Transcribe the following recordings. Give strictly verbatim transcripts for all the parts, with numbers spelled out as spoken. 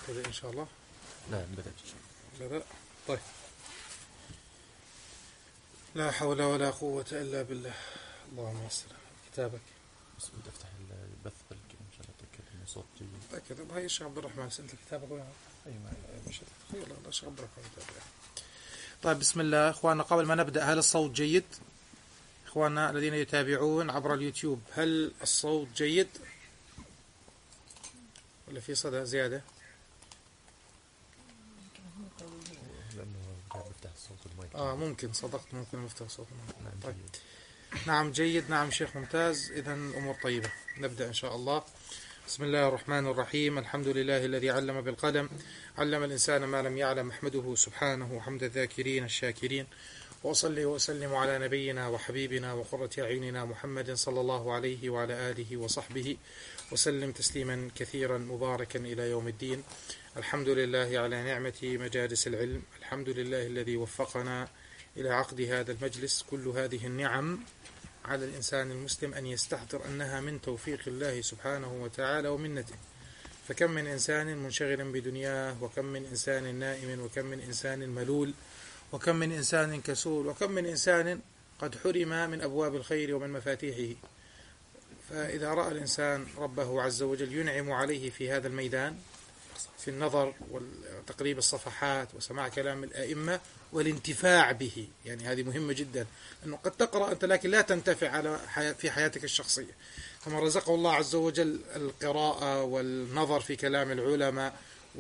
بدأ إن شاء الله. نعم بدأ بدأ. طيب، لا حول ولا قوة إلا بالله. اللهم يسر كتابك. بس بدي أفتح البث بلكي مشان أتأكد إنه صوت جيد. أكيد. هاي الشيخ عبد الرحمن سألت كتابك وين؟ أي ما مش يلا الله الشيخ عبد الرحمن كتابك. طيب، بسم الله إخواننا. قبل ما نبدأ، هل الصوت جيد؟ إخواننا الذين يتابعون عبر اليوتيوب، هل الصوت جيد ولا في صدى زيادة؟ آه ممكن صدقت، ممكن مفتاح صوت. نعم طيب. جيد. نعم جيد. نعم شيخ ممتاز. إذن الأمور طيبة. نبدأ إن شاء الله. بسم الله الرحمن الرحيم. الحمد لله الذي علم بالقلم، علم الإنسان ما لم يعلم، أحمده سبحانه حمد الذاكرين الشاكرين، وأصلي وأسلم على نبينا وحبيبنا وقرة أعيننا محمد صلى الله عليه وعلى آله وصحبه وسلم تسليما كثيرا مباركا إلى يوم الدين. الحمد لله على نعمة مجالس العلم، الحمد لله الذي وفقنا إلى عقد هذا المجلس. كل هذه النعم على الإنسان المسلم أن يستحضر أنها من توفيق الله سبحانه وتعالى ومنته. فكم من إنسان منشغل بدنياه، وكم من إنسان نائم، وكم من إنسان ملول، وكم من إنسان كسول، وكم من إنسان قد حرم من أبواب الخير ومن مفاتيحه. فإذا رأى الإنسان ربه عز وجل ينعم عليه في هذا الميدان، في النظر وتقريب الصفحات وسماع كلام الأئمة والانتفاع به، يعني هذه مهمة جدا، أنه قد تقرأ أنت لكن لا تنتفع على حياة في حياتك الشخصية. فمن رزقه الله عز وجل القراءة والنظر في كلام العلماء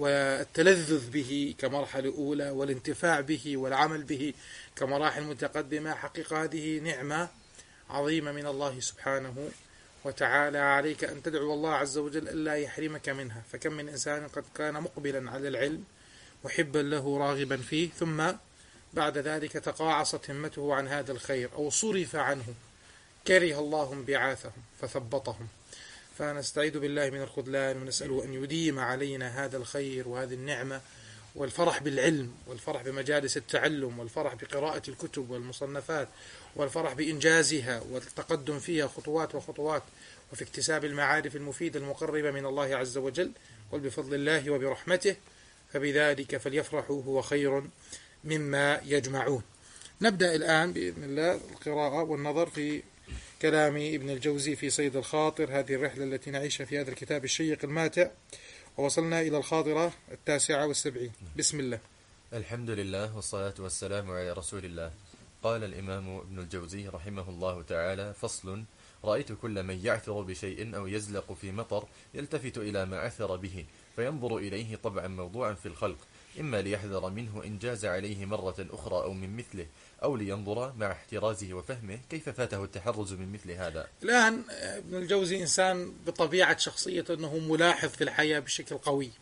والتلذذ به كمرحلة أولى، والانتفاع به والعمل به كمراحل متقدمة، حقيقة هذه نعمة عظيمة من الله سبحانه وتعالى. عليك أن تدعو الله عز وجل ألا يحرمك منها. فكم من إنسان قد كان مقبلا على العلم محبا له راغبا فيه، ثم بعد ذلك تقاعصت همته عن هذا الخير أو صرف عنه، كره الله انبعاثهم فثبطهم. فنستعيذ بالله من الخذلان، ونسأله أن يديم علينا هذا الخير وهذه النعمة، والفرح بالعلم، والفرح بمجالس التعلم، والفرح بقراءة الكتب والمصنفات، والفرح بإنجازها والتقدم فيها خطوات وخطوات، وفي اكتساب المعارف المفيدة المقربة من الله عز وجل. قل بفضل الله وبرحمته فبذلك فليفرحوا هو خير مما يجمعون. نبدأ الآن بإذن الله القراءة والنظر في كلام ابن الجوزي في صيد الخاطر، هذه الرحلة التي نعيشها في هذا الكتاب الشيق الماتع، ووصلنا إلى الخاطرة التاسعة والسبعين. بسم الله. الحمد لله والصلاة والسلام على رسول الله. قال الإمام ابن الجوزي رحمه الله تعالى: فصل: رأيت كل من يعثر بشيء أو يزلق في مطر يلتفت إلى ما عثر به فينظر إليه طبعا موضوعا في الخلق، إما ليحذر منه إن جاز عليه مرة أخرى أو من مثله، أو لينظر مع احترازه وفهمه كيف فاته التحرز من مثل هذا. الآن ابن الجوزي إنسان بطبيعة شخصيته أنه ملاحظ في الحياة بشكل قوي،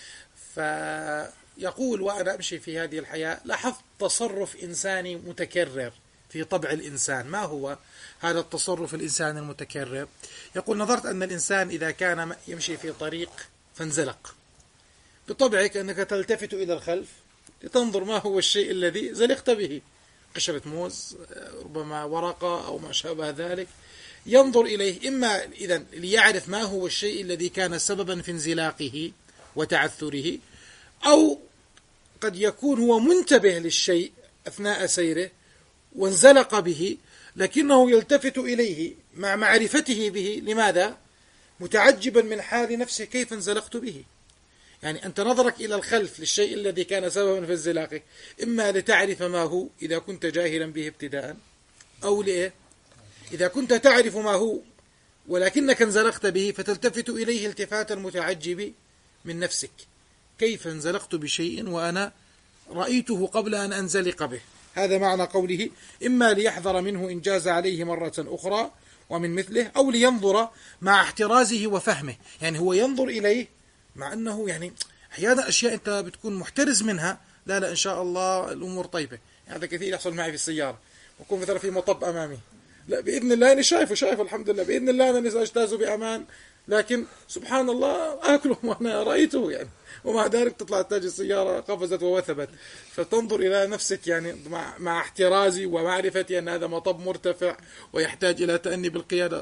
فيقول: وأنا أمشي في هذه الحياة لاحظت تصرف إنساني متكرر في طبع الإنسان. ما هو هذا التصرف الإنساني المتكرر؟ يقول: نظرت أن الإنسان إذا كان يمشي في طريق فانزلق، بطبعك أنك تلتفت إلى الخلف لتنظر ما هو الشيء الذي زلقت به، قشرة موز، ربما ورقة أو ما شابه ذلك، ينظر إليه إما إذن ليعرف ما هو الشيء الذي كان سببا في انزلاقه وتعثره، أو قد يكون هو منتبه للشيء أثناء سيره وانزلق به، لكنه يلتفت إليه مع معرفته به. لماذا؟ متعجبا من حال نفسه كيف انزلقت به. يعني أنت نظرك إلى الخلف للشيء الذي كان سببا في انزلاقك إما لتعرف ما هو إذا كنت جاهلا به ابتداء، أو لإيه إذا كنت تعرف ما هو ولكنك انزلقت به فتلتفت إليه التفات المتعجب من نفسك، كيف انزلقت بشيء وأنا رأيته قبل أن أنزلق به. هذا معنى قوله: إما ليحذر منه إن جاز عليه مرة أخرى ومن مثله، أو لينظر مع احترازه وفهمه. يعني هو ينظر إليه مع أنه يعني أحيانا أشياء أنت بتكون محترز منها، لا لا إن شاء الله الأمور طيبة. هذا كثير يحصل معي في السيارة، وكون مثلا في مطب أمامي، لا بإذن الله أنا شايفه شايفه الحمد لله بإذن الله أنا أجتاز بأمان، لكن سبحان الله أكله وأنا رأيته يعني، ومع ذلك تطلع تاج السيارة قفزت ووثبت. فتنظر إلى نفسك يعني مع, مع احترازي ومعرفتي أن هذا مطب مرتفع ويحتاج إلى تأني بالقيادة،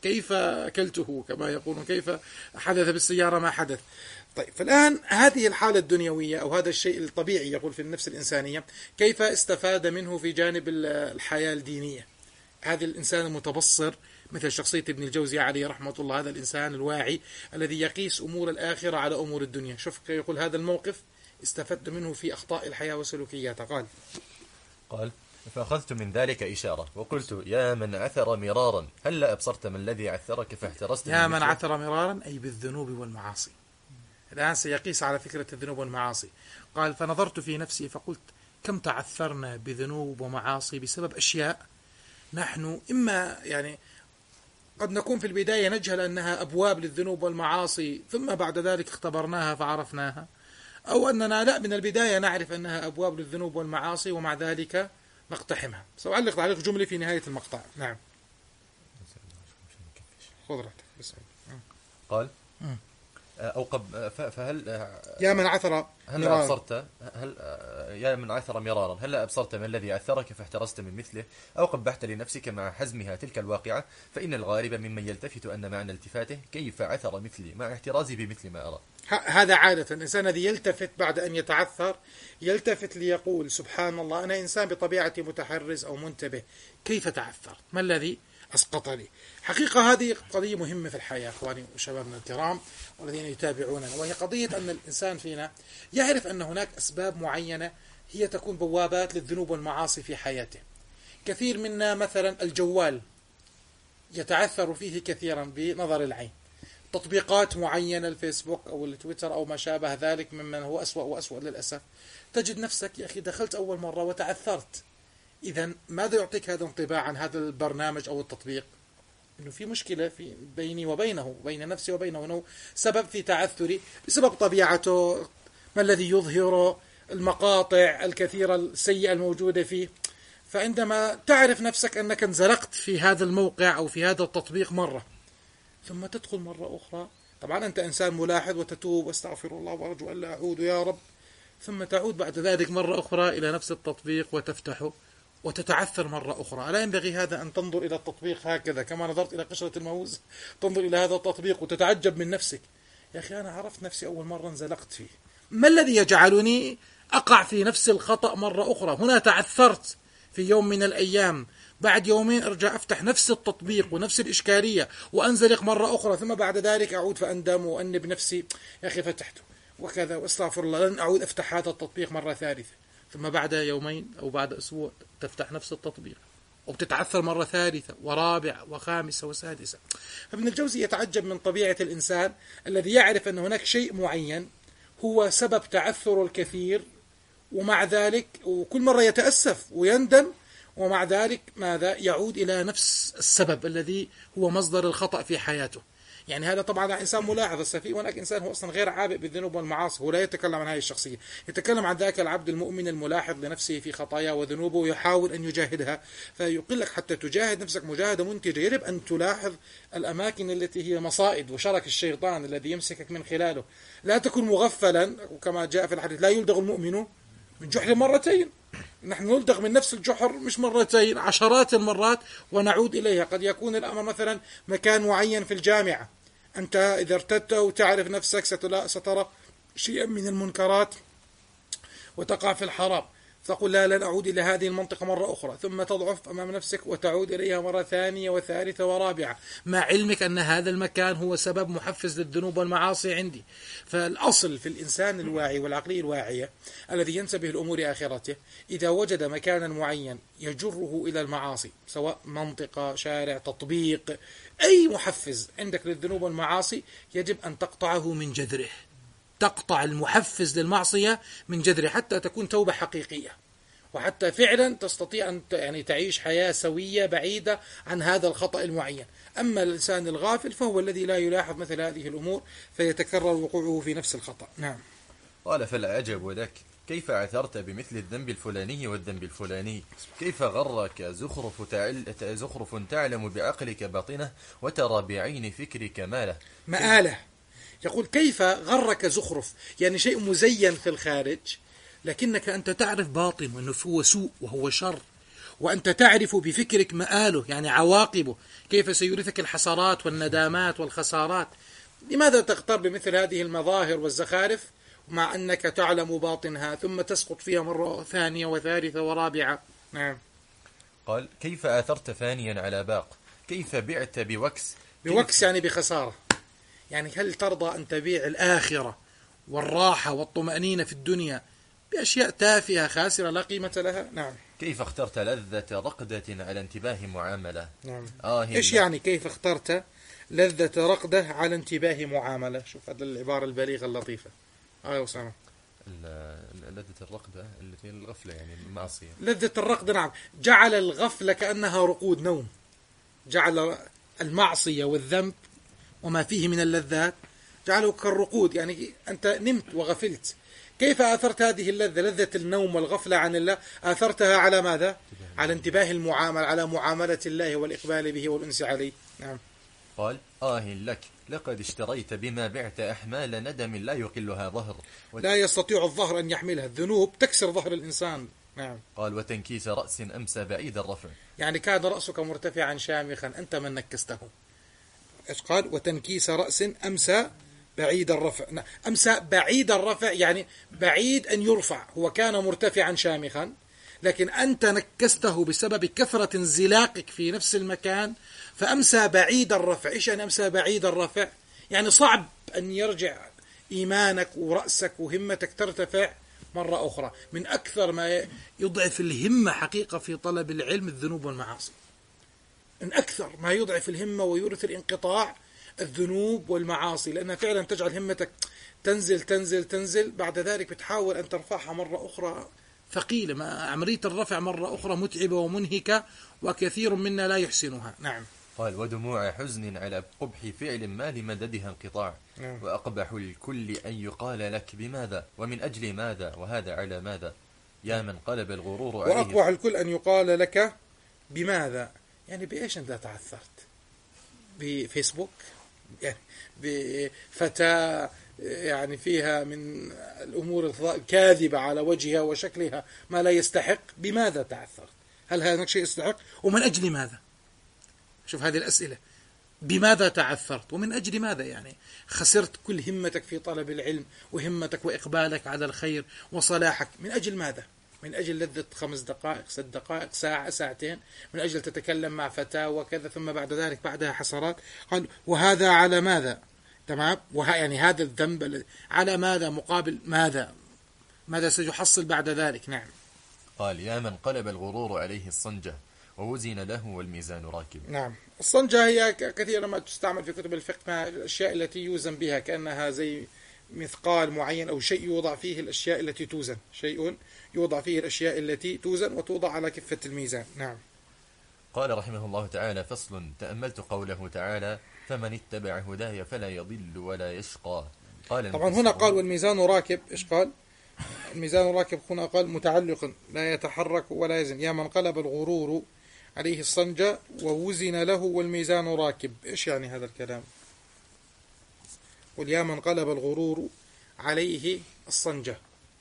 كيف أكلته كما يقولون، كيف حدث بالسيارة ما حدث. طيب، فالآن هذه الحالة الدنيوية أو هذا الشيء الطبيعي يقول في النفس الإنسانية، كيف استفاد منه في جانب الحياة الدينية؟ هذا الإنسان المتبصر مثل شخصية ابن الجوزي عليه رحمة الله، هذا الإنسان الواعي الذي يقيس أمور الآخرة على أمور الدنيا. شوف يقول هذا الموقف استفدت منه في أخطاء الحياة وسلوكياتها. قال قال فأخذت من ذلك إشارة وقلت يا من عثر مرارا هلا أبصرت ما الذي عثرك فاحترست يا من عثر مرارا أي بالذنوب والمعاصي. الآن سيقيس على فكرة الذنوب والمعاصي. قال فنظرت في نفسي فقلت كم تعثرنا بذنوب ومعاصي بسبب أشياء نحن إما يعني قد نكون في البداية نجهل أنها أبواب للذنوب والمعاصي، ثم بعد ذلك اختبرناها فعرفناها، أو أننا لا من البداية نعرف أنها أبواب للذنوب والمعاصي ومع ذلك نقتحمها. سأعلق تعليق جملي في نهاية المقطع. نعم خذ راحتك. بسم الله. قال أو قب فهل يا من عثر هل أبصرت هل يا من عثر مرارا هل أبصرت ما الذي عثرك فاحترست من مثله أو قبحت لنفسك مع حزمها تلك الواقعة، فإن الغالب ممن يلتفت أن معنى التفاته كيف عثر مثلي مع احترازي بمثل ما أرى. هذا عادة الإنسان الذي يلتفت بعد أن يتعثر يلتفت ليقول سبحان الله أنا إنسان بطبيعتي متحرز أو منتبه، كيف تعثرت؟ ما الذي أسقطني؟ حقيقة هذه قضية مهمة في الحياة أخواني وشبابنا الكرام والذين يتابعوننا، وهي قضية أن الإنسان فينا يعرف أن هناك أسباب معينة هي تكون بوابات للذنوب والمعاصي في حياته. كثير منا مثلا الجوال يتعثر فيه كثيرا بنظر العين، تطبيقات معينة الفيسبوك أو التويتر أو ما شابه ذلك ممن هو أسوأ وأسوأ للأسف، تجد نفسك يا أخي دخلت أول مرة وتعثرت. إذا ماذا يعطيك هذا الانطباع عن هذا البرنامج أو التطبيق؟ إنه في مشكلة في بيني وبينه، بين نفسي وبينه، إنه سبب في تعثري بسبب طبيعته، ما الذي يظهر المقاطع الكثيرة السيئة الموجودة فيه. فعندما تعرف نفسك أنك انزلقت في هذا الموقع أو في هذا التطبيق مرة ثم تدخل مرة أخرى، طبعا أنت إنسان ملاحظ وتتوب واستغفر الله وأرجو ألا أعود يا رب، ثم تعود بعد ذلك مرة أخرى إلى نفس التطبيق وتفتحه وتتعثر مرة أخرى. لا ينبغي هذا أن تنظر إلى التطبيق هكذا كما نظرت إلى قشرة الموز، تنظر إلى هذا التطبيق وتتعجب من نفسك، يا أخي أنا عرفت نفسي أول مرة انزلقت فيه، ما الذي يجعلني أقع في نفس الخطأ مرة أخرى؟ هنا تعثرت في يوم من الأيام، بعد يومين أرجع أفتح نفس التطبيق ونفس الإشكالية وأنزلق مرة أخرى، ثم بعد ذلك أعود فأندم وأنب نفسي يا أخي فتحته وكذا واستغفر الله لن أعود أفتح هذا التطبيق مرة ثالثة، ثم بعد يومين أو بعد أسبوع تفتح نفس التطبيق وبتتعثر مرة ثالثة ورابعة وخامسة وسادسة. فابن الجوزي يتعجب من طبيعة الإنسان الذي يعرف أن هناك شيء معين هو سبب تعثر الكثير، ومع ذلك وكل مرة يتأسف ويندم، ومع ذلك ماذا؟ يعود إلى نفس السبب الذي هو مصدر الخطأ في حياته. يعني هذا طبعا إنسان ملاحظ السفيه، وهناك إنسان هو أصلا غير عابئ بالذنوب والمعاصي، هو لا يتكلم عن هذه الشخصية، يتكلم عن ذاك العبد المؤمن الملاحظ لنفسه في خطاياه وذنوبه ويحاول أن يجاهدها. فيقول لك حتى تجاهد نفسك مجاهدة منتجة يجب أن تلاحظ الأماكن التي هي مصائد وشرك الشيطان الذي يمسكك من خلاله. لا تكن مغفلا، وكما جاء في الحديث لا يلدغ المؤمن من جحر مرتين، نحن نلدغ من نفس الجحر مش مرتين، عشرات المرات ونعود إليها. قد يكون الأمر مثلا مكان معين في الجامعة، أنت إذا ارتدت وتعرف نفسك سترى شيئا من المنكرات وتقع في الحرام، تقول لا لن أعود إلى هذه المنطقة مرة أخرى، ثم تضعف أمام نفسك وتعود إليها مرة ثانية وثالثة ورابعة، مع علمك أن هذا المكان هو سبب محفز للذنوب والمعاصي عندي. فالأصل في الإنسان الواعي والعقلية الواعية الذي ينتبه لأمور آخرته، إذا وجد مكانا معين يجره إلى المعاصي، سواء منطقة، شارع، تطبيق، أي محفز عندك للذنوب والمعاصي، يجب أن تقطعه من جذره، تقطع المحفز للمعصية من جذره حتى تكون توبة حقيقية، وحتى فعلا تستطيع أن يعني تعيش حياة سوية بعيدة عن هذا الخطأ المعين. أما الإنسان الغافل فهو الذي لا يلاحظ مثل هذه الأمور فيتكرر وقوعه في نفس الخطأ. نعم. قال فالعجب لك كيف عثرت بمثل الذنب الفلاني والذنب الفلاني، كيف غرك زخرف, تعل... زخرف تعلم بعقلك باطنه وترى بعين فكرك ماله مآله. يقول كيف غرك زخرف، يعني شيء مزين في الخارج لكنك أنت تعرف باطن وأنه هو سوء وهو شر، وأنت تعرف بفكرك مآله، يعني عواقبه، كيف سيورثك الحسرات والندامات والخسارات. لماذا تغتر بمثل هذه المظاهر والزخارف مع أنك تعلم باطنها ثم تسقط فيها مرة ثانية وثالثة ورابعة؟ نعم. قال: كيف آثرت فانيا على باق؟ كيف بعت بوكس؟ بوكس يعني بخسارة. يعني هل ترضى أن تبيع الآخرة والراحة والطمأنينة في الدنيا بأشياء تافهة خاسرة لا قيمة لها؟ نعم. كيف اخترت لذة رقدة على انتباه معاملة؟ نعم. آه إيش يعني كيف اخترت لذة رقدة على انتباه معاملة؟ شوف هذه العبارة البليغة اللطيفة. آه أسامة. لذة الرقدة التي الغفلة، يعني المعصية. لذة الرقدة، نعم. جعل الغفلة كأنها رقود نوم، جعل المعصية والذنب وما فيه من اللذات جعله كالرقود، يعني أنت نمت وغفلت. كيف آثرت هذه اللذة، لذة النوم والغفلة عن الله؟ آثرتها على ماذا؟ على انتباه المعامل، على معاملة الله والإقبال به والأنس عليه. نعم. قال: آه لك، لقد اشتريت بما بعت أحمال ندم لا يقلها ظهر وت... لا يستطيع الظهر أن يحملها، الذنوب تكسر ظهر الإنسان. نعم. قال: وتنكيس رأس أمسى بعيد الرفع. يعني كان رأسك مرتفعا شامخا، أنت من نكسته. إيش قال؟ وتنكيس رأس أمسى بعيد الرفع. أمسى بعيد الرفع يعني بعيد أن يرفع، هو كان مرتفعا شامخا لكن أنت نكسته بسبب كثرة انزلاقك في نفس المكان فأمسى بعيد الرفع. إيش يعني أمسى بعيد الرفع؟ يعني صعب أن يرجع إيمانك ورأسك وهمتك ترتفع مرة أخرى. من أكثر ما يضعف الهمة حقيقة في طلب العلم الذنوب والمعاصي، من أكثر ما يضعف الهمة ويورث الانقطاع الذنوب والمعاصي، لأنها فعلا تجعل همتك تنزل تنزل تنزل، بعد ذلك بتحاول أن ترفعها مرة أخرى ثقيلة. ما عملية الرفع مرة أخرى متعبة ومنهكة وكثير منا لا يحسنها. نعم. قال: ودموع حزن على قبح فعل ما لمددها انقطاع. نعم. وأقبح الكل أن يقال لك بماذا ومن أجل ماذا وهذا على ماذا، يا من قلب الغرور عليه. وأقبح الكل أن يقال لك بماذا، يعني بإيش أنت تعثرت؟ بفيسبوك؟ يعني بفتاة يعني فيها من الأمور الكاذبة على وجهها وشكلها ما لا يستحق؟ بماذا تعثرت؟ هل هذا شيء يستحق؟ ومن أجل ماذا؟ شوف هذه الأسئلة، بماذا تعثرت ومن أجل ماذا؟ يعني خسرت كل همتك في طلب العلم وهمتك وإقبالك على الخير وصلاحك، من أجل ماذا؟ من أجل لذة خمس دقائق ست دقائق ساعة ساعتين، من أجل تتكلم مع فتاة وكذا، ثم بعد ذلك بعدها حسرات. قال: وهذا على ماذا؟ تمام. وها يعني هذا الذنب على ماذا، مقابل ماذا، ماذا سيحصل بعد ذلك؟ نعم. قال: يا من قلب الغرور عليه الصنجة ووزن له والميزان راكب. نعم. الصنجة هي كثيرا ما تستعمل في كتب الفقه، الأشياء التي يوزن بها، كأنها زي مثقال معين أو شيء يوضع فيه الأشياء التي توزن، شيء يوضع فيه الأشياء التي توزن وتوضع على كفة الميزان. نعم. قال رحمه الله تعالى: فصل. تأملت قوله تعالى: فمن اتبع هداي فلا يضل ولا يشقى. قال طبعا هنا قال والميزان راكب. إيش قال؟ الميزان راكب هنا قال متعلق لا يتحرك ولا يزن. يا من قلب الغرور عليه الصنجة ووزن له والميزان راكب. إيش يعني هذا الكلام؟ واليا من قلب الغرور عليه الصنجة،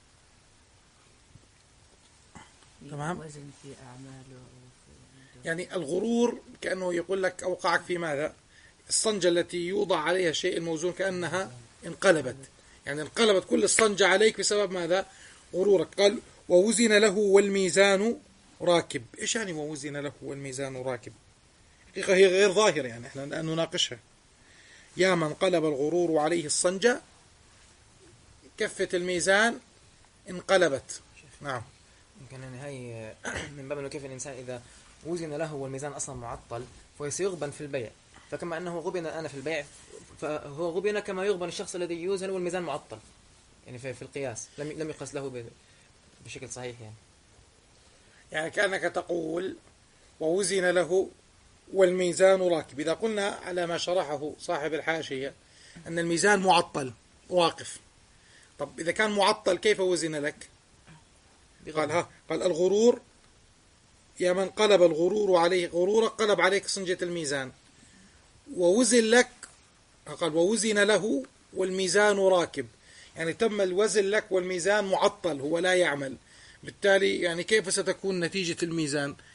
تمام. وزن في أعماله، يعني الغرور كأنه يقول لك أوقعك في ماذا؟ الصنجة التي يوضع عليها الشيء الموزون كأنها انقلبت، يعني انقلبت كل الصنجة عليك بسبب ماذا؟ غرورك. قال: ووزن له والميزان راكب. إيش يعني ووزن له والميزان راكب؟ حقيقة هي غير ظاهرة، يعني إحنا الآن نناقشها. يا من قلب الغرور عليه الصنجة، كفة الميزان انقلبت. نعم. يمكن أن هي من باب أنه كيف الإنسان إذا وزن له والميزان أصلا معطل فسيغبن في البيع، فكما أنه غبن الآن في البيع فهو غبن كما يغبن الشخص الذي يوزن والميزان معطل، يعني في, في القياس لم لم يقاس له بشكل صحيح. يعني يعني كأنك تقول ووزن له والميزان راكب. إذا قلنا على ما شرحه صاحب الحاشية أن الميزان معطل واقف، طب إذا كان معطل كيف وزن لك؟ قال ها قال الغرور، يا من قلب الغرور عليه غرورك، قلب عليك صنجة الميزان ووزن لك. قال ووزن له والميزان راكب، يعني تم الوزن لك والميزان معطل، هو لا يعمل. بالتالي يعني كيف ستكون نتيجة الميزان؟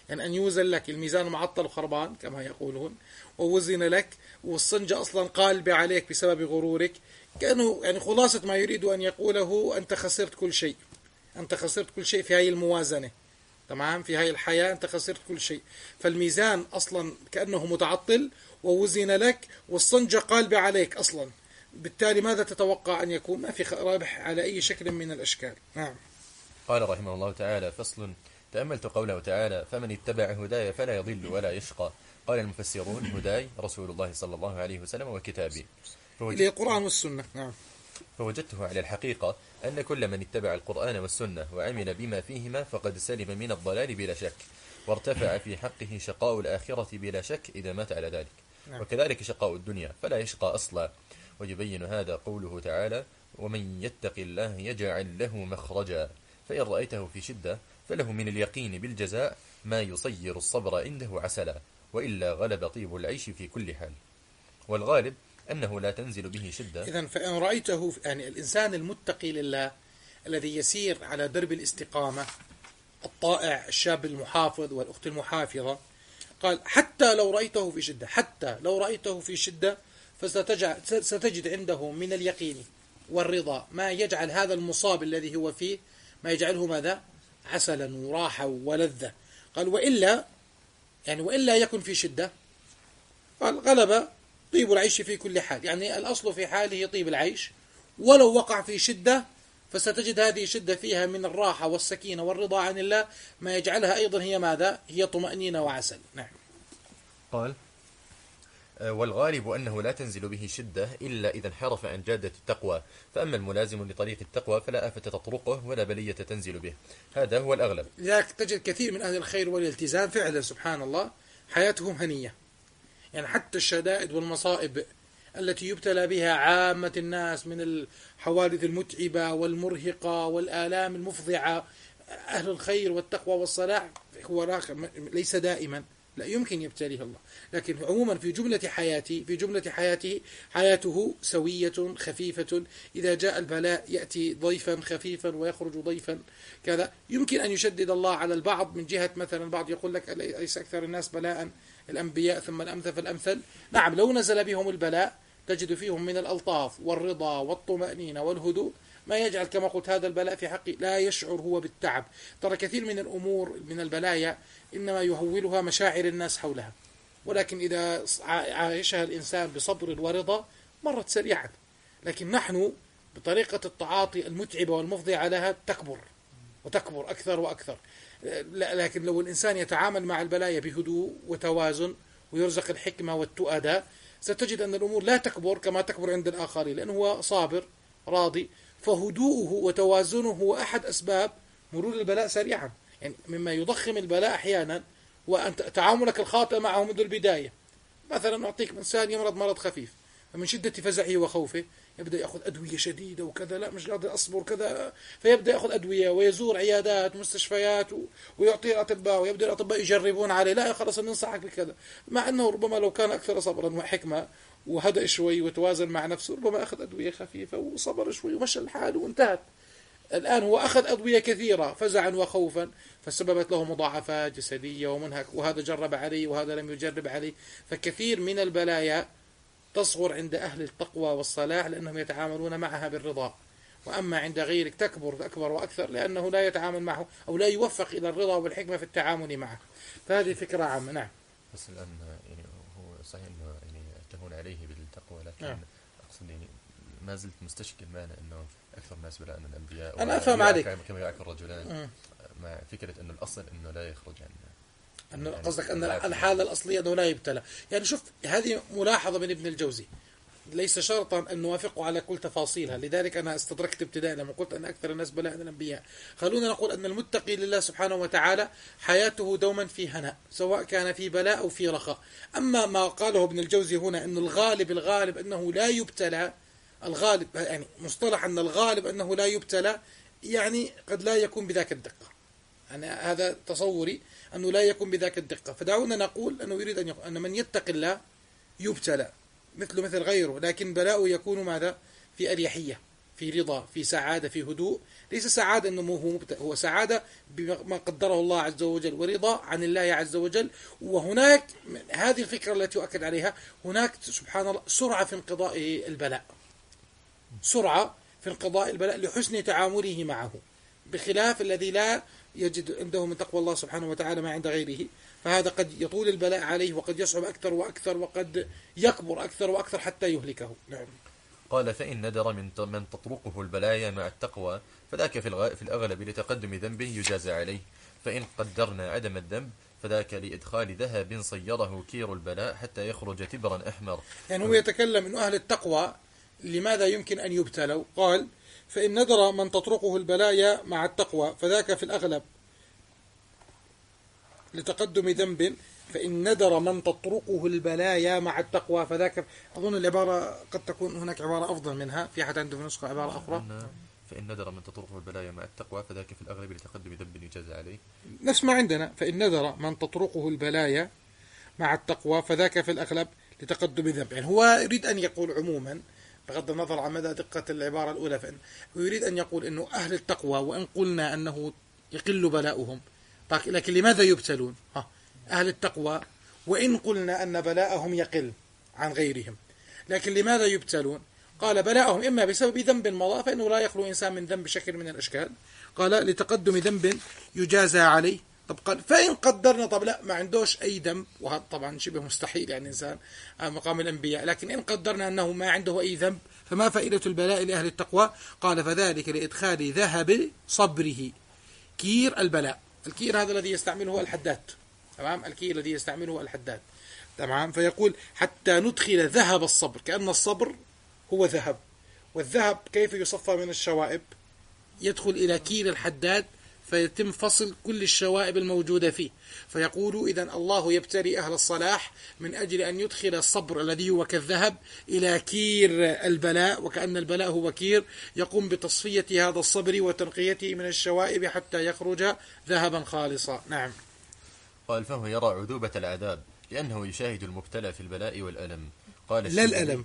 يعني أن يوزن لك الميزان معطل وخربان كما يقولون، ووزن لك والصنجة أصلا قالبة عليك بسبب غرورك، كأنه يعني خلاصة ما يريد أن يقوله أنت خسرت كل شيء، أنت خسرت كل شيء في هذه الموازنة، تمام، في هذه الحياة أنت خسرت كل شيء. فالميزان أصلا كأنه متعطل ووزن لك والصنجة قالبة عليك أصلا، بالتالي ماذا تتوقع أن يكون؟ ما في رابح على أي شكل من الأشكال. نعم. قال رحمه الله تعالى: فصل. تأملت قوله تعالى: فمن اتبع هداي فلا يضل ولا يشقى. قال المفسرون: هداي رسول الله صلى الله عليه وسلم وكتابه، إلى القرآن والسنة. نعم. فوجدته على الحقيقة أن كل من اتبع القرآن والسنة وعمل بما فيهما فقد سلم من الضلال بلا شك، وارتفع في حقه شقاء الآخرة بلا شك إذا مات على ذلك. نعم. وكذلك شقاء الدنيا فلا يشقى أصلا. ويبين هذا قوله تعالى: ومن يتق الله يجعل له مخرجا. فإن رأيته في شدة فله من اليقين بالجزاء ما يصير الصبر عنده عسلا، وإلا غلب طيب العيش في كل حال. والغالب أنه لا تنزل به شدة. إذن فإن رأيته، يعني الإنسان المتقي لله الذي يسير على درب الاستقامة، الطائع الشاب المحافظ والأخت المحافظة، قال حتى لو رأيته في شدة، حتى لو رأيته في شدة فستجد عنده من اليقين والرضا ما يجعل هذا المصاب الذي هو فيه ما يجعله ماذا؟ عسلا وراحة ولذة. قال وإلا، يعني وإلا يكن في شدة، قال غلب طيب العيش في كل حال، يعني الأصل في حاله طيب العيش، ولو وقع في شدة فستجد هذه الشدة فيها من الراحة والسكينة والرضا عن الله ما يجعلها أيضا هي ماذا؟ هي طمأنينة وعسل. نعم. قال: والغالب أنه لا تنزل به شدة إلا إذا انحرف عن جادة التقوى، فأما الملازم لطريق التقوى فلا آفة تطرقه ولا بلية تنزل به. هذا هو الأغلب. لذلك تجد كثير من أهل الخير والالتزام فعلا سبحان الله حياتهم هنية، يعني حتى الشدائد والمصائب التي يبتلى بها عامة الناس من الحوادث المتعبة والمرهقة والآلام المفضعة، أهل الخير والتقوى والصلاح هو ليس دائما، لا يمكن يبتليه الله، لكن عموما في جملة حياته في جملة حياته حياته سوية خفيفة. إذا جاء البلاء يأتي ضيفا خفيفا ويخرج ضيفا كذا. يمكن أن يشدد الله على البعض من جهة مثلا البعض يقول لك ليس أكثر الناس بلاء الأنبياء ثم الأمثل فالأمثل. نعم، لو نزل بهم البلاء تجد فيهم من الألطاف والرضا والطمأنينة والهدوء ما يجعل كما قلت هذا البلاء في حقه لا يشعر هو بالتعب. ترى كثير من الأمور من البلايا إنما يهولها مشاعر الناس حولها، ولكن إذا عايشها الإنسان بصبر ورضا مرت سريعا. لكن نحن بطريقة التعاطي المتعبة والمفضعة لها تكبر وتكبر أكثر وأكثر. لكن لو الإنسان يتعامل مع البلايا بهدوء وتوازن ويرزق الحكمة والتؤدى ستجد أن الأمور لا تكبر كما تكبر عند الآخرين، لأنه هو صابر راضي. فهدوءه وتوازنه هو أحد أسباب مرور البلاء سريعا. يعني مما يضخم البلاء أحيانا وأن تعاملك الخاطئ معه منذ البداية. مثلا أعطيك إنسان يمرض مرض خفيف، فمن شدة فزعه وخوفه يبدأ يأخذ أدوية شديدة وكذا، لا مش قادر أصبر كذا، فيبدأ يأخذ أدوية ويزور عيادات ومستشفيات ويعطي الأطباء، ويبدأ الأطباء يجربون عليه، لا خلاص ننصحك بكذا، مع أنه ربما لو كان أكثر صبرا وحكمة وهدأ شوي وتوازن مع نفسه ربما أخذ أدوية خفيفة وصبر شوي ومشى الحال وانتهت. الآن هو أخذ أدوية كثيرة فزعا وخوفا فسببت له مضاعفات جسدية ومنهك، وهذا جرب عليه وهذا لم يجرب عليه. فكثير من البلايا تصغر عند أهل التقوى والصلاح لأنهم يتعاملون معها بالرضا، وأما عند غيرك تكبر أكبر وأكثر لأنه لا يتعامل معه أو لا يوفق إلى الرضا والحكمة في التعامل معه. فهذه فكرة عامة. نعم. بس الآن يعني هو صحيح أنه يعني تهون عليه بالتقوى، لكن نعم. أقصد يعني ما زلت مستشكل معنا أنه أكثر الناس بلاء من الأنبياء. أنا أفهم عليك كما يعرف الرجلان مع فكرة أنه الأصل أنه لا يخرج عنه. أن قصدك أن الحالة الأصلية أنه لا يبتلى. يعني شوف هذه ملاحظة من ابن الجوزي، ليس شرطا أن نوافقه على كل تفاصيلها، لذلك أنا استدركت ابتداء لما قلت أن أكثر الناس بلاء من الأنبياء. خلونا نقول أن المتقي لله سبحانه وتعالى حياته دوما في هناء سواء كان في بلاء أو في رخاء. أما ما قاله ابن الجوزي هنا أن الغالب الغالب أنه لا يبتلى، الغالب يعني مصطلح أن الغالب أنه لا يبتلى يعني قد لا يكون بذاك الدقة. أنا هذا تصوري أنه لا يكون بذاك الدقة. فدعونا نقول أنه يريد أن يقول أن من يتق الله يبتلى مثل مثل غيره، لكن بلاؤه يكون ماذا؟ في أريحية، في رضا، في سعادة، في هدوء. ليس سعادة أنه هو مبتدأ، هو سعادة بما قدره الله عز وجل، ورضا عن الله عز وجل. وهناك هذه الفكرة التي أؤكد عليها، هناك سبحان الله سرعة في انقضاء البلاء، سرعة في انقضاء البلاء لحسن تعامله معه، بخلاف الذي لا يجد عنده من تقوى الله سبحانه وتعالى ما عند غيره، فهذا قد يطول البلاء عليه وقد يصعب أكثر وأكثر وقد يكبر أكثر وأكثر حتى يهلكه. نعم. قال فإن ندر من من تطرقه البلايا مع التقوى فذاك في, الغ... في الأغلب لتقدم ذنبه يجازى عليه، فإن قدرنا عدم الذنب فذاك لإدخال ذهب صيره كير البلاء حتى يخرج تبرا أحمر. يعني هو يتكلم أن أهل التقوى لماذا يمكن أن يبتلوا؟ قال فإن ندر من تطرقه البلايا مع التقوى فذاك في الأغلب لتقدم ذنب، فإن ندر من تطرقه البلايا مع التقوى فذاك. أظن العبارة قد تكون هناك عبارة أفضل منها، في حد عنده في نسخة عبارة أخرى. فإن ندر من تطرقه البلايا مع التقوى فذاك في الأغلب لتقدم ذنب يجازى عليه. نفس ما عندنا، فإن ندر من تطرقه البلايا مع التقوى فذاك في الأغلب لتقدم ذنب. يعني هو يريد أن يقول عموما بغض النظر عن مدى دقة العبارة الأولى، فإن هو يريد أن يقول أنه أهل التقوى وإن قلنا أنه يقل بلاؤهم، لكن لماذا يبتلون؟ ها أهل التقوى وإن قلنا أن بلاءهم يقل عن غيرهم، لكن لماذا يبتلون؟ قال بلاءهم إما بسبب ذنب مضى، فإنه لا يخلو إنسان من ذنب بشكل من الأشكال. قال لتقدم ذنب يجازى عليه. طب قال فإن قدرنا، طب لا ما عندوش أي ذنب، وهذا طبعا شبه مستحيل يعني إنسان مقام الأنبياء، لكن إن قدرنا أنه ما عنده أي ذنب فما فائدة البلاء لأهل التقوى؟ قال فذلك لإدخال ذهب صبره كير البلاء. الكير هذا الذي يستعمله الحداد، تمام، الكير الذي يستعمله الحداد، تمام. فيقول حتى ندخل ذهب الصبر، كأن الصبر هو ذهب، والذهب كيف يصفى من الشوائب؟ يدخل إلى كير الحداد فيتم فصل كل الشوائب الموجودة فيه. فيقول إذن الله يبتلي أهل الصلاح من أجل أن يدخل الصبر الذي هو كالذهب إلى كير البلاء، وكأن البلاء هو كير يقوم بتصفية هذا الصبر وتنقيته من الشوائب حتى يخرج ذهبا خالصا. نعم. قال فهو يرى عذوبة العذاب لأنه يشاهد المبتلى في البلاء والألم. قال لا الألم،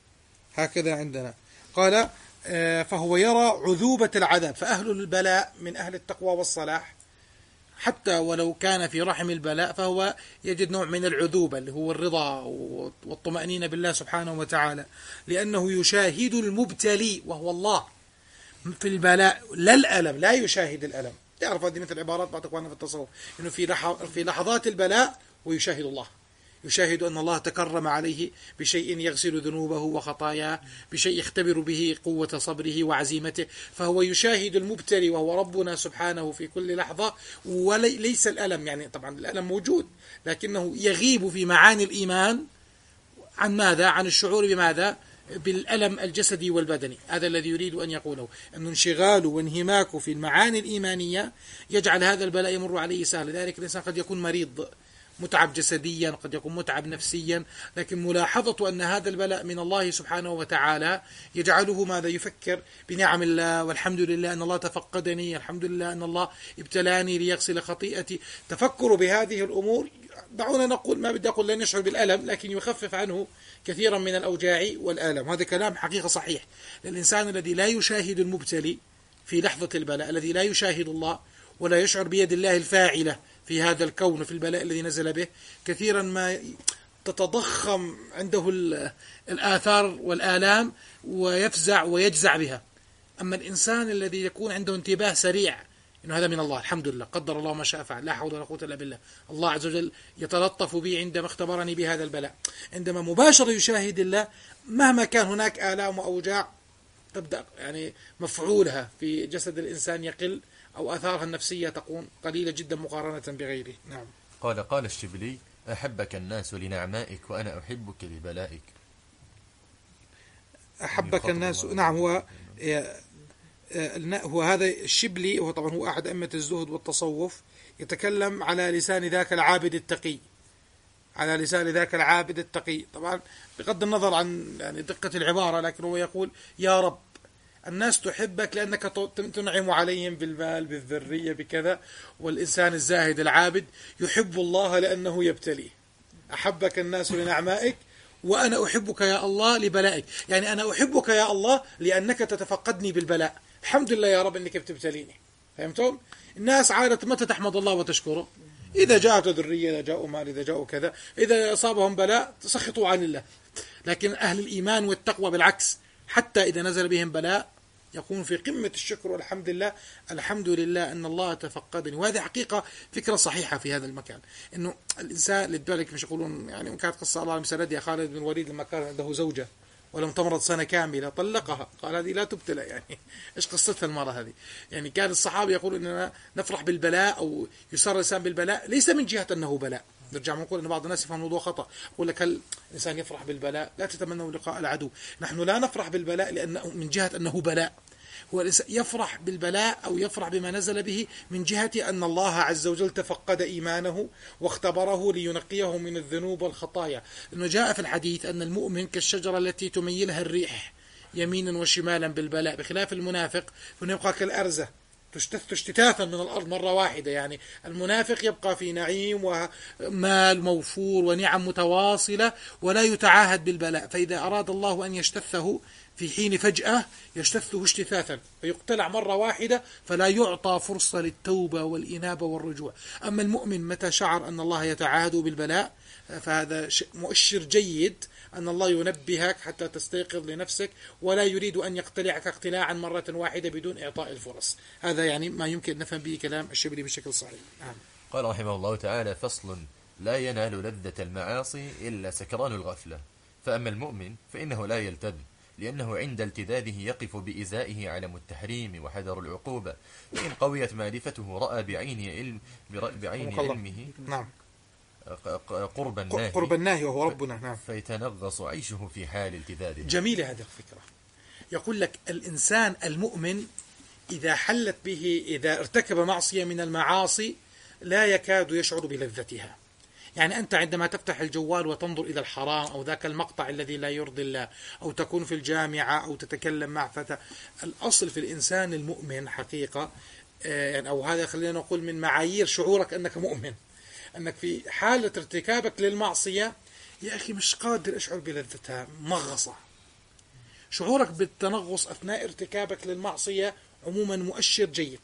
هكذا عندنا. قال فهو يرى عذوبة العذاب، فأهل البلاء من أهل التقوى والصلاح حتى ولو كان في رحم البلاء فهو يجد نوع من العذوبة اللي هو الرضا والطمأنينة بالله سبحانه وتعالى، لأنه يشاهد المبتلي وهو الله في البلاء لا الألم، لا يشاهد الألم. تعرف هذه مثل عبارات بعض أخواننا في التصوف إنه في في لحظات البلاء ويشاهد الله، يشاهد أن الله تكرم عليه بشيء يغسل ذنوبه وخطاياه، بشيء يختبر به قوة صبره وعزيمته، فهو يشاهد المبتلي وهو ربنا سبحانه في كل لحظة. وليس الألم، يعني طبعا الألم موجود لكنه يغيب في معاني الإيمان عن ماذا؟ عن الشعور بماذا؟ بالألم الجسدي والبدني. هذا الذي يريد أن يقوله، أن انشغاله وانهماكه في المعاني الإيمانية يجعل هذا البلاء يمر عليه سهل. لذلك الإنسان قد يكون مريض متعب جسديا، قد يكون متعب نفسيا، لكن ملاحظة أن هذا البلاء من الله سبحانه وتعالى يجعله ماذا؟ يفكر بنعم الله، والحمد لله أن الله تفقدني، الحمد لله أن الله ابتلاني ليغسل خطيئتي. تفكر بهذه الأمور، دعونا نقول ما بدي أقول لن يشعر بالألم، لكن يخفف عنه كثيرا من الأوجاع والآلام. هذا كلام حقيقة صحيح. الإنسان الذي لا يشاهد المبتلي في لحظة البلاء، الذي لا يشاهد الله ولا يشعر بيد الله الفاعلة في هذا الكون في البلاء الذي نزل به، كثيرا ما تتضخم عنده الآثار والآلام ويفزع ويجزع بها. أما الإنسان الذي يكون عنده انتباه سريع إنه هذا من الله، الحمد لله، قدر الله ما شاء فعل، لا حول ولا قوة إلا بالله، الله عز وجل يتلطف بي عندما اختبرني بهذا البلاء. عندما مباشرة يشاهد الله مهما كان هناك آلام وأوجاع تبدأ يعني مفعولها في جسد الإنسان يقل، أو آثارها النفسية تكون قليلة جدا مقارنة بغيره. نعم. قال قال الشبلي أحبك الناس لنعمائك وأنا أحبك لبلائك. أحبك الناس، نعم. هو هو هذا الشبلي، هو طبعا هو أحد أئمة الزهد والتصوف، يتكلم على لسان ذاك العابد التقي، على لسان ذاك العابد التقي، طبعا بغض النظر عن يعني دقة العبارة، لكن هو يقول يا رب الناس تحبك لأنك تنعم عليهم بالمال بالذرية بكذا، والإنسان الزاهد العابد يحب الله لأنه يبتليه. أحبك الناس لنعمائك وأنا أحبك يا الله لبلائك، يعني أنا أحبك يا الله لأنك تتفقدني بالبلاء، الحمد لله يا رب أنك بتبتليني. فهمتم؟ الناس عادة متى تحمد الله وتشكره؟ إذا جاءت ذرية، إذا جاءوا مال، إذا جاءوا كذا، إذا أصابهم بلاء تسخطوا عن الله. لكن أهل الإيمان والتقوى بالعكس، حتى إذا نزل بهم بلاء يكون في قمة الشكر والحمد لله، الحمد لله أن الله تفقدني. وهذه حقيقة فكرة صحيحة في هذا المكان، إنه الإنسان لذلك مش يقولون يعني كانت قصة الله مسندها خالد بن الوليد لما كان عنده زوجة ولم تمرض سنة كاملة طلقها، قال هذه لا تبتلى. يعني إيش قصتها المرة هذه؟ يعني كان الصحابة يقولون إننا نفرح بالبلاء أو يسر الإنسان بالبلاء ليس من جهة أنه بلاء. نرجع نقول أن بعض الناس يفهم الموضوع خطأ، يقول لك هل الإنسان يفرح بالبلاء؟ لا تتمنوا لقاء العدو. نحن لا نفرح بالبلاء لأنه من جهة أنه بلاء، هو الإنسان يفرح بالبلاء أو يفرح بما نزل به من جهة أن الله عز وجل تفقد إيمانه واختبره لينقيه من الذنوب والخطايا. لأنه جاء في الحديث أن المؤمن كالشجرة التي تميلها الريح يمينا وشمالا بالبلاء، بخلاف المنافق فإنه يبقى كالأرزة تشتث اشتتاثا من الأرض مرة واحدة. يعني المنافق يبقى في نعيم ومال موفور ونعم متواصلة ولا يتعاهد بالبلاء، فإذا أراد الله أن يشتثه في حين فجأة يشتثه اشتثاثا فيقتلع مرة واحدة، فلا يعطى فرصة للتوبة والإنابة والرجوع. أما المؤمن متى شعر أن الله يتعاهد بالبلاء فهذا مؤشر جيد أن الله ينبهك حتى تستيقظ لنفسك، ولا يريد أن يقتلعك اقتلاعا مرة واحدة بدون إعطاء الفرص. هذا يعني ما يمكن نفهم به كلام الشبلي بشكل صحيح. آه. قال رحمه الله تعالى: فصل: لا ينال لذة المعاصي إلا سكران الغفلة، فأما المؤمن فإنه لا يلتذ، لأنه عند التذاذه يقف بإزائه علم التحريم وحذر العقوبة، فإن قويت معرفته رأى بعين علم بعين علمه نعم قرب الناهي قرب الناهي وهو ربنا. نعم. فيتنغص عيشه في حال التذاذه. جميلة هذه الفكرة. يقول لك الإنسان المؤمن إذا حلت به، إذا ارتكب معصية من المعاصي لا يكاد يشعر بلذتها. يعني أنت عندما تفتح الجوال وتنظر إلى الحرام أو ذاك المقطع الذي لا يرضي الله، أو تكون في الجامعة أو تتكلم مع فتى، الأصل في الإنسان المؤمن حقيقة، أو هذا خلينا نقول من معايير شعورك أنك مؤمن، أنك في حالة ارتكابك للمعصية يا أخي مش قادر أشعر بلذتها، مغصة. شعورك بالتنغص أثناء ارتكابك للمعصية عموما مؤشر جيد.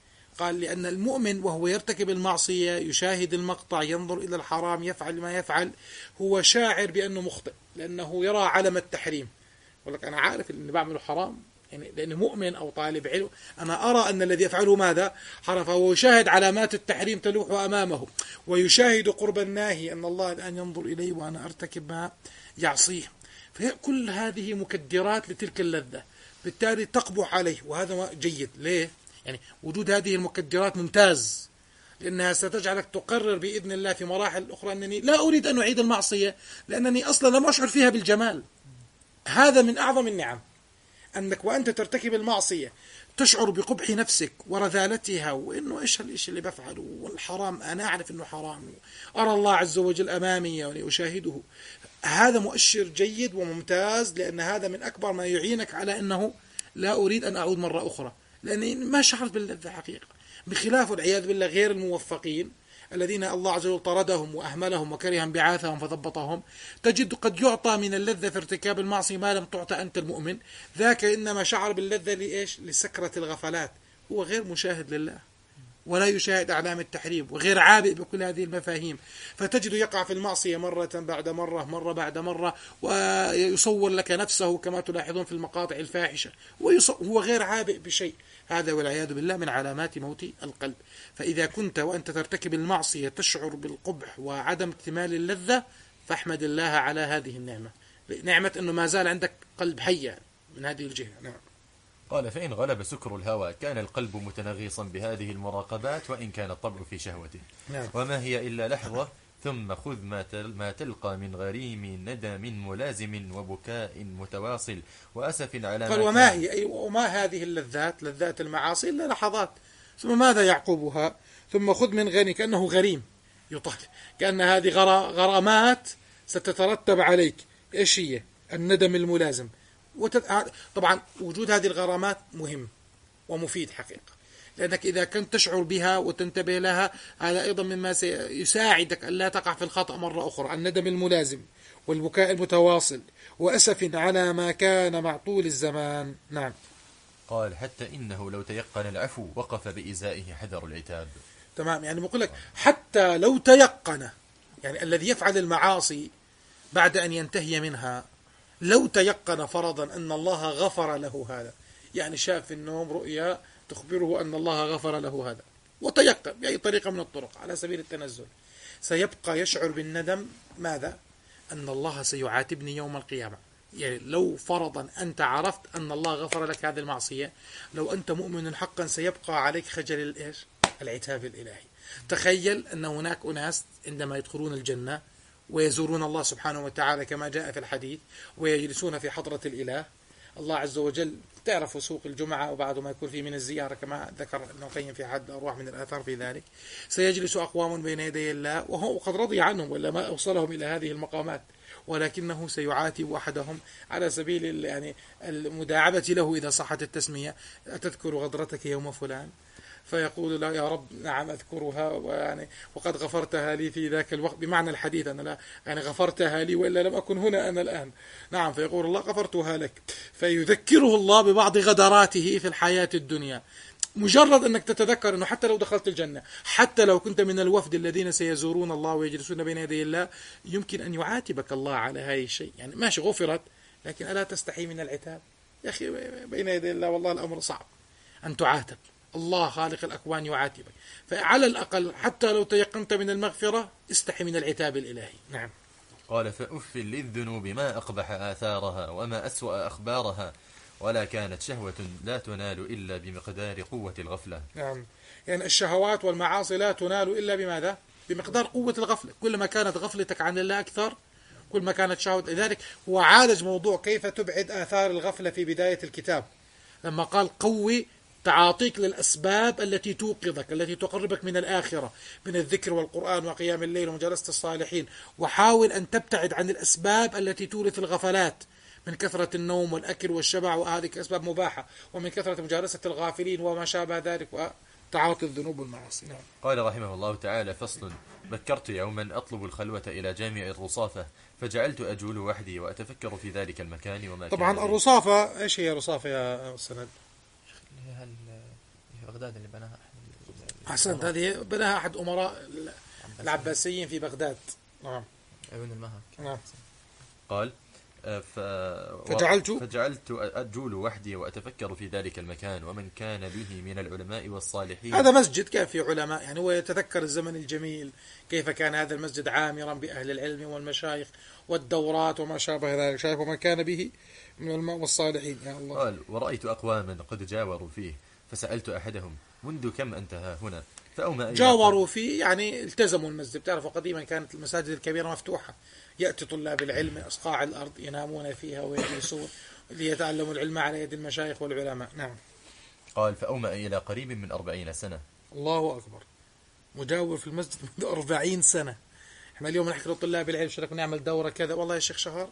قال لأن المؤمن وهو يرتكب المعصية يشاهد المقطع، ينظر إلى الحرام، يفعل ما يفعل، هو شاعر بأنه مخطئ لأنه يرى علم التحريم. يقول لك أنا عارف أني بعمله حرام، يعني لأنه مؤمن أو طالب علم، أنا أرى أن الذي يفعله ماذا حرام، فهو يشاهد علامات التحريم تلوح أمامه، ويشاهد قرب الناهي أن الله الآن ينظر إلي وأنا أرتكب ما يعصيه. فكل هذه مكدرات لتلك اللذة، بالتالي تقبح عليه، وهذا جيد. ليه؟ يعني وجود هذه المكدرات ممتاز، لأنها ستجعلك تقرر بإذن الله في مراحل أخرى أنني لا أريد أن أعيد المعصية لأنني أصلا لم أشعر فيها بالجمال. هذا من أعظم النعم، أنك وأنت ترتكب المعصية تشعر بقبح نفسك ورذالتها، وإنه إيش هالإشي اللي بفعله والحرام، أنا أعرف إنه حرام، أرى الله عز وجل أمامي وأشاهده. هذا مؤشر جيد وممتاز، لأن هذا من أكبر ما يعينك على أنه لا أريد أن أعود مرة أخرى، لأني ما شعرت باللذة حقيقة. بخلاف والعياذ بالله غير الموفقين الذين الله عز وجل طردهم وأهملهم وكره انبعاثهم فضبطهم، تجد قد يعطى من اللذة في ارتكاب المعصية ما لم تعطى أنت المؤمن. ذاك إنما شعر باللذة لإيش؟ لسكرة الغفلات، هو غير مشاهد لله ولا يشاهد أعلام التحريم وغير عابئ بكل هذه المفاهيم، فتجد يقع في المعصية مرة بعد مرة مرة بعد مرة، ويصور لك نفسه كما تلاحظون في المقاطع الفاحشة، وهو غير عابئ بشيء. هذا والعياذ بالله من علامات موت القلب. فإذا كنت وأنت ترتكب المعصية تشعر بالقبح وعدم اكتمال اللذة، فاحمد الله على هذه النعمة، نعمة أنه ما زال عندك قلب حي من هذه الجهة. نعم. قال: فإن غلب سكر الهوى كان القلب متنغيصا بهذه المراقبات، وإن كان الطبع في شهوته. نعم. وما هي إلا لحظة، ثم خذ ما تلقى من غريم ندم ملازم وبكاء متواصل وأسف على قال: وما هي أي وما هذه اللذات، لذات المعاصي، إلا لحظات، ثم ماذا يعقبها؟ ثم خذ من غني، كأنه غريم يطال، كأن هذه غرامات ستترتب عليك. إيش هي؟ الندم الملازم. طبعا وجود هذه الغرامات مهم ومفيد حقيقة، لأنك إذا كنت تشعر بها وتنتبه لها، هذا أيضا مما سيساعدك أن لا تقع في الخطأ مرة أخرى. الندم الملازم والبكاء المتواصل وأسف على ما كان مع طول الزمان. نعم. قال حتى إنه لو تيقن العفو وقف بإزائه حذر العتاب. تمام، يعني بقول لك حتى لو تيقن، يعني الذي يفعل المعاصي بعد أن ينتهي منها، لو تيقن فرضا أن الله غفر له هذا، يعني شاف في النوم رؤيا تخبره أن الله غفر له هذا وتيقن بأي طريقة من الطرق على سبيل التنزل، سيبقى يشعر بالندم. ماذا؟ أن الله سيعاتبني يوم القيامة. يعني لو فرضا أنت عرفت أن الله غفر لك هذه المعصية، لو أنت مؤمن حقا سيبقى عليك خجل الإيش؟ العتاب الإلهي. تخيل أن هناك أناس عندما يدخلون الجنة ويزورون الله سبحانه وتعالى كما جاء في الحديث ويجلسون في حضرة الإله الله عز وجل، تعرفوا سوق الجمعة وبعد ما يكون فيه من الزيارة كما ذكر ابن القيم في حد أرواح من الآثار في ذلك، سيجلس أقوام بين يدي الله وهو قد رضي عنهم ولا ما أوصلهم إلى هذه المقامات، ولكنه سيعاتب أحدهم على سبيل يعني المداعبة له إذا صحت التسمية: أتذكر غدرتك يوم فلان؟ فيقول لا يا رب نعم أذكرها، ويعني وقد غفرتها لي في ذاك الوقت، بمعنى الحديث أنا لا يعني غفرتها لي وإلا لم أكن هنا أنا الآن. نعم، فيقول الله غفرتها لك، فيذكره الله ببعض غدراته في الحياة الدنيا. مجرد أنك تتذكر أنه حتى لو دخلت الجنة، حتى لو كنت من الوفد الذين سيزورون الله ويجلسون بين يدي الله، يمكن أن يعاتبك الله على هذا الشيء. يعني ماشي غفرت، لكن ألا تستحي من العتاب؟ يا أخي بين يدي الله والله الأمر صعب أن تعاتب، الله خالق الأكوان يعاتبك. فعلى الأقل حتى لو تيقنت من المغفرة استحي من العتاب الإلهي. نعم. قال فأف للذنوب ما أقبح آثارها وما أسوأ أخبارها، ولا كانت شهوة لا تنال إلا بمقدار قوة الغفلة. نعم، يعني الشهوات والمعاصي لا تنال إلا بماذا؟ بمقدار قوة الغفلة. كلما كانت غفلتك عن الله أكثر كل ما كانت شهوة. لذلك هو عالج موضوع كيف تبعد آثار الغفلة في بداية الكتاب لما قال قوي تعاطيك للأسباب التي توقظك، التي تقربك من الآخرة، من الذكر والقرآن وقيام الليل ومجالسة الصالحين، وحاول أن تبتعد عن الأسباب التي تورث الغفلات من كثرة النوم والأكل والشبع، وهذه أسباب مباحة، ومن كثرة مجالسة الغافلين وما شابه ذلك، وتعاطي الذنوب والمعاصي. نعم. قال رحمه الله تعالى: فصل: بكرت يوما أطلب الخلوة إلى جامع الرصافة، فجعلت أجول وحدي وأتفكر في ذلك المكان وما طبعا كان الرصافة إيش هي الرصافة يا سند؟ هي بغداد اللي بناها أحسنت، هذه بناها أحد أمراء العباسيين في بغداد. نعم. عيون المهك. نعم. قال ف... فجعلت فجعلت أجول وحدي وأتفكر في ذلك المكان ومن كان به من العلماء والصالحين. هذا مسجد كان فيه علماء، يعني هو يتذكر الزمن الجميل كيف كان هذا المسجد عامرا بأهل العلم والمشايخ والدورات وما شابه ذلك، شايف ومن كان به من العلماء والصالحين. يا الله. قال: ورأيت أقواما قد جاوروا فيه، فسألت أحدهم: منذ كم أنت ها هنا؟ فأوما جاوروا فيه يعني التزموا المسجد. تعرفوا قديما كانت المساجد الكبيرة مفتوحة، يأتي طلاب العلم أصقاع الأرض ينامون فيها ويجلسون ليتعلموا العلم على يد المشايخ والعلماء. نعم. قال: فأوما إلى قريب من أربعين سنة. الله أكبر، مجاور في المسجد منذ أربعين سنة. احنا اليوم نحكي لطلاب العلم شو رأيكم نعمل دورة كذا؟ والله يا شيخ شهر،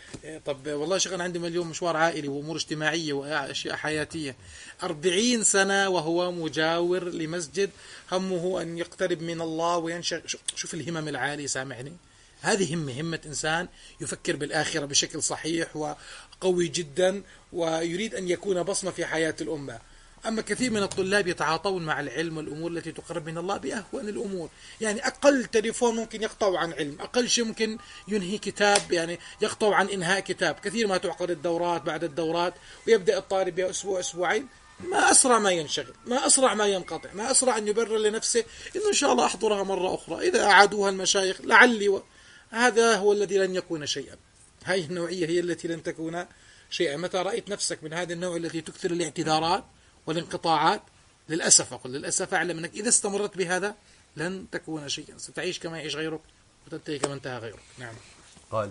طب والله يا شيخ أنا عندي اليوم مشوار عائلي وأمور اجتماعية وأشياء حياتية. أربعين سنة وهو مجاور لمسجد، همه أن يقترب من الله وينشغل. شوف الهمم العالية، سامعني، هذه همة همة إنسان يفكر بالآخرة بشكل صحيح وقوي جدا ويريد أن يكون بصمة في حياة الأمة. أما كثير من الطلاب يتعاطون مع العلم والأمور التي تقرب من الله بأهون الأمور، يعني أقل تليفون ممكن يقطع عن علم، أقل شيء ممكن ينهي كتاب، يعني يقطع عن إنهاء كتاب. كثير ما تعقد الدورات بعد الدورات ويبدأ الطالب أسبوع أسبوعين، ما أسرع ما ينشغل، ما أسرع ما ينقطع، ما أسرع أن يبرر لنفسه إنه إن شاء الله أحضرها مرة أخرى إذا أعادوها المشايخ لعلي و... هذا هو الذي لن يكون شيئا. هذه النوعية هي التي لن تكون شيئا. متى رأيت نفسك من هذا النوع التي تكثر الاعتذارات والانقطاعات، للأسف أقول للأسف أعلم أنك إذا استمرت بهذا لن تكون شيئا، ستعيش كما يعيش غيرك وتنتهي كما انتهى غيرك. نعم. قال: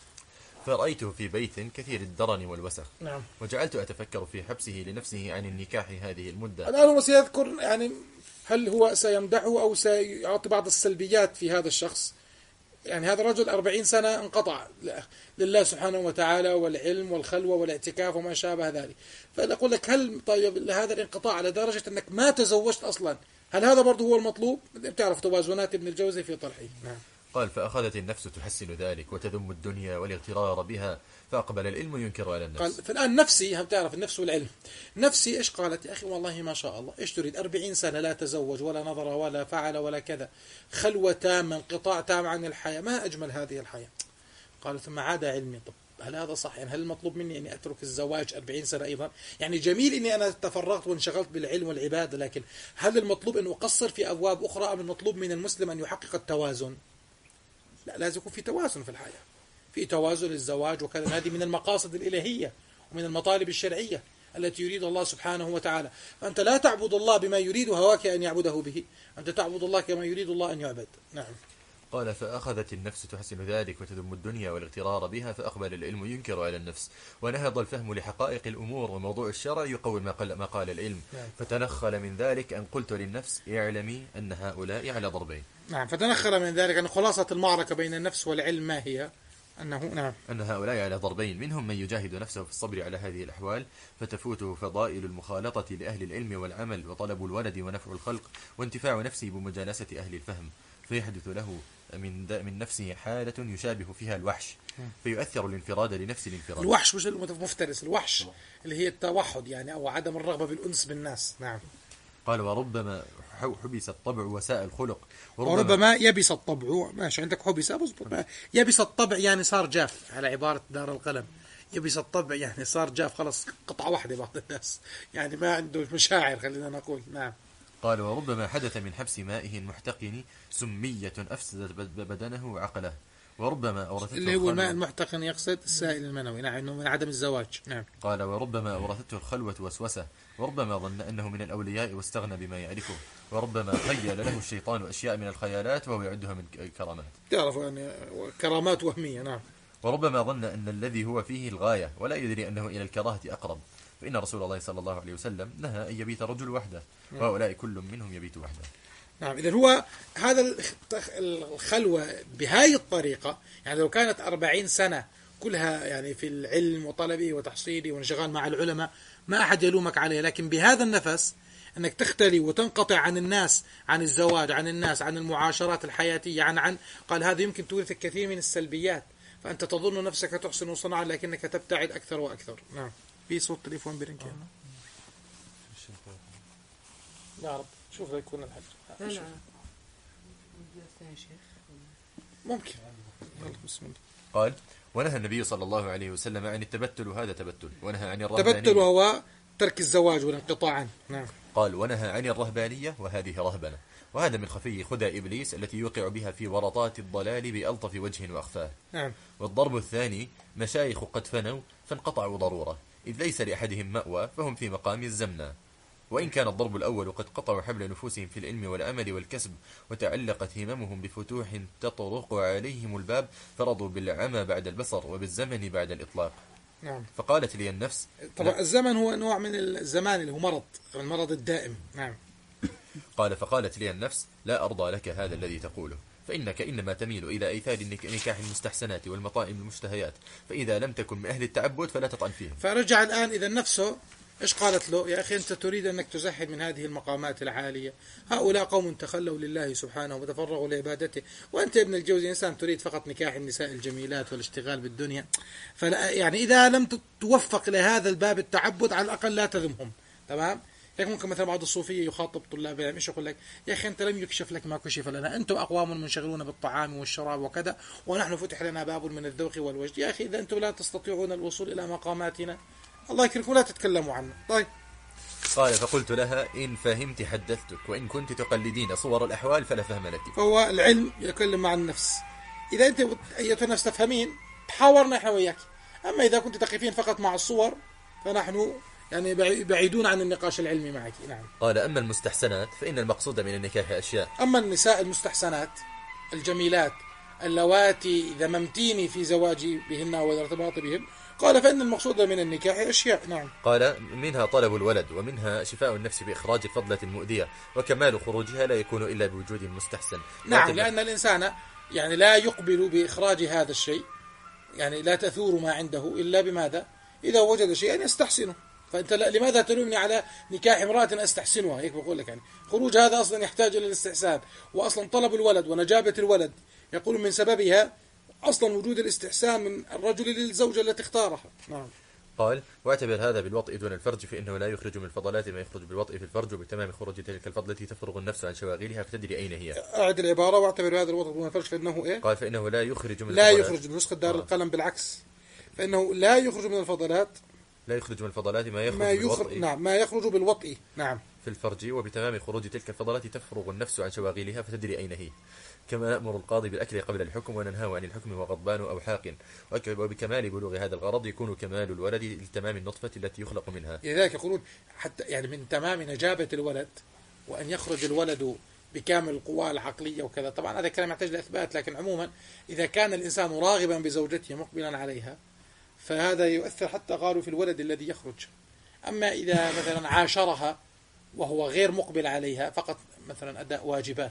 فرأيته في بيت كثير الدرن والوسخ. نعم. وجعلت أتفكر في حبسه لنفسه عن النكاح هذه المدة. الآن هو سيذكر يعني هل هو سيمدحه أو سيعطي بعض السلبيات في هذا الشخص. يعني هذا الرجل أربعين سنة انقطع لله سبحانه وتعالى والعلم والخلوة والاعتكاف وما شابه ذلك. فأقول لك هل طيب هذا الانقطاع على درجة أنك ما تزوجت أصلا، هل هذا برضه هو المطلوب؟ بتعرف توازنات ابن الجوزي في طرحه. نعم. قال فأخذت النفس تحسن ذلك وتذم الدنيا والاغترار بها فأقبل العلم ينكر على النفس. قال فالآن نفسي، هم تعرف النفس والعلم، نفسي إيش قالت؟ يا أخي والله ما شاء الله، إيش تريد؟ أربعين سنة لا تزوج ولا نظر ولا فعل ولا كذا، خلوة تامة، انقطاع تام عن الحياة، ما أجمل هذه الحياة. قال ثم عاد علمي، طب هل هذا صح؟ يعني هل المطلوب مني أني أترك الزواج أربعين سنة أيضا؟ يعني جميل أني أنا تفرغت وانشغلت بالعلم والعبادة، لكن هل المطلوب أن أقصر في أبواب أخرى، أم المطلوب من المسلم أن يحقق التوازن؟ لا، لازم يكون في توازن في الحياة، في توازن الزواج وكذا. هذه من المقاصد الإلهية ومن المطالب الشرعية التي يريد الله سبحانه وتعالى. فأنت لا تعبد الله بما يريد هواك أن يعبده به، أنت تعبد الله كما يريد الله أن يعبد. نعم. قال فأخذت النفس تحسن ذلك وتذم الدنيا والاغترار بها فأقبل العلم ينكر على النفس ونهض الفهم لحقائق الأمور وموضوع الشرع يقوي ما قال, ما قال العلم. نعم. فتنخل من ذلك أن قلت للنفس اعلمي أن هؤلاء على ضربين. نعم. فتنخل من ذلك أن خلاصة المعركة بين النفس والعلم ما هي؟ أنه نعم أن هؤلاء على ضربين، منهم من يجاهد نفسه في الصبر على هذه الأحوال فتفوته فضائل المخالطة لأهل العلم والعمل وطلب الولد ونفع الخلق وانتفاع نفسه بمجالسة أهل الفهم، فيحدث له من من نفسه حالة يشابه فيها الوحش، فيؤثر الانفراد لنفس الانفراد. الوحش مش المفترس، الوحش اللي هي التوحد يعني، أو عدم الرغبة بالأنس بالناس. نعم. قال وربما حبس الطبع وساء الخلق، وربما, وربما يبس الطبع، ماشي عندك حبس، يبس الطبع يعني صار جاف، على عبارة دار القلم، يبس الطبع يعني صار جاف، خلص قطعة واحدة بعض الناس، يعني ما عنده مشاعر خلينا نقول. نعم. قال وربما حدث من حبس مائه المحتقن سمية أفسدت بدنه وعقله، وربما أورثته اللي هو الماء المحتقن يقصد السائل المنوي. نعم، إنه من عدم الزواج. نعم. قال وربما أورثته الخلوة وسوسة، وربما ظن أنه من الأولياء واستغنى بما يعرفه، وربما خيل له الشيطان أشياء من الخيالات وهو يعدها من كرامات. تعرفوا يعني كرامات وهمية. نعم. وربما ظن أن الذي هو فيه الغاية ولا يدري أنه إلى الكراهة أقرب، فإن رسول الله صلى الله عليه وسلم نهى أن يبيت رجل وحده، وهؤلاء كل منهم يبيت وحده. نعم. إذن هو هذا الخلوة بهاي الطريقة، يعني لو كانت أربعين سنة كلها يعني في العلم وطلبه وتحصيله وانشغال مع العلماء ما أحد يلومك عليه، لكن بهذا النفس أنك تختلي وتنقطع عن الناس، عن الزواج، عن الناس، عن المعاشرات الحياتية، عن عن قال هذا يمكن تورثك كثير من السلبيات، فأنت تظن نفسك تحسن صنعا لكنك تبتعد أكثر وأكثر. نعم. في صوت تليفون برنكي. يا رب شوف لا يكون الحج. لا لا ممكن. بسم الله. قال ونهى النبي صلى الله عليه وسلم عن التبتل، وهذا تبتل، ونهى عن الرهبانية. التبتل وهو ترك الزواج والانقطاع عنه. نعم. قال ونهى عن الرهبانية، وهذه رهبنة، وهذا من خفي خدع إبليس التي يوقع بها في ورطات الضلال بألطف وجه وأخفاه. نعم. والضرب الثاني مشايخ قد فنوا فانقطعوا ضرورة، إذ ليس لأحدهم مأوى فهم في مقام الزمنة. وإن كان الضرب الأول قد قطعوا حبل نفوسهم في العلم والعمل والكسب، وتعلقت هممهم بفتوح تطرق عليهم الباب، فرضوا بالعمى بعد البصر وبالزمن بعد الإطلاق. نعم. فقالت لي النفس طبعا الزمن هو نوع من الزمان اللي هو مرض، المرض الدائم. نعم. قال فقالت لي النفس لا أرضى لك هذا الذي تقوله، فإنك إنما تميل إلى إيثار نكاح المستحسنات والمطائم المشتهيات، فإذا لم تكن من أهل التعبد فلا تطعن فيهم. فرجع الآن إذا نفسه إيش قالت له؟ يا أخي أنت تريد أنك تزحد من هذه المقامات العالية، هؤلاء قوم تخلوا لله سبحانه وتفرغوا لعبادته، وأنت ابن الجوزي إنسان تريد فقط نكاح النساء الجميلات والاشتغال بالدنيا، فلا يعني إذا لم توفق لهذا الباب التعبد على الأقل لا تذمهم. تمام؟ يعني ممكن مثلا بعض الصوفية يخاطب طلاب العلم ايش يقول لك؟ يا أخي أنت لم يكشف لك ما كشف لنا، أنتم أقوام منشغلون بالطعام والشراب وكذا، ونحن فتح لنا باب من الذوق والوجد. يا أخي إذا أنتم لا تستطيعون الوصول إلى مقاماتنا الله يكرمكم لا تتكلموا عنه. طيب. قال فقلت لها إن فهمت حدثتك، وإن كنت تقلدين صور الأحوال فلا فهم لك. فهو العلم يتكلم مع النفس، إذا أنت أيتها النفس تفهمين تحاورنا إحنا وياك، أما إذا كنت تقفين فقط مع الصور فنحن يعني بعيدون عن النقاش العلمي معك. نعم. قال أما المستحسنات فإن المقصود من النكاح أشياء. أما النساء المستحسنات الجميلات اللواتي ذممتيني في زواجي بهن والارتباط بهم، قال فإن المقصود من النكاح أشياء. نعم. قال منها طلب الولد، ومنها شفاء النفس بإخراج الفضلة المؤذية، وكمال خروجها لا يكون إلا بوجود مستحسن. نعم. لأن الإنسان يعني لا يقبل بإخراج هذا الشيء، يعني لا تثور ما عنده إلا بماذا؟ إذا وجد شيئا يستحسنه. فأنت لماذا تلومني على نكاح امرأة أستحسنها؟ هيك بقول لك يعني خروج هذا أصلا يحتاج إلى الاستحسان، وأصلا طلب الولد ونجابة الولد يقول من سببها أصلا وجود الاستحسان من الرجل للزوجة التي اختارها. نعم. قال واعتبر هذا بالوطء دون الفرج فإنه لا يخرج من الفضلات ما يخرج بالوطء في الفرج وبتمام خروج تلك الفضلة التي تفرغ النفس عن شواغلها فتدري أين هي. أعد العبارة واعتبر هذا الوطء دون الفرج فإنه إيه؟ قال فإنه لا يخرج من لا الفضلات يخرج نسخة دار القلم بالعكس فإنه لا يخرج من الفضلات لا يخرج من الفضلات ما يخرج ما يخرج بالوطء نعم ما يخرج بالوطء نعم في الفرج وبتمام خروج تلك الفضلات تفرغ النفس عن شواغلها فتدري أين هي. كما نأمر القاضي بالأكل قبل الحكم وننهاه عن الحكم وغضبان أو حاق وبكمال بلوغ هذا الغرض يكون كمال الولد لتمام النطفة التي يخلق منها. لذلك يقولون حتى يعني من تمام نجابة الولد وأن يخرج الولد بكامل القوى العقلية وكذا. طبعا هذا كلام يحتاج لإثبات لكن عموما إذا كان الإنسان راغبا بزوجته مقبلا عليها فهذا يؤثر حتى قالوا في الولد الذي يخرج. أما إذا مثلا عاشرها وهو غير مقبل عليها فقط مثلا أداء واجبات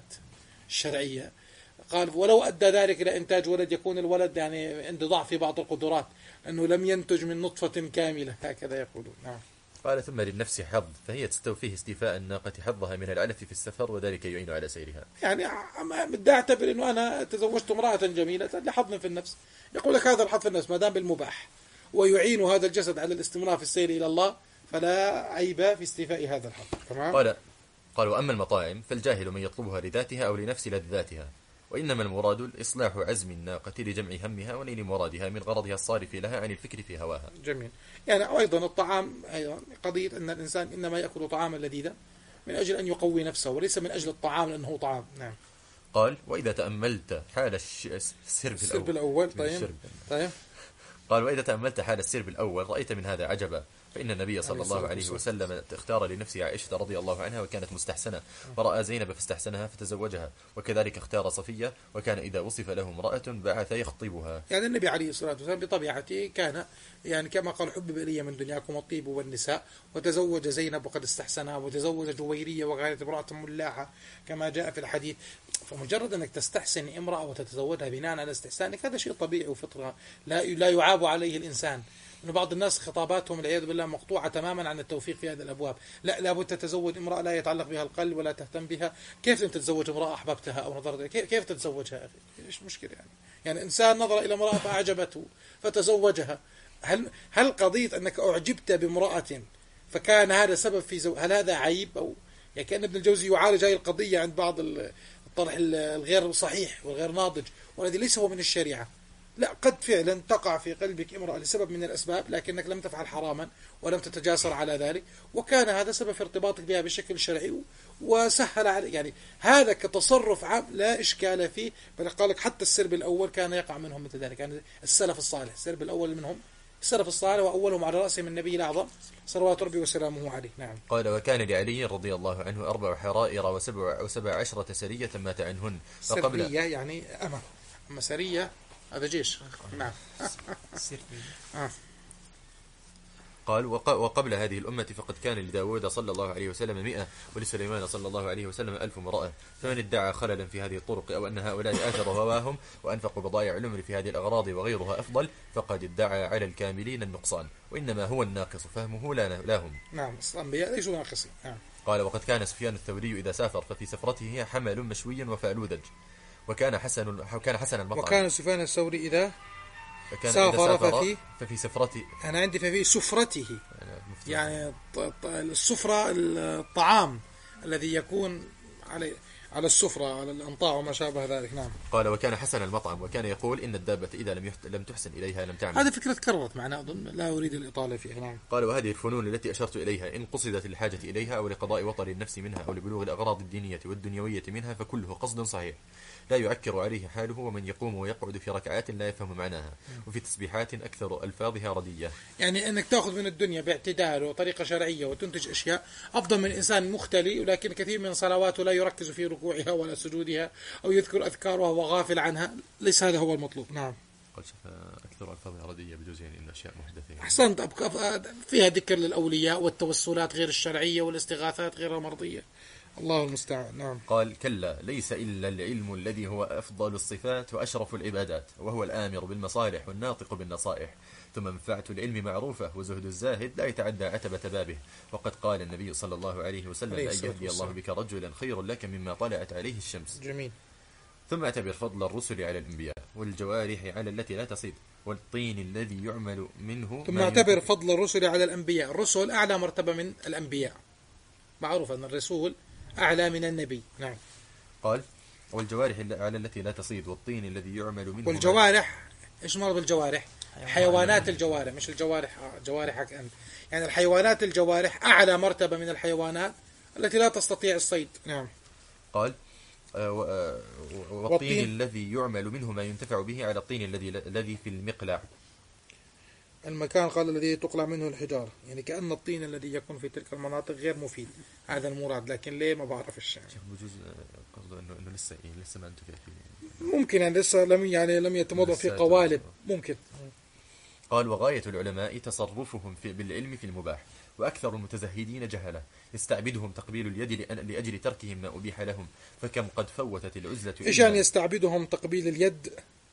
شرعية قال ولو أدى ذلك إلى إنتاج ولد يكون الولد يعني عنده ضعف في بعض القدرات أنه لم ينتج من نطفة كاملة هكذا يقولون. نعم. قال ثم للنفس حظ فهي تستوفيه استيفاء الناقة حظها من العلف في السفر وذلك يعين على سيرها. يعني بدي أعتبر أنه أنا تزوجت امرأة جميلة لحظ في النفس يقول لك هذا الحظ في النفس ما دام بالمباح ويعين هذا الجسد على الاستمرار في السير إلى الله فلا عيب في استيفاء هذا الحظ. تمام. قال قال وأما المطاعم فالجاهل من يطلبها لذاتها أو لنفس لذاتها وإنما المراد الإصلاح عزم الناقة لجمع همها ونيل مرادها من غرضها الصارف لها عن الفكر في هواها. جميل. يعني أيضا الطعام أيضا قضية أن الإنسان إنما يأكل طعاما لذيذا من أجل أن يقوي نفسه وليس من أجل الطعام لأنه طعام. نعم. قال وإذا تأملت حال السرب السرب الأول, الأول. طيب. طيب. قال وإذا تأملت حال السرب الأول رأيت من هذا عجبا فإن النبي صلى الله عليه وسلم اختار لنفسه عائشة رضي الله عنها وكانت مستحسنة ورأى زينب فاستحسنها فتزوجها وكذلك اختار صفية وكان إذا وصف له امرأة بعث يخطبها. يعني النبي عليه الصلاة والسلام بطبيعته كان يعني كما قال حبب إلي من دنياكم الطيب والنساء وتزوج زينب وقد استحسنها وتزوج جويرية وكانت امرأة ملاحة كما جاء في الحديث. فمجرد أنك تستحسن امرأة وتتزوجها بناء على استحسانك هذا شيء طبيعي وفطرة لا لا يعاب عليه الإنسان. إنه بعض الناس خطاباتهم والعياذ بالله مقطوعة تماما عن التوفيق في هذه الأبواب. لا لابد تتزوج امرأة لا يتعلق بها القلب ولا تهتم بها. كيف أنت تتزوج امرأة أحببتها أو نظرت كيف كيف تتزوجها يا أخي؟ إيش مشكلة يعني؟ يعني إنسان نظر إلى امرأة فأعجبته فتزوجها. هل هل قضية أنك أعجبت بامرأة فكان هذا سبب في زو... هل هذا عيب أو يعني كأن ابن الجوزي يعالج هذه القضية عند بعض الطرح الغير صحيح والغير ناضج والذي ليس هو من الشريعة. لا قد فعلا تقع في قلبك امرأة لسبب من الأسباب لكنك لم تفعل حراما ولم تتجاسر على ذلك وكان هذا سبب في ارتباطك بها بالشكل الشرعي وسهل على يعني هذا كتصرف عام لا إشكال فيه. بل قال لك حتى السرب الأول كان يقع منهم مثل ذلك يعني السلف الصالح السرب الأول منهم السلف الصالح وأولهم على رأسهم النبي الأعظم صلوات ربي وسلامه عليه. نعم. قال وكان لعلي رضي الله عنه أربع حرائر وسبع, وسبع عشرة سرية مات عنهن فقبل سرية يعني أما أما سرية هذا جيش. نعم. آه. قال وقبل هذه الأمة فقد كان لداود صلى الله عليه وسلم مئة ولسليمان صلى الله عليه وسلم ألف امرأة فمن ادعى خللا في هذه الطرق أو أن هؤلاء آثروا هواهم وأنفقوا بضائع العمر في هذه الأغراض وغيرها أفضل فقد ادعى على الكاملين النقصان وإنما هو الناقص فهمه لا لهم. نعم. الأنبياء ليسوا ناقصين. نعم. قال وقد كان سفيان الثوري إذا سافر ففي سفرته حمل مشوي وفالودج وكان حسن وكان حسن المطعم. وكان سفيان الثوري إذا سافر ففي ففي سفرته أنا عندي ففي سفرته يعني السفرة الطعام الذي يكون على على السفرة على الأنطاع وما شابه ذلك. نعم. قال وكان حسن المطعم وكان يقول إن الدابة إذا لم يحت... لم تحسن إليها لم تعمل. هذه فكرة تكررت معنا أظن لا أريد الإطالة فيها. نعم. قال وهذه الفنون التي أشرت إليها إن قصدت الحاجة إليها أو لقضاء وطر النفس منها أو لبلوغ الأغراض الدينية والدنيوية منها فكله قصد صحيح لا يعكر عليه حاله ومن يقوم ويقعد في ركعات لا يفهم معناها وفي تسبيحات أكثر ألفاظها ردية. يعني أنك تأخذ من الدنيا باعتدال وطريقة شرعية وتنتج أشياء أفضل من إنسان مختلي ولكن كثير من صلواته لا يركز في ركوعها ولا سجودها أو يذكر أذكار وهو غافل عنها. ليس هذا هو المطلوب. نعم. قال أكثر ألفاظها ردية بجوز يعني إن أشياء محدثة. أحسنت. فيها ذكر للأولياء والتوسلات غير الشرعية والاستغاثات غير المرضية. الله المستعان. نعم. قال كلا ليس إلا العلم الذي هو أفضل الصفات وأشرف العبادات وهو الآمر بالمصالح والناطق بالنصائح ثم منفعة العلم معروفة وزهد الزاهد لا يتعدى عتبة بابه وقد قال النبي صلى الله عليه وسلم أن يهدي الله بك رجلا خير لك مما طلعت عليه الشمس. جميل. ثم اعتبر فضل الرسل على الأنبياء والجوارح على التي لا تصيد والطين الذي يعمل منه. ثم اعتبر فضل الرسل على الأنبياء. الرسل أعلى مرتبة من الأنبياء، معروف أن الرسول أعلى من النبي. نعم. قال والجوارح على التي لا تصيد والطين الذي يعمل منه. والجوارح إيش مرض بالجوارح؟ حيوانات الجوارح، مش الجوارح جوارحك أنت، يعني الحيوانات الجوارح أعلى مرتبة من الحيوانات التي لا تستطيع الصيد. نعم. قال والطين الذي يعمل منه ما ينتفع به على الطين الذي الذي في المقلع. المكان قال الذي تقلع منه الحجارة، يعني كأن الطين الذي يكون في تلك المناطق غير مفيد، هذا المراد، لكن ليه ما بعرف الشيء. بجوز قصده انه انه لسه إيه لسه ما انتفع فيه، ممكن يعني لسه لم يعني لم يتمضى في قوالب، ممكن. قال وغاية العلماء تصرفهم في بالعلم في المباح، وأكثر المتزهدين جهلة يستعبدهم تقبيل اليد لأجل تركهم ما أبيح لهم، فكم قد فوتت العزلة. إيش يعني يستعبدهم تقبيل اليد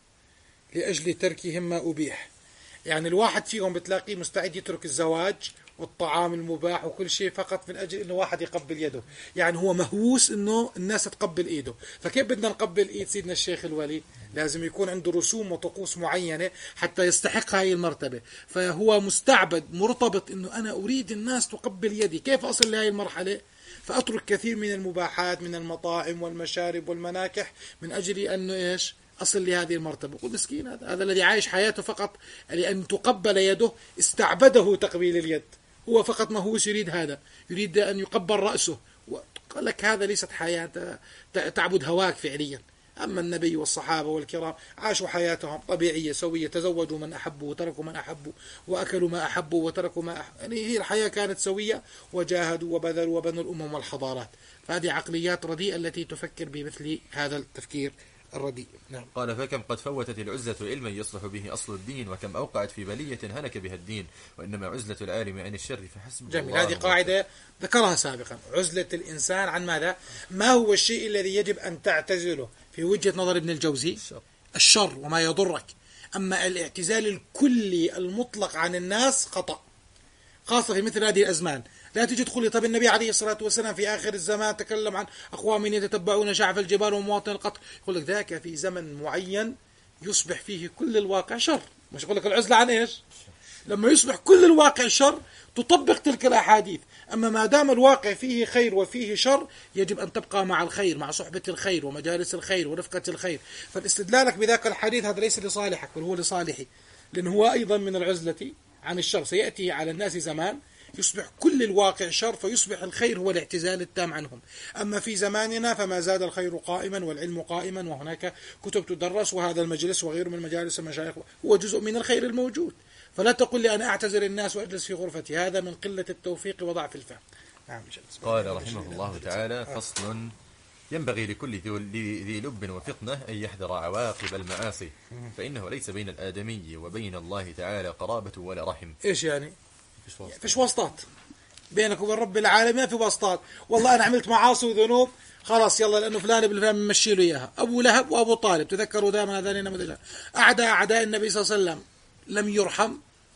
لأجل تركهم ما أبيح؟ يعني الواحد فيهم بتلاقيه مستعد يترك الزواج والطعام المباح وكل شيء فقط من أجل إنه واحد يقبل يده، يعني هو مهووس إنه الناس تقبل إيده. فكيف بدنا نقبل إيد سيدنا الشيخ الولي؟ لازم يكون عنده رسوم وطقوس معينة حتى يستحق هاي المرتبة. فهو مستعبد مرتبط إنه أنا أريد الناس تقبل يدي، كيف أصل لهذه المرحلة؟ فأترك كثير من المباحات من المطاعم والمشارب والمناكح من أجل أنه إيش أصل لهذه المرتبة. قل مسكين، هذا هذا الذي عايش حياته فقط لأن تقبل يده، استعبده تقبيل اليد، هو فقط ما هو يريد هذا، يريد أن يقبل رأسه. قال لك هذا ليست حياة تعبد هواك فعليا. أما النبي والصحابة والكرام عاشوا حياتهم طبيعية سوية، تزوجوا من أحبوا وتركوا من أحبوا، وأكلوا ما أحبوا وتركوا ما أحبوا، يعني هي الحياة كانت سوية، وجاهدوا وبذلوا وبنوا الأمم والحضارات. فهذه عقليات رديئة التي تفكر بمثل هذا التفكير الرديء. نعم. قال فكم قد فوتت العزلة علما يصلح به أصل الدين، وكم أوقعت في بلية هلك بها الدين، وإنما عزلة العالم عن الشر فحسب. جميل. هذه قاعدة ذكرها سابقا. عزلة الإنسان عن ماذا؟ ما هو الشيء الذي يجب أن تعتزله في وجهة نظر ابن الجوزي؟ الشر. الشر وما يضرك. أما الاعتزال الكلي المطلق عن الناس خطأ، خاصة في مثل هذه الأزمان. لا تجي تقولي طب النبي عليه الصلاة والسلام في آخر الزمان تكلم عن أقوام يتتبعون شعف الجبال ومواطن القطر، يقول لك ذاك في زمن معين يصبح فيه كل الواقع شر. مش يقول لك العزلة عن إيش؟ لما يصبح كل الواقع شر تطبق تلك الأحاديث. أما ما دام الواقع فيه خير وفيه شر يجب أن تبقى مع الخير، مع صحبة الخير ومجالس الخير ورفقة الخير. فالاستدلالك بذاك الحديث هذا ليس لصالحك بل هو لصالحي، لأنه هو أيضا من العزلة عن الشر. سيأتي على الناس زمان يصبح كل الواقع شر فيصبح الخير هو الاعتزال التام عنهم. أما في زماننا فما زاد الخير قائما والعلم قائما، وهناك كتب تدرس، وهذا المجلس وغيره من مجالس المشايخ هو جزء من الخير الموجود. فلا تقل لي أنا أعتذر الناس وأجلس في غرفتي، هذا من قلة التوفيق وضعف الفهم. نعم. قال رحمه الله تعالى فصل ينبغي لكل ذي لب وفطنة أن يحذر عواقب المعاصي، فإنه ليس بين الآدمي وبين الله تعالى قرابة ولا رحم. إيش يعني؟ فيش واسطات بينك وبين رب العالمين، ما في واسطات. والله أنا عملت معاصي وذنوب خلاص يلا لأنه فلان ابن فلان ممشي له إياها. أبو لهب وأبو طالب تذكروا دائما هذين النموذج، أعداء أعداء النبي صلى الله عليه وسلم لم يرحم،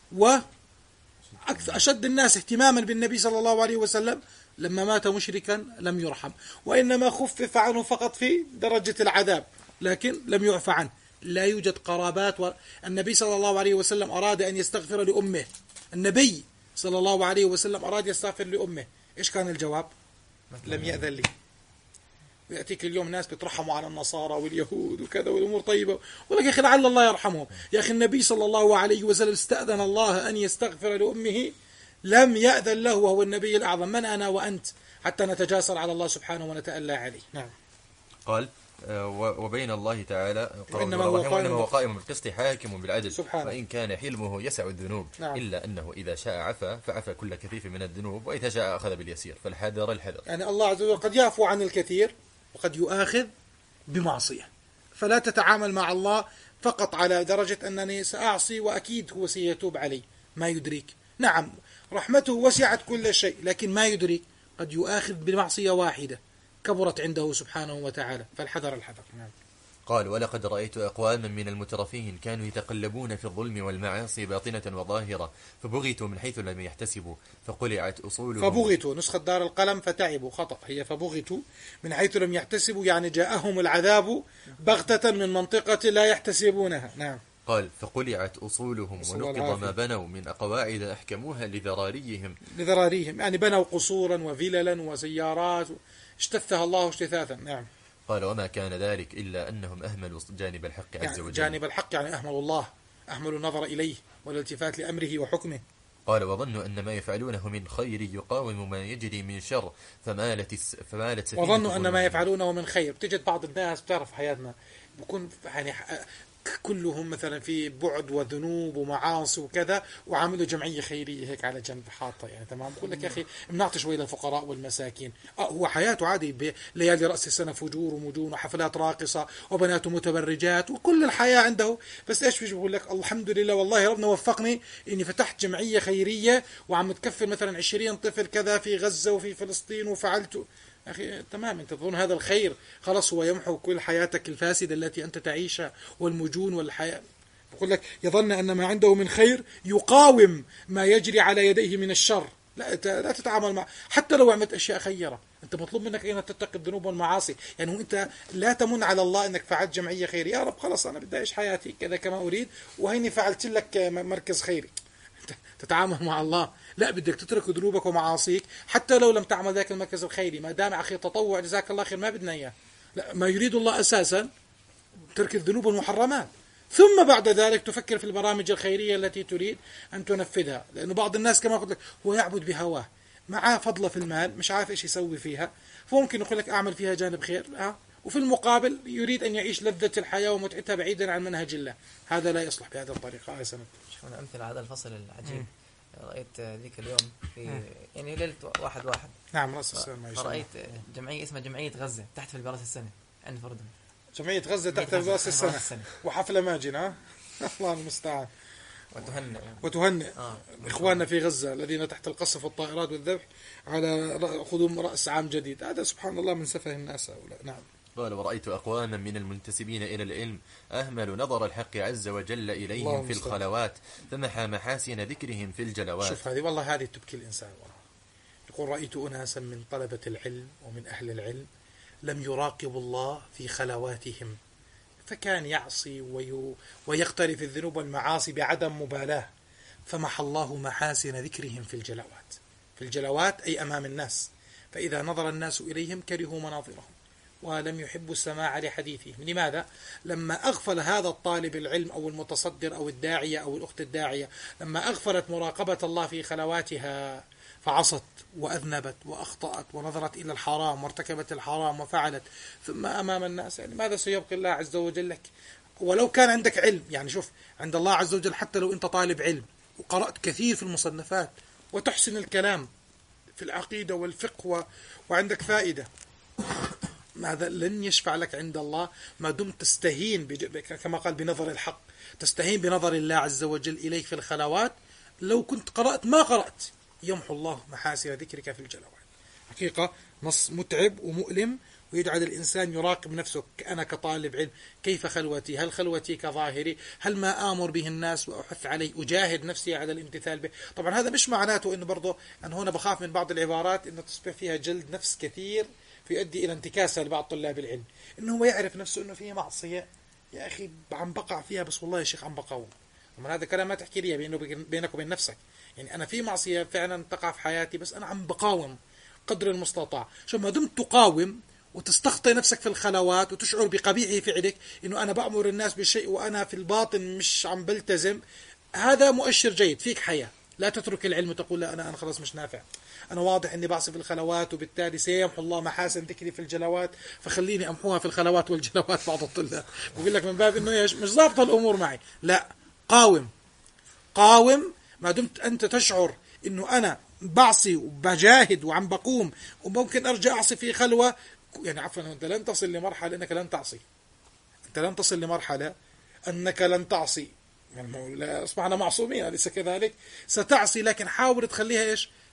وأشد الناس اهتماما بالنبي صلى الله عليه وسلم لما مات مشركا لم يرحم، وإنما خفف عنه فقط في درجة العذاب لكن لم يعفى عنه. لا يوجد قرابات. والنبي صلى الله عليه وسلم أراد أن يستغفر لأمه، النبي صلى الله عليه وسلم أراد يستغفر لأمه، إيش كان الجواب؟ لم يأذن لي. ويأتيك اليوم ناس بيترحموا على النصارى واليهود وكذا والأمور طيبة، ولكن يا أخي لعل الله يرحمهم. يا أخي النبي صلى الله عليه وسلم استأذن الله أن يستغفر لأمه، لم يأذن له وهو النبي الأعظم. من أنا وأنت حتى نتجاسر على الله سبحانه ونتألى عليه. نعم. قال وبين الله تعالى وإنما هو قائم, هو قائم بالقسط حاكم بالعدل سبحانه. وإن كان حلمه يسع الذنوب. نعم. إلا أنه إذا شاء عفا فعفى كل كثيف من الذنوب، وإذا شاء أخذ باليسير، فالحذر الحذر. يعني الله عز وجل قد يعفو عن الكثير وقد يؤاخذ بمعصية، فلا تتعامل مع الله فقط على درجة أنني سأعصي وأكيد هو سيتوب علي. ما يدريك. نعم رحمته وسعت كل شيء، لكن ما يدريك قد يؤاخذ بمعصية واحدة كبرت عنده سبحانه وتعالى، فالحذر الحذر. نعم. قال ولقد رأيت أقواما من المترفين كانوا يتقلبون في الظلم والمعاصي باطنة وظاهرة فبغتوا من حيث لم يحتسبوا فقلعت أصولهم. فبغتوا نسخة دار القلم فتعبوا خطأ، هي فبغتوا من حيث لم يحتسبوا، يعني جاءهم العذاب بغتة من منطقة لا يحتسبونها. نعم. قال فقلعت أصولهم ونقض العافية. ما بنوا من قواعد أحكموها لذراريهم. لذراريهم يعني بنوا قصورا وفللا وسيارات اشتثها الله اشتثاثا. نعم. قال وما كان ذلك إلا أنهم أهملوا جانب الحق عز يعني وجل. جانب الحق يعني أهملوا الله، أهملوا النظر إليه والالتفات لأمره وحكمه. قال وظنوا أن ما يفعلونه من خير يقاوم ما يجري من شر فمالت الس... فمالت سفينة وظنوا أن ما ظلمهم. يفعلونه من خير. تجد بعض الناس بتعرف حياتنا بكون يعني كلهم مثلا في بعد وذنوب ومعاصي وكذا، وعاملوا جمعية خيرية هيك على جنب حاطة يعني تمام، بقول لك يا أخي بنعطي شوي للفقراء والمساكين. آه هو حياته عادي بليالي رأس السنة فجور ومجون وحفلات راقصة وبنات متبرجات وكل الحياة عنده، بس إيش بيجي بقول لك الحمد لله والله ربنا وفقني إني فتحت جمعية خيرية وعم تكفل مثلا عشرين طفل كذا في غزة وفي فلسطين وفعلت. أخي تمام، أنت تظن هذا الخير خلاص هو يمحو كل حياتك الفاسدة التي أنت تعيشها والمجون والحياة. بقول لك يظن أن ما عنده من خير يقاوم ما يجري على يديه من الشر. لا لا تتعامل مع حتى لو عملت أشياء خيرة، أنت مطلوب منك أن تتقي الذنوب والمعاصي. يعني هو أنت لا تمن على الله أنك فعلت جمعية خيرية، يا رب خلاص أنا بدي أعيش حياتي كذا كما أريد وهيني فعلت لك مركز خيري. تتعامل مع الله لا، بدك تترك ذنوبك ومعاصيك حتى لو لم تعمل ذاك المركز الخيري. ما دام أخي تطوع جزاك الله خير ما بدنا إياه. لا، ما يريد الله أساسا ترك الذنوب والمحرمات، ثم بعد ذلك تفكر في البرامج الخيرية التي تريد أن تنفذها. لأنه بعض الناس كما قلت لك هو يعبد بهواه، معاه فضله في المال مش عارف إيش يسوي فيها، فممكن يقول لك أعمل فيها جانب خير أه؟ وفي المقابل يريد أن يعيش لذة الحياة ومتعتها بعيدا عن منهج الله. هذا لا يصلح بهذه الطريقة. آه سنة شوفنا أمثلة على هذا الفصل العجيب. رأيت ذيك اليوم في يعني ليلة واحد واحد نعم رأس السنة ما يشاء. رأيت جمعية اسمها جمعية غزة تحت في براس السنة عند فردن. جمعية غزة تحت براس السنة وحفلة ماجنة. الله المستعان. وتهنئ وتهنئ آه. إخواننا في غزة الذين تحت القصف والطائرات والذبح على قدوم رأس عام جديد. هذا سبحان الله من سفه الناس هؤلاء. نعم. قال ورأيت أقواما من المنتسبين إلى العلم أهملوا نظر الحق عز وجل إليهم في الخلوات فمحى محاسن ذكرهم في الجلوات. شوف هذه والله هذه تبكي الإنسان والله. يقول رأيت أناسا من طلبة العلم ومن أهل العلم لم يراقبوا الله في خلواتهم، فكان يعصي وي... ويقترف الذنوب والمعاصي بعدم مبالاة، فمحى الله محاسن ذكرهم في الجلوات. في الجلوات أي أمام الناس، فإذا نظر الناس إليهم كرهوا مناظرهم ولم يحبوا السماع لحديثهم. لماذا؟ لما أغفل هذا الطالب العلم أو المتصدر أو الداعية أو الأخت الداعية، لما أغفلت مراقبة الله في خلواتها فعصت وأذنبت وأخطأت ونظرت إلى الحرام وارتكبت الحرام وفعلت، ثم أمام الناس يعني ماذا سيبقي الله عز وجل لك؟ ولو كان عندك علم، يعني شوف عند الله عز وجل حتى لو أنت طالب علم وقرأت كثير في المصنفات وتحسن الكلام في العقيدة والفقه و... وعندك فائدة، هذا لن يشفع لك عند الله ما دمت تستهين بج... كما قال بنظر الحق، تستهين بنظر الله عز وجل إليك في الخلوات. لو كنت قرأت ما قرأت يمحو الله محاسن ذكرك في الجلوات. حقيقة نص متعب ومؤلم ويجعل الإنسان يراقب نفسه. أنا كطالب علم كيف خلوتي؟ هل خلوتي كظاهري؟ هل ما آمر به الناس وأحث عليه أجاهد نفسي على الامتثال به؟ طبعا هذا مش معناته أنه برضه أنا هنا بخاف من بعض العبارات أنه تصبح فيها جلد نفس كثير فيؤدي إلى انتكاسة لبعض طلاب العلم، إنه هو يعرف نفسه إنه فيه معصية يا أخي عم بقع فيها بس والله يا شيخ عم بقاوم. ومن هذا الكلام ما تحكي لي بينه بينك وبين نفسك، يعني أنا في معصية فعلا تقع في حياتي بس أنا عم بقاوم قدر المستطاع. شو ما دمت تقاوم وتستخطئ نفسك في الخلوات وتشعر بقبيح فعلك إنه أنا بأمر الناس بالشيء وأنا في الباطن مش عم بلتزم، هذا مؤشر جيد فيك حياة. لا تترك العلم وتقول لا أنا أنا خلاص مش نافع، أنا واضح إني بعصي في الخلوات وبالتالي سيمحو الله محاسن ذكري في الجلوات فخليني أمحوها في الخلوات والجلوات. بعض الطلاب بقول لك من باب إنه مش ضابطة الأمور معي. لا، قاوم قاوم ما دمت أنت تشعر إنه أنا بعصي وبجاهد وعم بقوم وممكن أرجع أعصي في خلوة. يعني عفوا أنت لن تصل لمرحلة أنك لن تعصي، أنت لن تصل لمرحلة أنك لن تعصي، يعني أصبحنا معصومين أليس كذلك؟ ستعصي لكن حاول تخليها إيش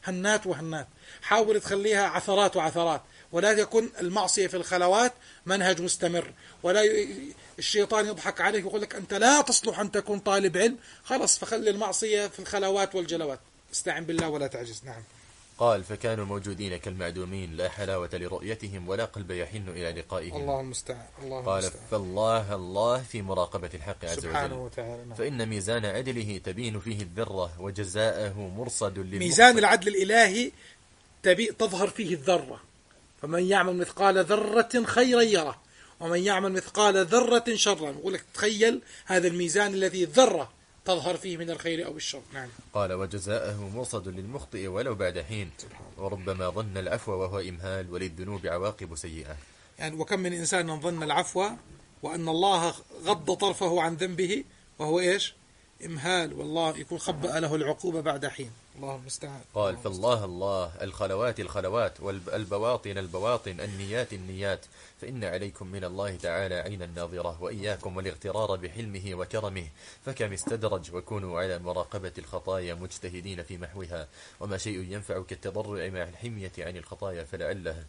هنات وهنات، حاول تخليها عثرات وعثرات، ولا يكون المعصية في الخلوات منهج مستمر، ولا ي... الشيطان يضحك عليك ويقول لك أنت لا تصلح أن تكون طالب علم، خلص فخلي المعصية في الخلوات والجلوات، استعن بالله ولا تعجز. نعم. قال فكانوا موجودين كالمعدومين لا حلاوة لرؤيتهم ولا قلب يحن إلى لقائهم. الله المستعان. الله قال المستعان. فالله الله في مراقبة الحق عز سبحانه وجل، وتعالى. نعم. فإن ميزان عدله تبين فيه الذرة وجزاءه مرصد للمخطئ. ميزان العدل الإلهي تبي تظهر فيه الذرة، فمن يعمل مثقال ذرة خيرا يره ومن يعمل مثقال ذرة شرا. يقول لك تخيل هذا الميزان الذي الذرة تظهر فيه من الخير أو الشر. نعم. قال وجزاءه مرصد للمخطئ ولو بعد حين، وربما ظن العفو وهو إمهال، وللذنوب عواقب سيئة. يعني وكم من إنسان ظن العفو وأن الله غض طرفه عن ذنبه وهو إيش؟ إمهال، والله يكون خبأ له العقوبة بعد حين. الله المستعان. قال فالله الله الخلوات الخلوات والبواطن البواطن النيات النيات، فإن عليكم من الله تعالى عين الناظرة، وإياكم والاغترار بحلمه وكرمه، فكم استدرج، وكونوا على مراقبة الخطايا مجتهدين في محوها، وما شيء ينفع كالتضرع مع الحمية عن الخطايا فلعله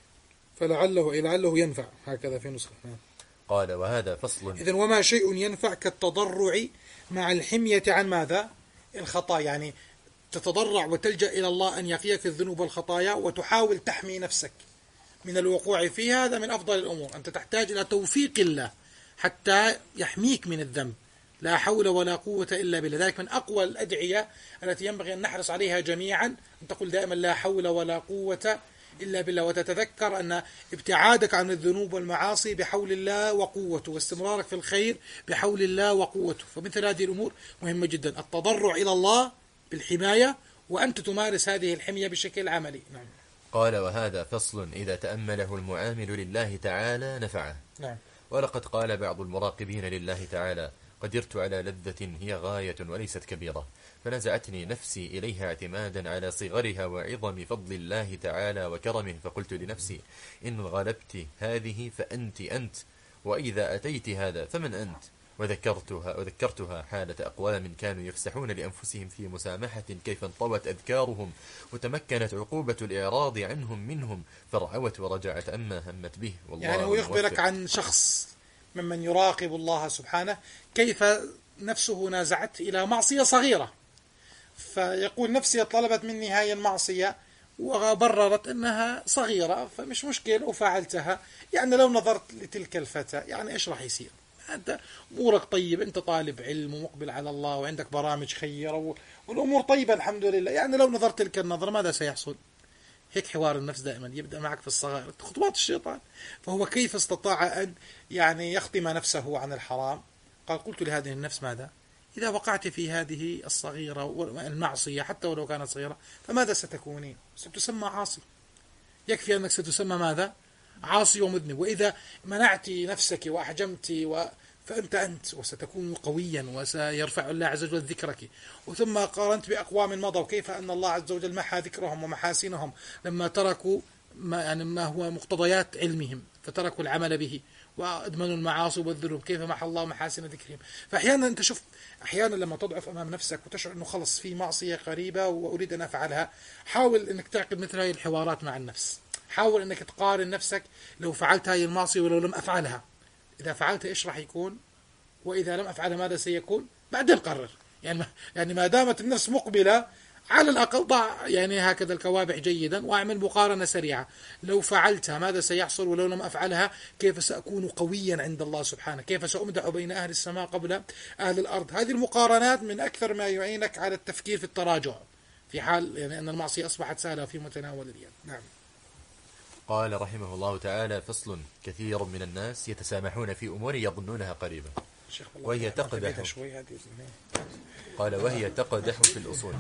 فلعله لعله ينفع، هكذا في نسخة. قال وهذا فصل. إذن وما شيء ينفع كالتضرع مع الحمية عن ماذا؟ الخطايا، يعني تتضرع وتلجأ إلى الله أن يقيك الذنوب والخطايا وتحاول تحمي نفسك من الوقوع فيها. هذا من أفضل الأمور، أنت تحتاج إلى توفيق الله حتى يحميك من الذنب. لا حول ولا قوة إلا بالله. ذلك من أقوى الأدعية التي ينبغي أن نحرص عليها جميعا، أن تقول دائما لا حول ولا قوة إلا بالله، وتتذكر أن ابتعادك عن الذنوب والمعاصي بحول الله وقوته، واستمرارك في الخير بحول الله وقوته. فمثل هذه الأمور مهمة جدا، التضرع إلى الله بالحماية وأنت تمارس هذه الحمية بشكل عملي. نعم. قال وهذا فصل إذا تأمله المعامل لله تعالى نفعه. نعم. ولقد قال بعض المراقبين لله تعالى قدرت على لذة هي غاية وليست كبيرة، فنزعتني نفسي إليها اعتمادا على صغرها وعظم فضل الله تعالى وكرمه، فقلت لنفسي إن غلبت هذه فأنت أنت، وإذا أتيت هذا فمن أنت؟ وذكرتها, وذكرتها حالة أقوام كانوا يفسحون لأنفسهم في مسامحة كيف انطوت أذكارهم وتمكنت عقوبة الإعراض عنهم منهم، فرعوت ورجعت أما همت به. والله يعني هو يخبرك موفق. عن شخص ممن يراقب الله سبحانه كيف نفسه نازعت إلى معصية صغيرة، فيقول نفسي طلبت مني هاي المعصية وبررت أنها صغيرة فمش مشكلة وفعلتها. يعني لو نظرت لتلك الفتاة يعني إيش راح يصير؟ أنت أمورك طيب، أنت طالب علم ومقبل على الله وعندك برامج خيرة والأمور طيبة الحمد لله، يعني لو نظرت تلك النظرة ماذا سيحصل؟ هيك حوار النفس دائما يبدأ معك في الصغائر، خطوات الشيطان. فهو كيف استطاع أن يعني يخدم نفسه عن الحرام؟ قال قلت لهذه النفس ماذا؟ إذا وقعت في هذه الصغيرة والمعصية حتى ولو كانت صغيرة فماذا ستكونين؟ ستسمى عاصي، يكفي أنك ستسمى ماذا؟ عاصي ومذنب. وإذا منعت نفسك وأحجمت و... فأنت أنت، وستكون قويا وسيرفع الله عز وجل ذكرك. وثم قارنت بأقوام مضوا كيف أن الله عز وجل محى ذكرهم ومحاسنهم لما تركوا ما, يعني ما هو مقتضيات علمهم فتركوا العمل به وأدمنوا المعاصي والذنوب، كيف محى الله محاسن ذكرهم. فأحيانا أنت شوف، أحيانا لما تضعف أمام نفسك وتشعر أنه خلص في معصية قريبة وأريد أن أفعلها، حاول أنك تعقد مثل هذه الحوارات مع النفس. حاول أنك تقارن نفسك لو فعلت هذه المعصية ولو لم أفعلها، إذا فعلت إيش راح يكون؟ وإذا لم أفعلها ماذا سيكون؟ بعدين قرر. يعني يعني ما دامت النفس مقبلة على الأقل ضع يعني هكذا الكوابع جيدا وأعمل مقارنة سريعة، لو فعلتها ماذا سيحصل؟ ولو لم أفعلها كيف سأكون قويا عند الله سبحانه؟ كيف سأمدح بين أهل السماء قبل أهل الأرض؟ هذه المقارنات من أكثر ما يعينك على التفكير في التراجع في حال يعني أن المعصية أصبحت سهلة في متناول اليد. نعم. قال رحمه الله تعالى فصل كثير من الناس يتسامحون في أمور يظنونها قريبة وهي تقدح قال وهي تقدح في الأصول.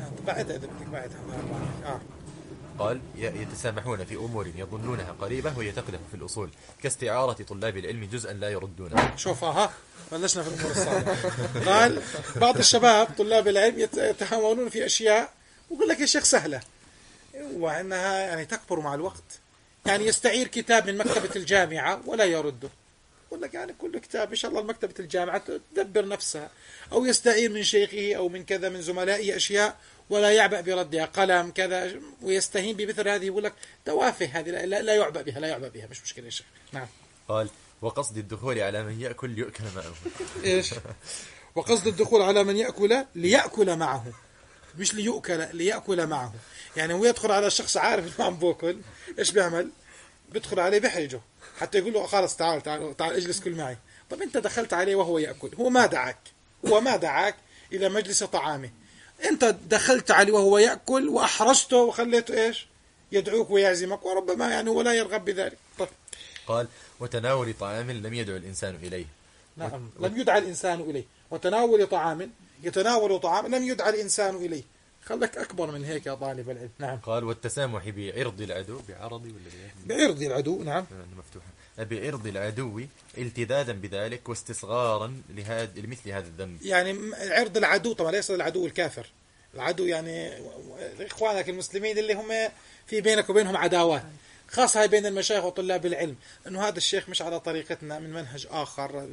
قال يتسامحون في أمور يظنونها قريبة وهي تقدح في الأصول كاستعارة طلاب العلم جزءا لا يردونه. شوف ها بلشنا في الأمور الصالحة. قال بعض الشباب طلاب العلم يتهاونون في أشياء ويقول لك يا شيخ سهلة وأنها يعني تكبر مع الوقت. يعني يستعير كتاب من مكتبة الجامعة ولا يرده، يقول لك يعني كل كتاب إن شاء الله مكتبة الجامعة تدبر نفسها، أو يستعير من شيخه أو من كذا من زملائه أشياء ولا يعبأ بردها، قلم كذا، ويستهين بمثل هذه، يقول لك توافه هذه لا, لا يعبأ بها، لا يعبأ بها، مش مشكلة يا شيخ. نعم. قال وقصد الدخول على من يأكل يؤكل معه. إيش؟ وقصد الدخول على من يأكل ليأكل معه، مش ليؤكل، ليأكل معه. يعني هو يدخل على الشخص عارف انه عم باكل، ايش بيعمل؟ بيدخل عليه بحرجه حتى يقول له خلاص تعال تعال تعال اجلس كل معي. طب انت دخلت عليه وهو يأكل، هو ما دعاك، هو ما دعاك الى مجلس طعامه، انت دخلت عليه وهو يأكل واحرجته وخليته ايش؟ يدعوك ويعزمك، وربما يعني هو لا يرغب بذلك. طيب. قال وتناول طعام لم يدعو الإنسان إليه. نعم، لم يدعى الإنسان إليه. وتناول طعام، يتناول طعام لم يدعى الإنسان إليه. خلك أكبر من هيك يا طالب العلم. نعم. قال والتسامح بعرض العدو، بعرضي ولا بعرض العدو. نعم مفتوحة. بعرض العدو التدادا بذلك واستصغارا لهذا لمثل هذا الذنب. يعني عرض العدو طبعا ليس العدو الكافر، العدو يعني إخوانك المسلمين اللي هم في بينك وبينهم عداوات، خاصة بين المشايخ وطلاب العلم، أنه هذا الشيخ مش على طريقتنا، من منهج آخر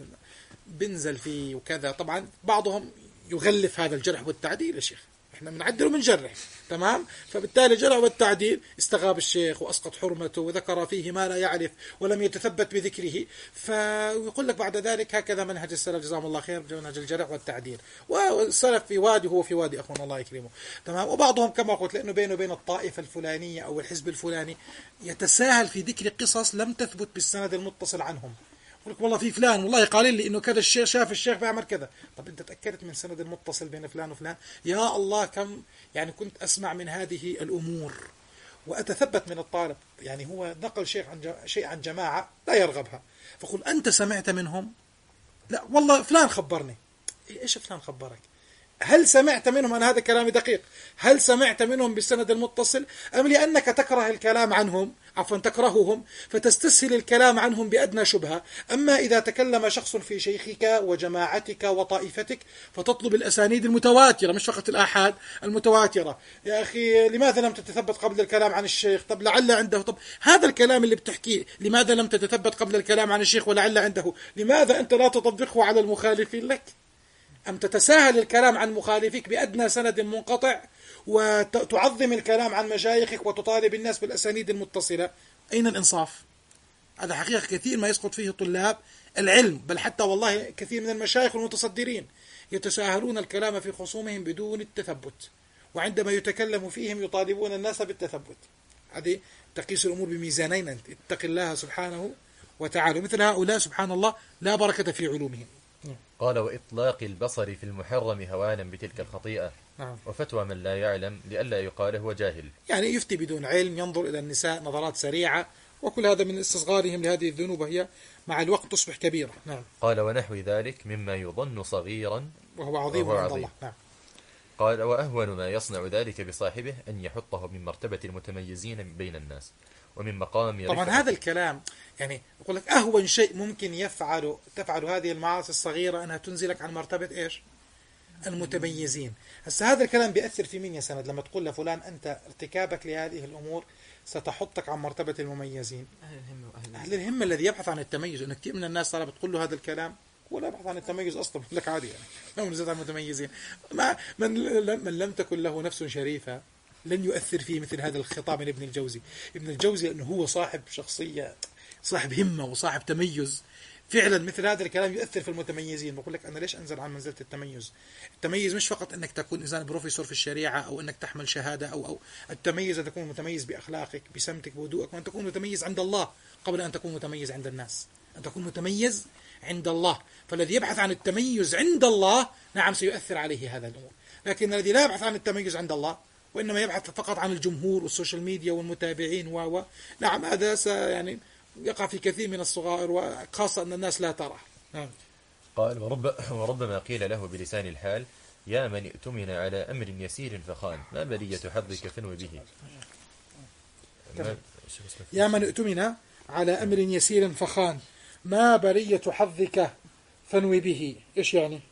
بنزل فيه وكذا. طبعا بعضهم يغلف هذا الجرح والتعديل يا شيخ، احنا بنعدل وبنجرح، تمام؟ فبالتالي الجرح والتعديل استغاب الشيخ وأسقط حرمته وذكر فيه ما لا يعرف ولم يتثبت بذكره، فيقول لك بعد ذلك هكذا منهج السلف جزاهم الله خير، منهج الجرح والتعديل. والسلف في وادي هو في وادي أخونا الله يكرمه، تمام؟ وبعضهم كما قلت لأنه بينه وبين الطائفة الفلانية أو الحزب الفلاني يتساهل في ذكر قصص لم تثبت بالسند المتصل عنهم. يقول لك والله في فلان والله قال لي انه كذا الشيخ شاف الشيخ بيعمل كذا. طب انت تاكدت من سند المتصل بين فلان وفلان؟ يا الله كم يعني كنت اسمع من هذه الامور واتثبت من الطالب، يعني هو نقل شيء عن شيء عن جماعه لا يرغبها، فقل انت سمعت منهم؟ لا والله فلان خبرني. ايش فلان خبرك؟ هل سمعت منهم أن هذا كلام دقيق؟ هل سمعت منهم بالسند المتصل؟ أم لأنك تكره الكلام عنهم، عفوا تكرههم فتستسهل الكلام عنهم بأدنى شبهة؟ أما إذا تكلم شخص في شيخك وجماعتك وطائفتك فتطلب الأسانيد المتواترة مش فقط الآحاد المتواترة. يا أخي لماذا لم تتثبت قبل الكلام عن الشيخ؟ طب لعل عنده. طب هذا الكلام اللي بتحكيه لماذا لم تتثبت قبل الكلام عن الشيخ ولعل عنده؟ لماذا أنت لا تطبقه على المخالفين لك؟ أم تتساهل الكلام عن مخالفك بأدنى سند منقطع وتعظم الكلام عن مشايخك وتطالب الناس بالأسانيد المتصلة؟ أين الإنصاف؟ هذا حقيقة كثير ما يسقط فيه طلاب العلم، بل حتى والله كثير من المشايخ المتصدرين يتساهلون الكلام في خصومهم بدون التثبت، وعندما يتكلم فيهم يطالبون الناس بالتثبت. هذه تقيس الأمور بميزانين، اتق الله سبحانه وتعالى. مثل هؤلاء سبحان الله لا بركة في علومهم. قال وإطلاق البصر في المحرم هوانا بتلك الخطيئة. نعم. وفتوى من لا يعلم لئلا يقال هو جاهل، يعني يفتي بدون علم، ينظر إلى النساء نظرات سريعة، وكل هذا من استصغارهم لهذه الذنوب، وهي مع الوقت تصبح كبيرة. نعم. قال ونحو ذلك مما يظن صغيرا وهو عظيم وهو عند عظيم. الله. نعم. قال وأهون ما يصنع ذلك بصاحبه أن يحطه من مرتبة المتميزين بين الناس ومن مقام طبعا رفعة. هذا الكلام يعني يقول لك أهون شيء ممكن يفعل تفعل هذه المعاصي الصغيرة أنها تنزلك عن مرتبة إيش؟ المتميزين. هسه هذا الكلام بيأثر في مين يا سند؟ لما تقول لفلان أنت ارتكابك لهذه الأمور ستحطك عن مرتبة المميزين. أهل الهمة وأهل أهل الهمة الذي يبحث عن التميز. إن كثير من الناس صار بتقول له هذا الكلام هو لا يبحث عن التميز أصلا، بقول لك عادي يعني لو نزلت عن المتميزين. ما من من لم تكن له نفس شريفة لن يؤثر فيه مثل هذا الخطاب من ابن الجوزي. ابن الجوزي أنه هو صاحب شخصية، صاحب همة وصاحب تميز، فعلا مثل هذا الكلام يؤثر في المتميزين. بقول لك أنا ليش أنزل عن منزلة التميز؟ التميز مش فقط أنك تكون إنسان بروفيسور في الشريعة أو أنك تحمل شهادة أو أو التميز أن تكون متميز بأخلاقك بسمتك بهدوءك، وأن تكون متميز عند الله قبل أن تكون متميز عند الناس. أن تكون متميز عند الله، فالذي يبحث عن التميز عند الله نعم سيؤثر عليه هذا الأمور. لكن الذي لا يبحث عن التميز عند الله وإنما يبحث فقط عن الجمهور والسوشيال ميديا والمتابعين و نعم هذا يعني يقع في كثير من الصغائر، وخاصة أن الناس لا ترى. نعم. قال ورب وربما قيل له بلسان الحال يا من ائتمن على أمر يسير فخان ما بلية حظك فنو به. يا من ائتمن على أمر يسير فخان ما بلية حظك فنو به. إيش يعني؟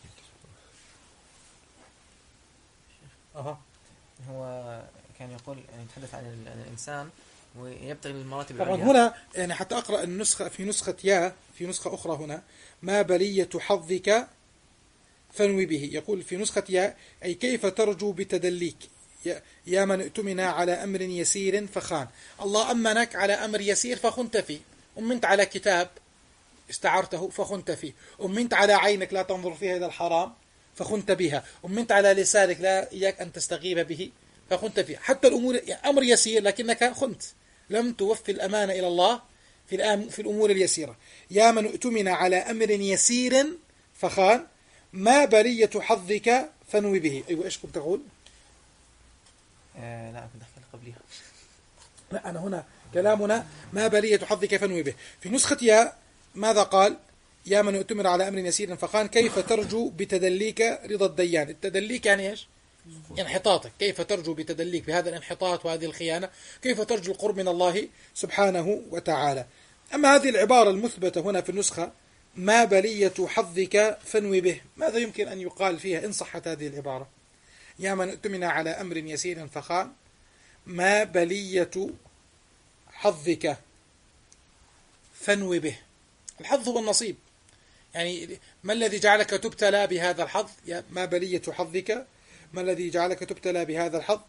أها. هو كان يقول يعني يتحدث عن الإنسان ويبتغي المراتب طبعا العليا. هنا يعني حتى أقرأ النسخة في نسخة يا في نسخة أخرى هنا ما بلية حظك فانوي به. يقول في نسخة يا أي كيف ترجو بتدليك يا من ائتمنا على أمر يسير فخان. الله أمنك على أمر يسير فخنت فيه. أمنت على كتاب استعرته فخنت فيه. أمنت على عينك لا تنظر فيها إلى الحرام فخنت بها. أمنت على لسانك لا إياك أن تستغيب به فخنت فيه. حتى الأمور أمر يسير لكنك خنت، لم توفي الأمانة إلى الله في في الأمور اليسيرة. يا من ائتمنا على أمر يسير فخان ما بلية حظك فانوي به. أيوة إيش كنت تقول؟ آه لا كنت أحكي قبلها. لا أنا هنا كلامنا ما بلية حظك فانوي به. في نسخة يا ماذا قال؟ يا من ائتمر على أمر يسير فخان كيف ترجو بتدليك رضا الديان. التدليك يعني إيش؟ انحطاطك. كيف ترجو بتدليك بهذا الانحطاط وهذه الخيانة؟ كيف ترجو القرب من الله سبحانه وتعالى؟ أما هذه العبارة المثبتة هنا في النسخة ما بلية حظك فانوي به، ماذا يمكن أن يقال فيها إن صحت هذه العبارة؟ يا من ائتمنا على أمر يسير فخان ما بلية حظك فانوي به. الحظ هو النصيب، يعني ما الذي جعلك تبتلى بهذا الحظ؟ يا ما بلية حظك، ما الذي جعلك تبتلى بهذا الحظ؟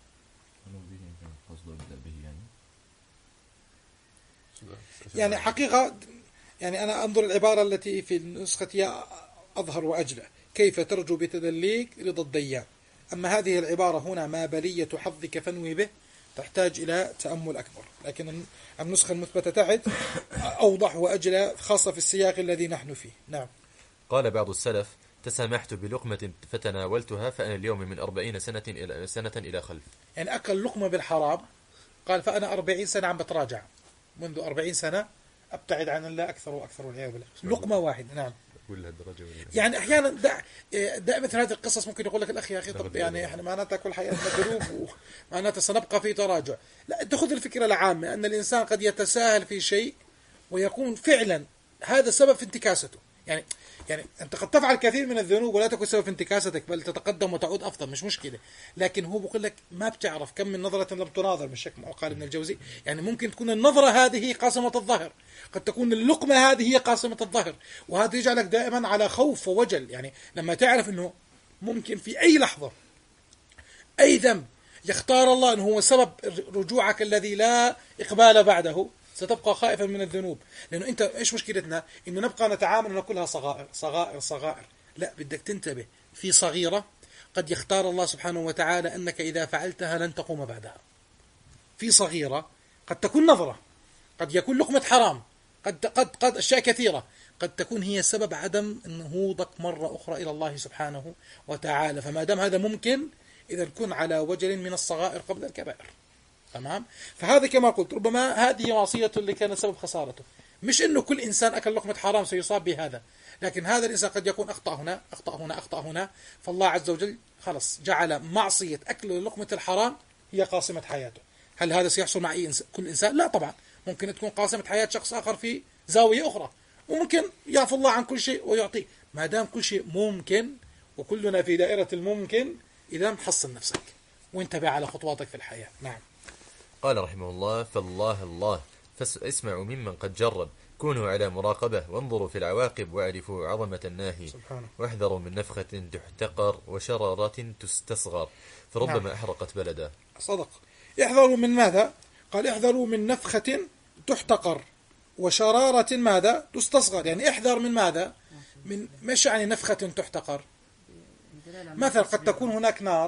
يعني حقيقة يعني أنا أنظر العبارة التي في النسخة يا أظهر وأجلى كيف ترجو بتدليك رضا الديان. أما هذه العبارة هنا ما بلية حظك فانوي به تحتاج إلى تأمل أكبر، لكن النسخة المثبتة تعد أوضح وأجلى خاصة في السياق الذي نحن فيه. نعم. قال بعض السلف تسامحت بلقمة فتناولتها فأنا اليوم من أربعين سنة إلى سنة إلى خلف. يعني أكل لقمة بالحرام، قال فأنا أربعين سنة عم بتراجع، منذ أربعين سنة أبتعد عن الله أكثر وأكثر والعياذ بالله. لقمة واحدة. نعم. يعني أحيانا دع دع مثل هذه القصص ممكن يقول لك الأخ يا أخي طب يعني إحنا معناتها كل حياتنا دروب ومعناتها سنبقى في تراجع. لا، أنت خذ الفكرة العامة أن الإنسان قد يتساهل في شيء ويكون فعلا هذا سبب في انتكاسته. يعني يعني أنت قد تفعل كثير من الذنوب ولا تكون سبب في انتكاستك، بل تتقدم وتعود أفضل، مش مشكلة. لكن هو بقول لك ما بتعرف كم من نظرة لم تناظر، مش هيك قال ابن الجوزي؟ يعني ممكن تكون النظرة هذه قاسمة الظهر، قد تكون اللقمة هذه هي قاسمة الظهر، وهذا يجعلك دائما على خوف ووجل. يعني لما تعرف أنه ممكن في أي لحظة أي ذنب يختار الله أنه هو سبب رجوعك الذي لا إقبال بعده، ستبقى خائفا من الذنوب. لأنه أنت إيش مشكلتنا؟ إنه نبقى نتعامل أنه كلها صغائر صغائر صغائر. لا، بدك تنتبه في صغيرة قد يختار الله سبحانه وتعالى أنك إذا فعلتها لن تقوم بعدها. في صغيرة قد تكون نظرة، قد يكون لقمة حرام، قد قد قد أشياء كثيرة قد تكون هي سبب عدم نهوضك مرة أخرى إلى الله سبحانه وتعالى. فما دام هذا ممكن، إذا كن على وجل من الصغائر قبل الكبائر. تمام؟ فهذا كما قلت ربما هذه وصية اللي كان سبب خسارته، مش إنه كل إنسان أكل لقمة حرام سيصاب بهذا، لكن هذا الإنسان قد يكون أخطأ هنا أخطأ هنا أخطأ هنا، فالله عز وجل خلص جعل معصية أكل لقمة الحرام هي قاسمة حياته. هل هذا سيحصل مع أي إنسان كل إنسان؟ لا طبعا، ممكن تكون قاسمة حياة شخص آخر في زاوية أخرى، وممكن يعفو الله عن كل شيء ويعطيه. ما دام كل شيء ممكن وكلنا في دائرة الممكن، إذا حصن نفسك وانتبه على خطواتك في الحياة. نعم. قال رحمه الله فالله الله فاسمعوا ممن قد جرب، كونوا على مراقبة وانظروا في العواقب واعرفوا عظمة الناهي، واحذروا من نفخة تحتقر وشرارة تستصغر فربما نعم. أحرقت بلدا. صدق. احذروا من ماذا؟ قال احذروا من نفخة تحتقر وشرارة ماذا؟ تستصغر. يعني احذر من ماذا؟ من مش يعني نفخة تحتقر. مثلا قد تكون هناك نار،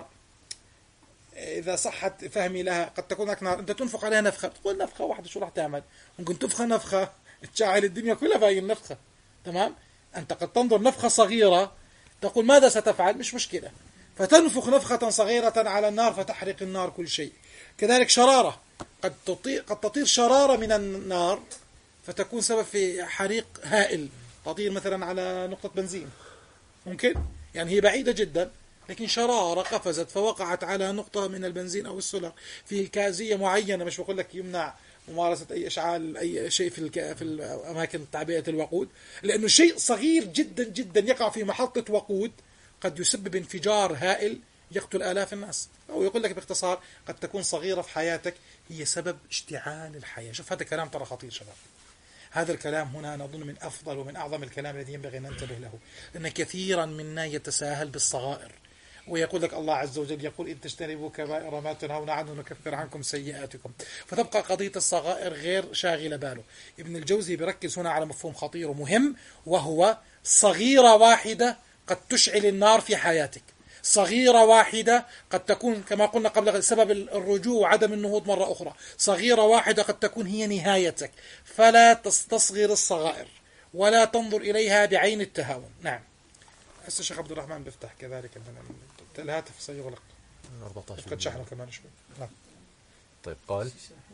إذا صحت فهمي لها، قد تكون هناك نار أنت تنفخ عليها نفخة، تقول نفخة واحدة شو راح تعمل؟ ممكن تنفخ نفخة تشعل الدنيا كلها بهاي النفخة. تمام؟ أنت قد تنظر نفخة صغيرة تقول ماذا ستفعل؟ مش مشكلة، فتنفخ نفخة صغيرة على النار فتحرق النار كل شيء. كذلك شرارة، قد تطير قد تطير شرارة من النار فتكون سبب في حريق هائل، تطير مثلا على نقطة بنزين ممكن، يعني هي بعيدة جدا لكن شرارة قفزت فوقعت على نقطة من البنزين أو السولر في كازية معينة، مش بقول لك يمنع ممارسة أي إشعال أي شيء في الك... في الأماكن تعبئة الوقود، لأنه شيء صغير جدا جدا يقع في محطة وقود قد يسبب انفجار هائل يقتل آلاف الناس. أو يقول لك باختصار قد تكون صغيرة في حياتك هي سبب اشتعال الحياة. شوف هذا كلام ترى خطير شباب. هذا الكلام هنا نظن من أفضل ومن أعظم الكلام الذي ينبغي أن ننتبه له، لأن كثيرا منا يتساهل بالصغائر، ويقول لك الله عز وجل يقول إن تجتنبوا كبائر ما تنهون عنه نكفر عنكم سيئاتكم، فتبقى قضية الصغائر غير شاغلة باله. ابن الجوزي بيركز هنا على مفهوم خطير ومهم، وهو صغيرة واحدة قد تشعل النار في حياتك. صغيرة واحدة قد تكون كما قلنا قبل سبب الرجوع وعدم النهوض مرة أخرى. صغيرة واحدة قد تكون هي نهايتك، فلا تستصغر الصغائر ولا تنظر إليها بعين التهاون. نعم. هسه الشيخ عبد الرحمن بيفتح كذلك الهاتف سيغلق أربعة عشر قد شحنه كمان شوي. نعم. طيب قال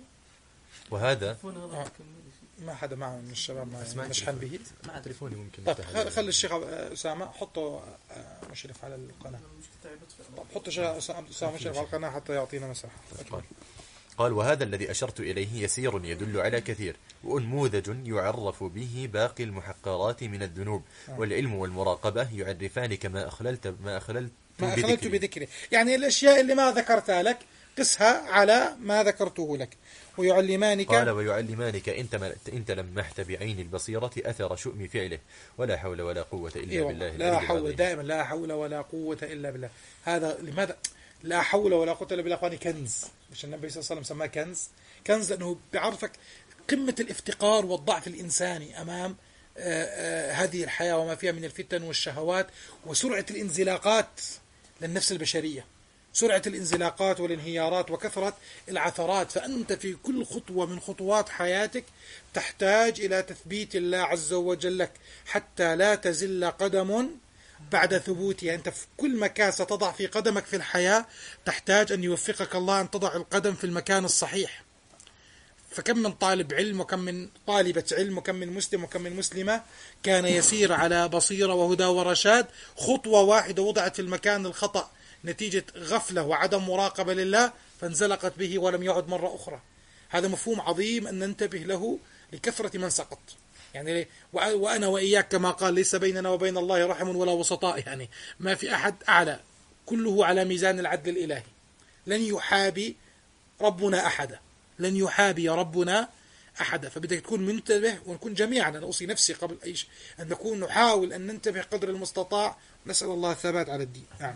وهذا آه. ما حدا معه من الشباب ما مشحن به مع تليفوني ممكن. طيب خلي الشيخ أسامة حطه مشرف على القناة. طيب حطه الشيخ أسامة مشرف على القناة حتى يعطينا مساحة. قال. قال وهذا الذي أشرت إليه يسير يدل على كثير، وأنموذج يعرف به باقي المحقرات من الذنوب، آه. والعلم والمراقبة يعرفانك ما أخللت ما أخللت ما أخللت بذكره، يعني الأشياء اللي ما ذكرتها لك قسها على ما ذكرته لك. ويعلمانك قال ويعلمانك أنت أنت لمحت بعين البصيرة أثر شؤم فعله، ولا حول ولا قوة إلا إيه بالله. لا حول دائما لا حول ولا قوة إلا بالله. هذا لماذا لا حول ولا قوة إلا بالله؟ أخواني كنز، مش النبي صلى الله عليه وسلم سماه كنز. كنز لأنه بيعرفك قمة الافتقار والضعف الإنساني أمام آآ آآ هذه الحياة وما فيها من الفتن والشهوات، وسرعة الانزلاقات للنفس البشرية، سرعة الانزلاقات والانهيارات وكثرة العثرات. فأنت في كل خطوة من خطوات حياتك تحتاج إلى تثبيت الله عز وجل لك حتى لا تزل قدم بعد ثبوتها. أنت في كل مكان ستضع في قدمك في الحياة تحتاج أن يوفقك الله أن تضع القدم في المكان الصحيح. فكم من طالب علم وكم من طالبة علم وكم من مسلم وكم من مسلمة كان يسير على بصيرة وهدى ورشاد، خطوة واحدة وضعت في المكان الخطأ نتيجة غفلة وعدم مراقبة لله فانزلقت به ولم يعد مرة أخرى. هذا مفهوم عظيم أن ننتبه له لكثرة من سقط. يعني وأنا وإياك كما قال ليس بيننا وبين الله رحم ولا وسطاء، يعني ما في أحد أعلى، كله على ميزان العدل الإلهي. لن يحابي ربنا أحدا، لن يحابي ربنا أحدا. فبدك تكون منتبه، ونكون جميعا، أنا أوصي نفسي قبل أي شيء أن نكون نحاول أن ننتبه قدر المستطاع، نسأل الله الثبات على الدين. نعم.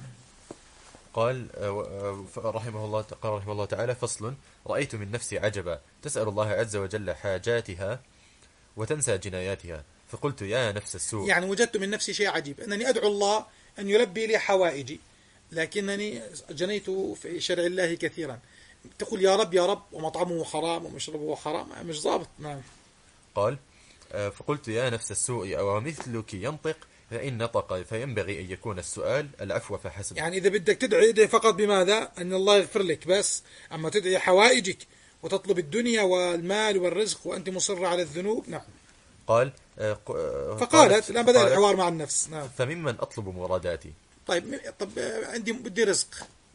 قال رحمه الله قال رحمه الله تعالى فصل رأيت من نفسي عجبا تسأل الله عز وجل حاجاتها وتنسى جناياتها، فقلت يا نفس السوء. يعني وجدت من نفسي شيء عجيب، أنني أدعو الله أن يلبي لي حوائجي، لكنني جنيت في شرع الله كثيرا. تقول يا رب يا رب ومطعمه حرام ومشربه حرام، مش ضابط. نعم. قال فقلت يا نفس السوء أو مثلك ينطق، فإن نطق فينبغي أن يكون السؤال العفو فحسب. يعني إذا بدك تدعي ادعي فقط بماذا؟ أن الله يغفر لك بس، أما تدعي حوائجك وتطلب الدنيا والمال والرزق وأنت مصر على الذنوب. نعم. قال فقالت الآن بدأ الحوار مع النفس. نعم. فممن أطلب مراداتي. طيب طب عندي بدي رزق،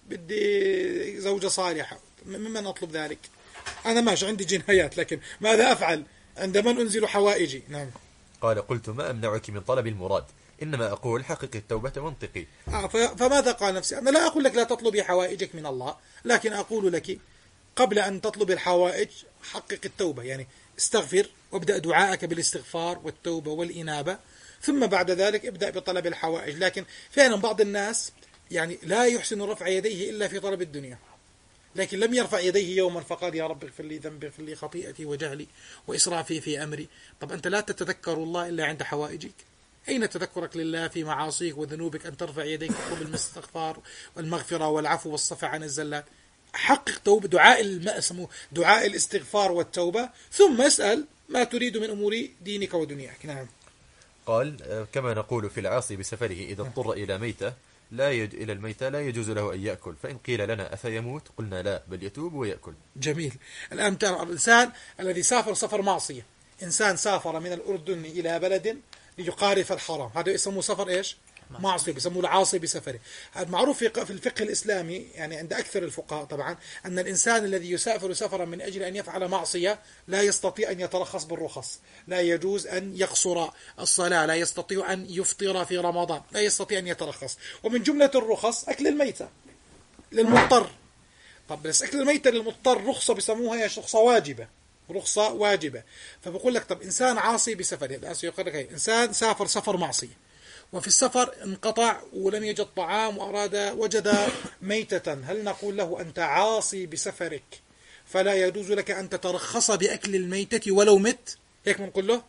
بدي زوجة صالحة، ممن أطلب ذلك؟ أنا ماشي عندي جنايات، لكن ماذا أفعل عندما أنزل حوائجي؟ نعم. قال قلت ما أمنعك من طلب المراد، إنما أقول حقق التوبة وانطقي. آه فماذا قال نفسي؟ أنا لا أقول لك لا تطلبي حوائجك من الله، لكن أقول لك قبل أن تطلب الحوائج حقق التوبة، يعني استغفر وابدأ دعائك بالاستغفار والتوبة والإنابة، ثم بعد ذلك ابدأ بطلب الحوائج. لكن فعلا بعض الناس يعني لا يحسن رفع يديه إلا في طلب الدنيا، لكن لم يرفع يديه يوما فقال يا رب اغفر لي ذنبي، اغفر لي خطيئتي وجهلي وإسرافي في أمري. طب أنت لا تتذكر الله إلا عند حوائجك؟ أين تذكرك لله في معاصيك وذنوبك أن ترفع يديك وتطلب الاستغفار والمغفرة والعفو والصفح عن الزلات؟ حقق توبة، دعاء اسمه دعاء الاستغفار والتوبة، ثم اسأل ما تريد من أمور دينك ودنياك. نعم. قال كما نقول في العاصي بسفره إذا اضطر إلى ميتة لا يج... إلى الميتة لا يجوز له أن يأكل، فإن قيل لنا أفيموت قلنا لا بل يتوب ويأكل. جميل. الآن ترى الإنسان الذي سافر سفر معصية، إنسان سافر من الأردن إلى بلد ليقارف الحرام، هذا يسموه سفر إيش؟ معصية، بيسموه العاصي بسفره. هذا معروف في الفقه الإسلامي، يعني عند أكثر الفقهاء طبعا، أن الإنسان الذي يسافر سفرا من أجل أن يفعل معصية لا يستطيع أن يترخص بالرخص، لا يجوز أن يقصر الصلاة، لا يستطيع أن يفطر في رمضان، لا يستطيع أن يترخص. ومن جملة الرخص أكل الميتة للمضطر. طب بس أكل الميتة للمضطر رخصة بيسموها إيش؟ رخصة واجبة، رخصة واجبة. فبقول لك طب إنسان عاصي بسفره، الآن يقول لك إنسان سافر سفر معصية، وفي السفر انقطع ولم يجد طعام وأراد وجد ميتة، هل نقول له أنت عاصي بسفرك فلا يجوز لك أن تترخص بأكل الميتة ولو مت؟ هيك بنقول له؟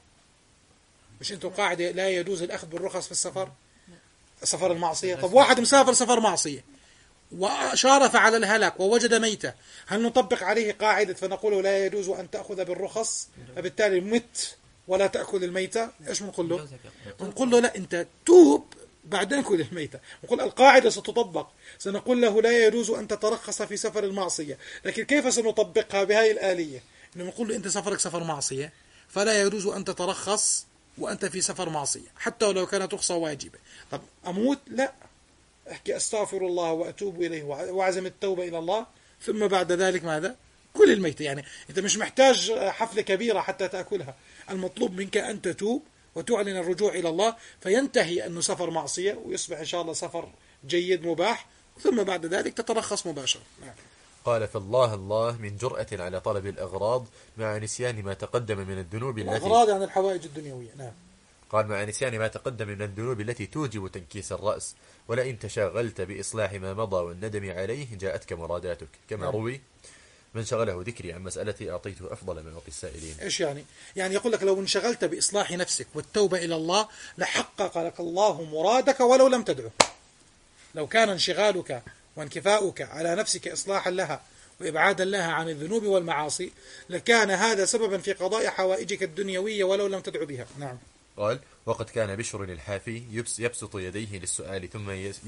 مش أنتم قاعدة لا يجوز الأخذ بالرخص في السفر، سفر المعصية. طب واحد مسافر سفر معصية وشارف على الهلاك ووجد ميتة، هل نطبق عليه قاعدة فنقول لا يجوز أن تأخذ بالرخص، فبالتالي مت ولا تأكل الميتة؟ إيش بنقول له؟ بنقول له لا، أنت توب بعدين كل الميتة. نقول القاعدة ستطبق، سنقول له لا يجوز أن تترخص في سفر المعصية، لكن كيف سنطبقها بهذه الآلية؟ إنه نقول له أنت سفرك سفر معصية فلا يجوز أن تترخص وأنت في سفر معصية حتى ولو كانت رخصة واجبة. طب أموت؟ لا، احكي أستغفر الله وأتوب إليه وأعزم التوبة إلى الله، ثم بعد ذلك ماذا؟ كل الميتة. يعني أنت مش محتاج حفلة كبيرة حتى تأكلها، المطلوب منك أن تتوب وتعلن الرجوع إلى الله، فينتهي أنه سفر معصية ويصبح إن شاء الله سفر جيد مباح، ثم بعد ذلك تترخص مباشرة. نعم. قال فالله الله من جرأة على طلب الأغراض مع نسيان ما تقدم من الذنوب التي الأغراض عن الحوائج الدنيوية. نعم. قال مع نسيان ما تقدم من الذنوب التي توجب تنكيس الرأس، ولئن تشاغلت بإصلاح ما مضى والندم عليه جاءتك مراداتك، كما نعم. روي من شغله ذكري عن مسألتي أعطيته أفضل من أعطي السائلين. إيش يعني؟ يعني يقول لك لو انشغلت بإصلاح نفسك والتوبة إلى الله لحقق لك الله مرادك ولو لم تدعو. لو كان انشغالك وانكفاؤك على نفسك إصلاحا لها وإبعادا لها عن الذنوب والمعاصي لكان هذا سببا في قضاء حوائجك الدنيوية ولو لم تدعو بها. نعم. قال وقد كان بشر الحافي يبسط يديه للسؤال ثم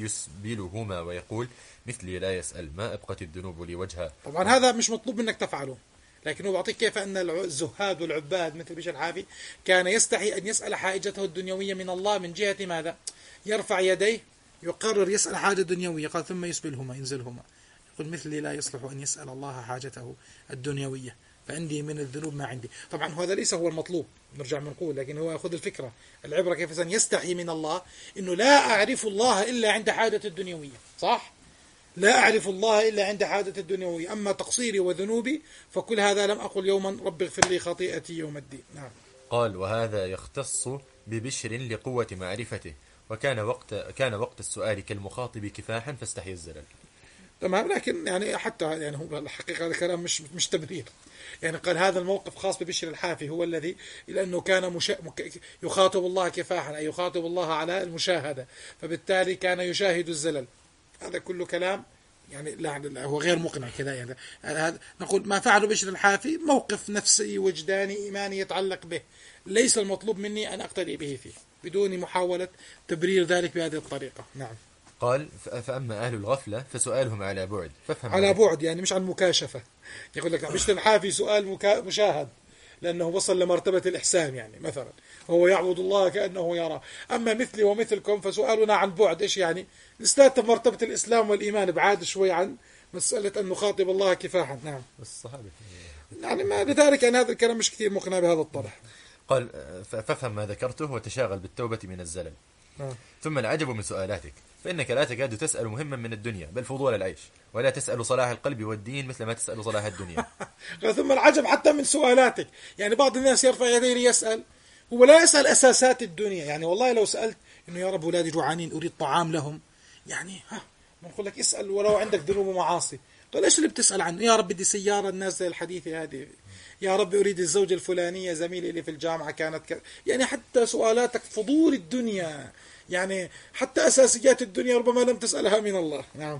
يسبلهما ويقول مثلي لا يسأل ما أبقت الذنوب لي وجها. طبعا هذا مش مطلوب منك تفعله، لكن هو بعطيك كيف أن الزهاد والعباد مثل بشر الحافي كان يستحي أن يسأل حاجته الدنيوية من الله من جهة ماذا؟ يرفع يديه يقرر يسأل حاجة دنيوية، قال ثم يسبلهما ينزلهما يقول مثلي لا يصلح أن يسأل الله حاجته الدنيوية فعندي من الذنوب ما عندي. طبعا هذا ليس هو المطلوب، نرجع بنقول، لكن هو يأخذ الفكرة. العبرة كيف يستحي من الله إنه لا أعرف الله إلا عند حاجة الدنيوية، صح؟ لا أعرف الله إلا عند حاجة الدنيوية، أما تقصيري وذنوبي فكل هذا لم أقل يوما رب اغفر لي خطيئتي يوم الدين. نعم. قال وهذا يختص ببشر لقوة معرفته، وكان وقت كان وقت السؤال كالمخاطب كفاحا فاستحي الزلل. تمام، لكن يعني حتى يعني هو الحقيقة هذا الكلام مش مش تبرير. يعني قال هذا الموقف خاص ببشر الحافي هو الذي لأنه كان مشا... يخاطب الله كفاحا، أي يخاطب الله على المشاهدة، فبالتالي كان يشاهد الزلل. هذا كله كلام يعني لا هو غير مقنع كذا. يعني هذا نقول ما فعله بشر الحافي موقف نفسي وجداني إيماني يتعلق به، ليس المطلوب مني أن أقتدي به فيه بدون محاولة تبرير ذلك بهذه الطريقة. نعم. قال فأما أهل الغفلة فسؤالهم على بعد فافهم على بعد يعني مش عن مكاشفة. يقول لك بشر الحافي سؤال مكا... مشاهد لأنه وصل لمرتبة الإحسان، يعني مثلا هو يعبد الله كأنه يرى. أما مثلي ومثلكم فسؤالنا عن بعد، إيش يعني؟ نستهدف مرتبة الإسلام والإيمان بعاد شوي عن مسألة أن نخاطب الله كفاحا. نعم. الصحابة يعني ما لذلك أن هذا الكلام مش كثير مقنع بهذا الطرح. قال فافهم ما ذكرته وتشاغل بالتوبة من الزلل. آه. ثم العجب من سؤالاتك، فإنك لا تكاد تسأل مهما من الدنيا بل فضول العيش، ولا تسأل صلاح القلب والدين مثل ما تسأل صلاح الدنيا. ثم العجب حتى من سؤالاتك، يعني بعض الناس يرفع يديه ليسأل، هو لا يسأل أساسات الدنيا. يعني والله لو سألت إنه يا رب أولادي جوعانين أريد طعام لهم، يعني ها بنقول لك اسأل ولو عندك ذنوب ومعاصي. طيب إيش اللي بتسأل عنه؟ يا رب بدي سيارة، الناس زي الحديثة هذه، يا رب أريد الزوجة الفلانية زميلي اللي في الجامعة كانت ك... يعني حتى سؤالاتك فضول الدنيا، يعني حتى أساسيات الدنيا ربما لم تسألها من الله. نعم.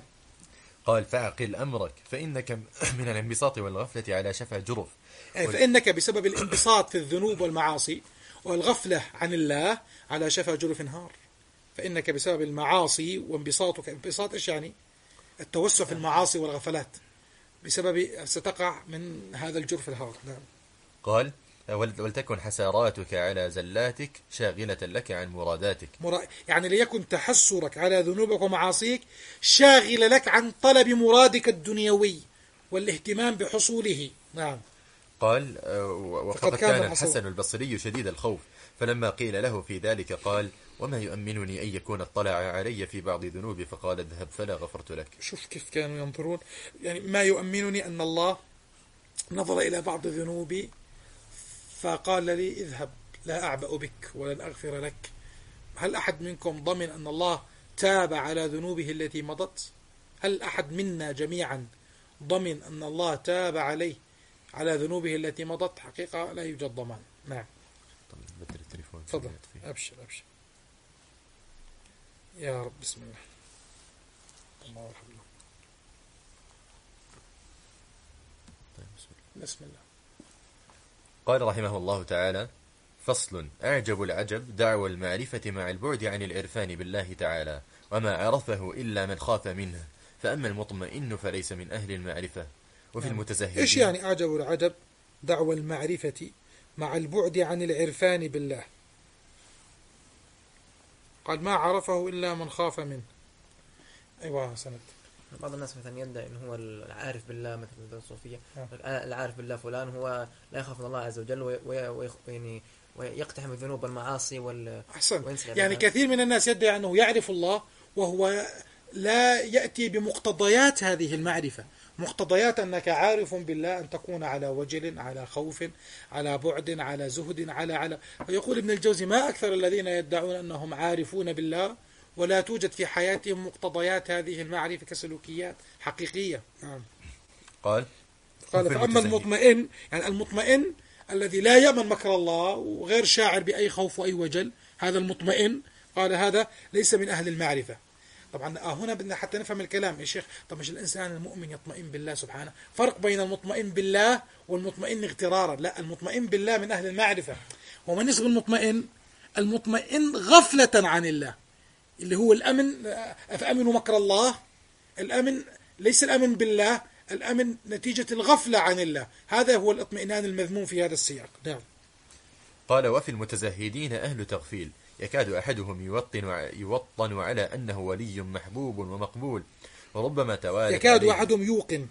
قال فأعقل أمرك فإنك من الانبساط والغفلة على شفا جرف. فإنك بسبب الانبساط في الذنوب والمعاصي والغفلة عن الله على شفا جرف نهار. فإنك بسبب المعاصي وانبساطك، انبساط إيش يعني؟ التوسع في المعاصي والغفلات، بسبب ستقع من هذا الجرف الهار. نعم. قال ولتكن حساراتك على زلاتك شاغلة لك عن مراداتك. مرا... يعني ليكن تحسرك على ذنوبك ومعاصيك شاغل لك عن طلب مرادك الدنيوي والاهتمام بحصوله. نعم. قال وقد كان الحسن البصري شديد الخوف، فلما قيل له في ذلك قال وما يؤمنني أن يكون اطلع علي في بعض ذنوبي فقال اذهب فلا غفرت لك. شوف كيف كانوا ينظرون، يعني ما يؤمنني أن الله نظر إلى بعض ذنوبي فقال لي اذهب لا أعبأ بك ولن أغفر لك. هل أحد منكم ضمن أن الله تاب على ذنوبه التي مضت؟ هل أحد منا جميعا ضمن أن الله تاب عليه على ذنوبه التي مضت؟ حقيقة لا يوجد ضمان. نعم. بدل التليفون. تفضل. أبشر أبشر يا رب. بسم الله. الله يرحمه. بسم الله. قال رحمه الله تعالى: فصل: أعجب العجب دعوى المعرفة مع البعد عن العرفان بالله تعالى، وما عرفه إلا من خاف منه، فأما المطمئن فليس من أهل المعرفة. وفي نعم. المتزهدين. إيش يعني أعجب العجب دعوى المعرفة مع البعد عن العرفان بالله؟ قال ما عرفه إلا من خاف منه. أيوة سند. بعض الناس مثلا يدعي انه هو العارف بالله، مثل الصوفيه آه. العارف بالله فلان هو لا يخاف من الله عز وجل ويعني ويقتحم الذنوب والمعاصي وال أحسن. يعني كثير من الناس يدعي أنه يعرف الله وهو لا يأتي بمقتضيات هذه المعرفة. مقتضيات أنك عارف بالله أن تكون على وجل، على خوف، على بعد، على زهد، على على فيقول ابن الجوزي: ما أكثر الذين يدعون أنهم عارفون بالله ولا توجد في حياتهم مقتضيات هذه المعرفة كسلوكيات حقيقية. نعم. قال قال فأما المطمئن، يعني المطمئن الذي لا يأمن مكر الله وغير شاعر بأي خوف وأي وجل، هذا المطمئن قال هذا ليس من أهل المعرفة. طبعا هنا بدنا حتى نفهم الكلام يا شيخ. طب مش الإنسان المؤمن يطمئن بالله سبحانه؟ فرق بين المطمئن بالله والمطمئن اغترارا. لا، المطمئن بالله من أهل المعرفة. ومن يصغ المطمئن؟ المطمئن غفلة عن الله، اللي هو الأمن. أفأمنوا مكر الله؟ الأمن ليس الأمن بالله، الأمن نتيجة الغفلة عن الله. هذا هو الاطمئنان المذموم في هذا السياق. نعم. قال: وفي المتزهدين أهل تغفيل، يكاد أحدهم يوطن يوطن على أنه ولي محبوب ومقبول، وربما توالت يكاد عليه. أحدهم يوقن،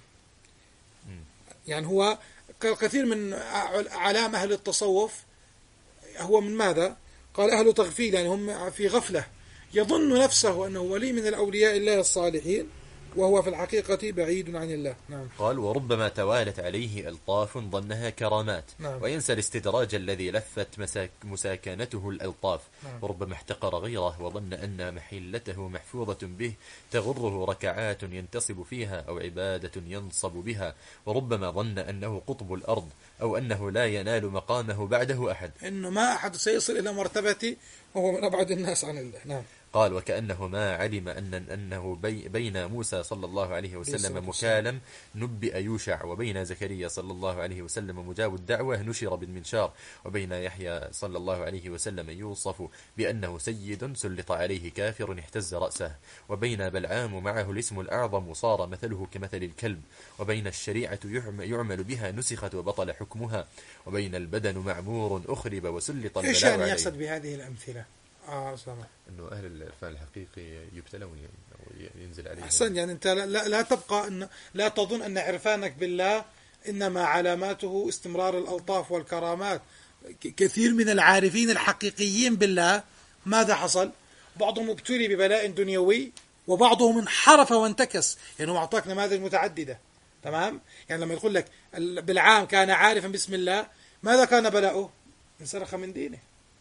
يعني هو كثير من علام أهل التصوف. هو من ماذا؟ قال أهل تغفيل، يعني هم في غفلة، يظن نفسه أنه ولي من الأولياء الله الصالحين وهو في الحقيقة بعيد عن الله. نعم. قال: وربما توالت عليه ألطاف ظنها كرامات. نعم. وينسى الاستدراج الذي لفت مساك مساكنته الألطاف. نعم. وربما احتقر غيره وظن أن محلته محفوظة به تغره ركعات ينتصب فيها أو عبادة ينصب بها. وربما ظن أنه قطب الأرض أو أنه لا ينال مقامه بعده أحد، إنه ما أحد سيصل إلى مرتبته وهو من أبعد الناس عن الله. نعم. قال: وكأنه ما علم أن أنه بي بين موسى صلى الله عليه وسلم مكالم نبئ يوشع، وبين زكريا صلى الله عليه وسلم مجاب الدعوة نشر بالمنشار، وبين يحيى صلى الله عليه وسلم يوصف بأنه سيد سلط عليه كافر اهتز رأسه، وبين بلعام معه الاسم الأعظم صار مثله كمثل الكلب، وبين الشريعة يعمل بها نسخت وبطل حكمها، وبين البدن معمور أخرب وسلط البلاء عليه. إيش يعني يقصد بهذه الأمثلة؟ آه سلام. إنه أهل العرفان الحقيقي يبتلون يعني ينزل عليهم. أحسن. يعني أنت لا, لا تبقى أن لا تظن أن عرفانك بالله إنما علاماته استمرار الألطاف والكرامات. كثير من العارفين الحقيقيين بالله ماذا حصل؟ بعضهم ابتلي ببلاء دنيوي وبعضهم انحرف وانتكس. يعني هو أعطاك نماذج متعددة. تمام؟ يعني لما يقول لك بالعام كان عارفا باسم الله، ماذا كان بلاؤه؟ انسلخ من دينه.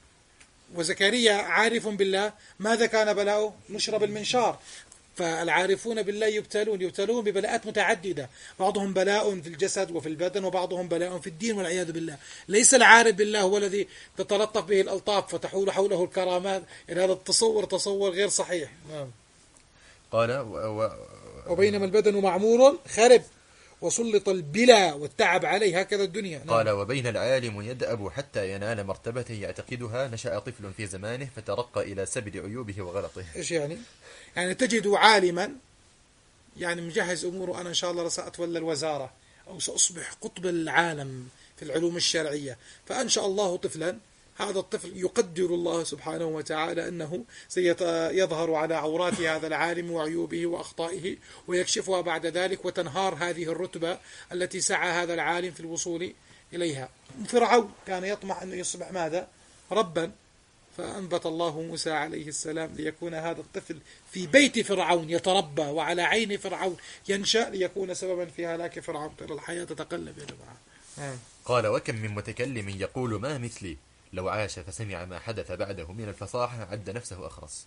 وزكريا عارف بالله، ماذا كان بلاؤه؟ نشر بالمنشار. فالعارفون بالله يبتلون يبتلون ببلاءات متعددة، بعضهم بلاء في الجسد وفي البدن، وبعضهم بلاء في الدين والعياذ بالله. ليس العارف بالله هو الذي تتلطف به الألطاف فتحول حوله الكرامات. إن هذا التصور تصور غير صحيح. نعم. قال: و... و... وبينما البدن معمور خرب وسلط البلا والتعب عليه، هكذا الدنيا. نعم. قال: وبين العالم يدأب حتى ينال مرتبة يعتقدها، نشأ طفل في زمانه فترقى إلى سبد عيوبه وغلطه. إيش يعني؟ يعني تجد عالما يعني مجهز أموره، أنا إن شاء الله سأتولى الوزارة أو سأصبح قطب العالم في العلوم الشرعية، فأنشأ الله طفلا. هذا الطفل يقدر الله سبحانه وتعالى أنه سيظهر على عورات هذا العالم وعيوبه وأخطائه ويكشفها بعد ذلك، وتنهار هذه الرتبة التي سعى هذا العالم في الوصول إليها. فرعون كان يطمح أنه يصبح ماذا؟ ربا. فأنبت الله موسى عليه السلام ليكون هذا الطفل في بيت فرعون يتربى وعلى عين فرعون ينشأ ليكون سببا في هلاك فرعون. ترى الحياة تتقلب يا جماعة. قال وكم من متكلم يقول ما مثلي لو عاش فسمع ما حدث بعده من الفصاحة عد نفسه أخرس.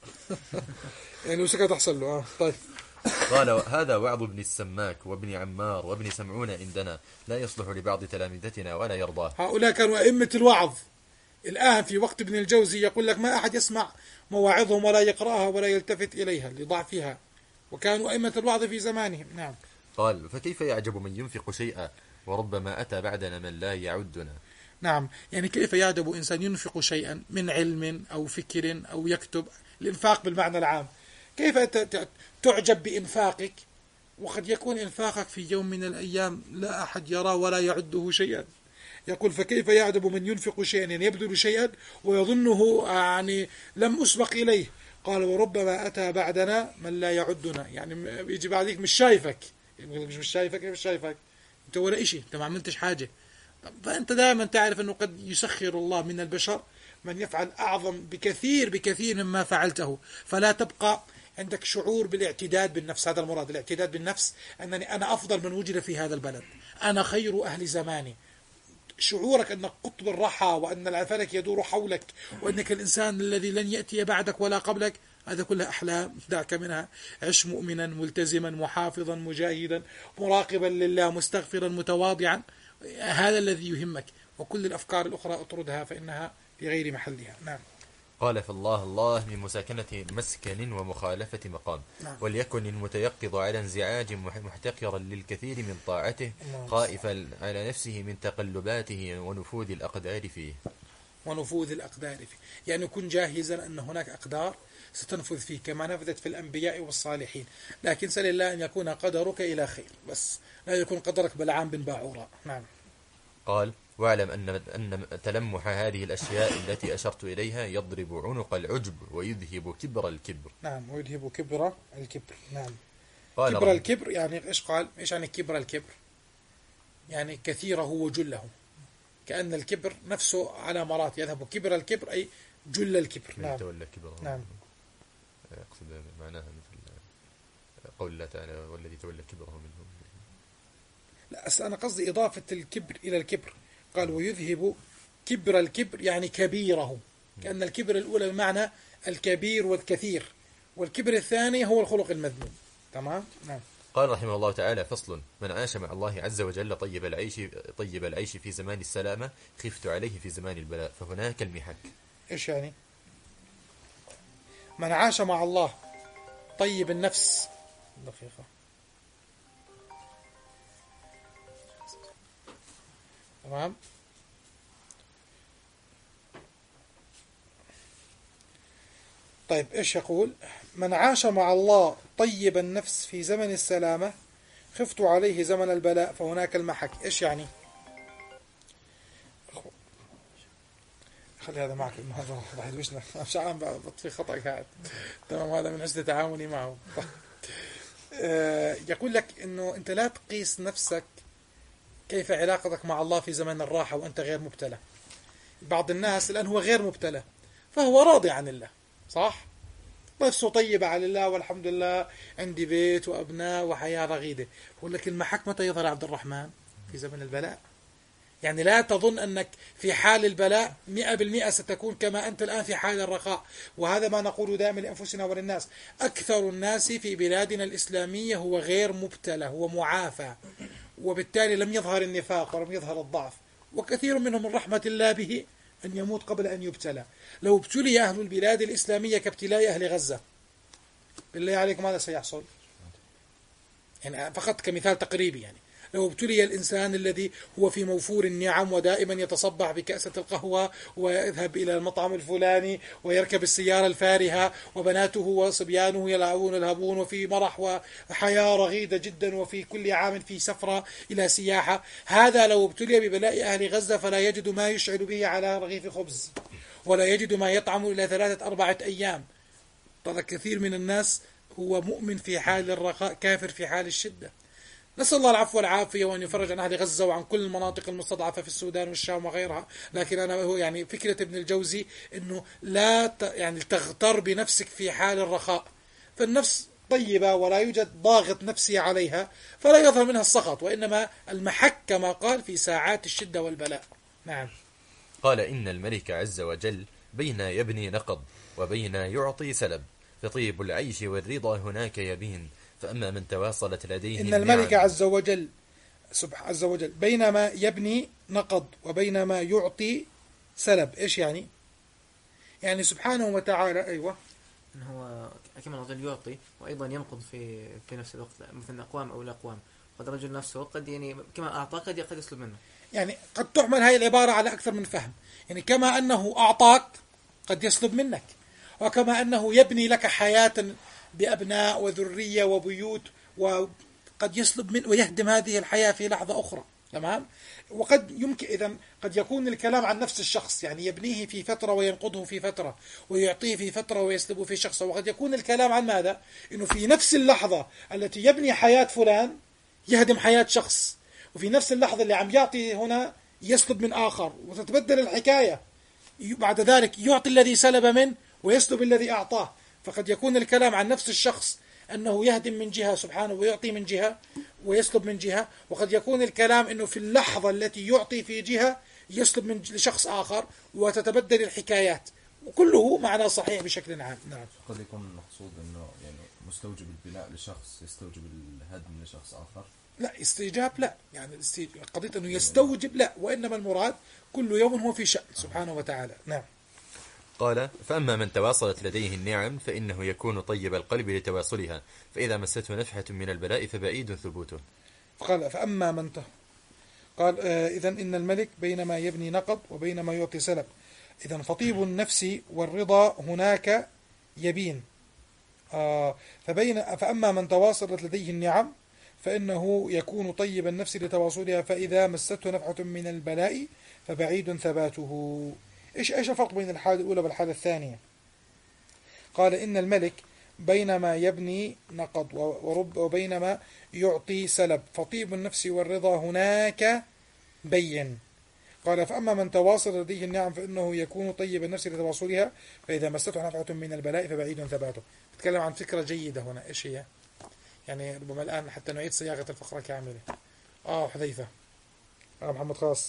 يعني وش كانت تحصل له؟ طيب. قال هذا وعظ ابن السماك وابن عمار وابن سمعون عندنا لا يصلح لبعض تلامذتنا ولا يرضاه. هؤلاء كانوا أئمة الوعظ. الآن في وقت ابن الجوزي يقول لك ما أحد يسمع مواعظهم ولا يقرأها ولا يلتفت إليها لضعفها، وكانوا أئمة الوعظ في زمانهم. نعم. قال فكيف يعجب من ينفق شيئا وربما أتى بعدنا من لا يعدنا. نعم، يعني كيف يعجب إنسان ينفق شيئا من علم أو فكر أو يكتب، الإنفاق بالمعنى العام، كيف تعجب بإنفاقك وقد يكون إنفاقك في يوم من الأيام لا أحد يرى ولا يعده شيئا. يقول فكيف يعجب من ينفق شيئا، يعني يبذل شيئا ويظنه يعني لم أسبق إليه. قال وربما أتى بعدنا من لا يعدنا، يعني يجي بعديك مش شايفك، مش مش شايفك مش شايفك أنت ولا إشي، أنت ما عملتش حاجة. فأنت دائما تعرف أنه قد يسخر الله من البشر من يفعل أعظم بكثير بكثير مما فعلته، فلا تبقى عندك شعور بالاعتداد بالنفس. هذا المراد، الاعتداد بالنفس، أنني أنا أفضل من وجد في هذا البلد، أنا خير أهل زماني. شعورك أنك قطب الرحى وأن الفلك يدور حولك وأنك الإنسان الذي لن يأتي بعدك ولا قبلك، هذا كلها أحلام دعك منها. عش مؤمنا ملتزما محافظا مجاهدا مراقبا لله مستغفرا متواضعا، هذا الذي يهمك، وكل الأفكار الأخرى أطردها فإنها في غير محلها. نعم. قال فالله الله من مساكنة مسكن ومخالفة مقام. نعم. وليكن المتيقظ على انزعاج محتقرا للكثير من طاعته خائفا على نفسه من تقلباته ونفوذ الأقدار فيه. ونفوذ الأقدار فيه، يعني كن جاهزا أن هناك أقدار ستنفذ فيه كما نفذت في الأنبياء والصالحين، لكن سل الله أن يكون قدرك إلى خير، بس لا يكون قدرك بلعام بن باعوراء. نعم. قال واعلم أن أن تلمح هذه الأشياء التي أشرت إليها يضرب عنق العجب ويذهب كبر الكبر. نعم، ويذهب كبر الكبر. نعم. قال كبر الكبر يعني إيش قال؟ إيش يعني كبر الكبر؟ يعني كثيره وجله، كأن الكبر نفسه على مرات، يذهب كبر الكبر أي جل الكبر. نعم. يتولى كبره. نعم. أقصد معناها مثل قول الله تعالى والذي تولى كبره منهم. لا، أصل أنا قصدي إضافة الكبر إلى الكبر. قال ويذهب كبر الكبر يعني كبيره، كأن الكبر الأولى بمعنى الكبير والكثير، والكبر الثاني هو الخلق المذموم. تمام. نعم. قال رحمه الله تعالى فصل من عاش مع الله عز وجل طيب العيش طيب العيش في زمان السلامة خفت عليه في زمان البلاء فهناك المحك. إيش يعني؟ من عاش مع الله طيب النفس. دقيقة. تمام. طيب إيش يقول؟ من عاش مع الله طيب النفس في زمن السلامة خفت عليه زمن البلاء فهناك المحك. إيش يعني؟ خلي هذا معك، هذا راح يدوشنا مش عم بطفي خطأ قاعد. تمام، هذا من حسن تعاملي معه. يقول لك إنه أنت لا تقيس نفسك كيف علاقتك مع الله في زمن الراحة وأنت غير مبتلى. بعض الناس الآن هو غير مبتلى فهو راضي عن الله، صح؟ نفسه طيبة على الله والحمد لله، عندي بيت وأبناء وحياة رغيدة. يقول لك المحك متى يظهر عبد الرحمن؟ في زمن البلاء. يعني لا تظن أنك في حال البلاء مئة بالمئة ستكون كما أنت الآن في حال الرخاء. وهذا ما نقول دائما لأنفسنا وللناس. أكثر الناس في بلادنا الإسلامية هو غير مبتلى، هو معافى، وبالتالي لم يظهر النفاق ولم يظهر الضعف، وكثير منهم من رحمة الله به أن يموت قبل أن يبتلى. لو ابتلي أهل البلاد الإسلامية كابتلاء أهل غزة بالله عليكم ماذا سيحصل؟ يعني فقط كمثال تقريبي، يعني لو ابتلي الإنسان الذي هو في موفور النعم ودائما يتصبح بكأسة القهوة ويذهب إلى المطعم الفلاني ويركب السيارة الفارهة وبناته وصبيانه يلعبون يلهبون وفي مرح وحياة رغيدة جدا وفي كل عام في سفرة إلى سياحة، هذا لو ابتلي ببلاء أهل غزة فلا يجد ما يشعل به على رغيف خبز ولا يجد ما يطعم إلى ثلاثة أربعة أيام. ترى كثير من الناس هو مؤمن في حال الرخاء كافر في حال الشدة. نسأل الله العفو والعافية وأن يفرج عن أهل غزة وعن كل المناطق المستضعفة في السودان والشام وغيرها. لكن أنا هو يعني فكرة ابن الجوزي أنه لا ت يعني تغتر بنفسك في حال الرخاء، فالنفس طيبة ولا يوجد ضاغط نفسي عليها فلا يظهر منها السخط، وإنما المحك كما قال في ساعات الشدة والبلاء. نعم. قال إن الملك عز وجل بين يبني نقض وبين يعطي سلب، فطيب العيش والرضا هناك يبين، فأما من تواصلت لديه إن الملك عز وجل سبحانه عز وجل بينما يبني نقض وبينما يعطي سلب. إيش يعني؟ يعني سبحانه وتعالى أيوة إن هو كما نقول يعطي وأيضا ينقض في في نفس الوقت، مثل أقوام أو لا أقوام. قد رجل نفسه قد يعني كما أعطى قد قد يسلب منه. يعني قد تحمل هذه العبارة على أكثر من فهم. يعني كما أنه أعطاك قد يسلب منك، وكما أنه يبني لك حياة بأبناء وذرية وبيوت وقد يسلب من ويهدم هذه الحياة في لحظة أخرى. تمام. وقد يمكن إذن قد يكون الكلام عن نفس الشخص، يعني يبنيه في فترة وينقضه في فترة ويعطيه في فترة ويسلبه في شخص. وقد يكون الكلام عن ماذا؟ إنه في نفس اللحظة التي يبني حياة فلان يهدم حياة شخص، وفي نفس اللحظة اللي عم يعطي هنا يسلب من آخر، وتتبدل الحكاية. بعد ذلك يعطي الذي سلب منه ويسلب الذي أعطاه. فقد يكون الكلام عن نفس الشخص أنه يهدم من جهة سبحانه ويعطي من جهة ويسلب من جهة، وقد يكون الكلام أنه في اللحظة التي يعطي في جهة يسلب من لشخص آخر، وتتبدل الحكايات، وكله معنى صحيح بشكل عام. نعم. قد يكون المقصود أنه يعني مستوجب البناء لشخص يستوجب الهدم لشخص آخر. لا استيجاب لا، يعني قضية أنه يستوجب لا، وإنما المراد كل يوم هو في شأن سبحانه وتعالى. نعم. قال فأما من تواصلت لديه النعم فإنه يكون طيب القلب لتواصلها، فإذا مسته نفحة من البلاء فبعيد ثبوته. قال فأما من ته قال آه إذن إن الملك بينما يبني نقض وبينما يعطي سلب، إذن فطيب النفس والرضا هناك يبين. آه فبين فأما من تواصلت لديه النعم فإنه يكون طيب النفس لتواصلها، فإذا مسته نفحة من البلاء فبعيد ثباته. إيش إيش الفرق بين الحالة الأولى والحالة الثانية؟ قال إن الملك بينما يبني نقض ورب وبينما يعطي سلب، فطيب النفس والرضا هناك بين. قال فأما من تواصل لديه النعم فإنه يكون طيب النفس لتواصلها، فإذا مسته نفحة من البلاء فبعيد ثباته. بتكلم عن فكرة جيدة هنا. إيش هي؟ يعني ربما الآن حتى نعيد صياغة الفقرة كاملة. آه حذيفة. آه محمد خاص.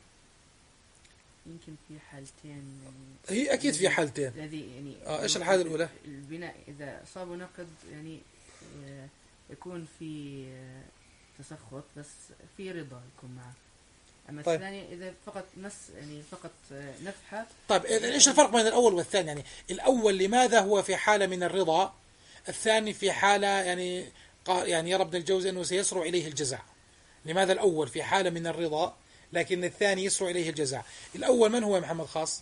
يمكن في حالتين يعني هي أكيد في حالتين. الذي يعني آه إيش الحالة الأولى؟ البناء إذا أصابه نقد يعني يكون في تسخط بس في رضا يكون معه. أما طيب. الثاني إذا فقط نس يعني فقط نفحة. طيب إيش الفرق بين الأول والثاني؟ يعني الأول لماذا هو في حالة من الرضا، الثاني في حالة يعني يعني يرى ابن الجوزي أنه سيسرع إليه الجزع. لماذا الأول في حالة من الرضا لكن الثاني يسرع إليه الجزع؟ الأول من هو محمد خاص؟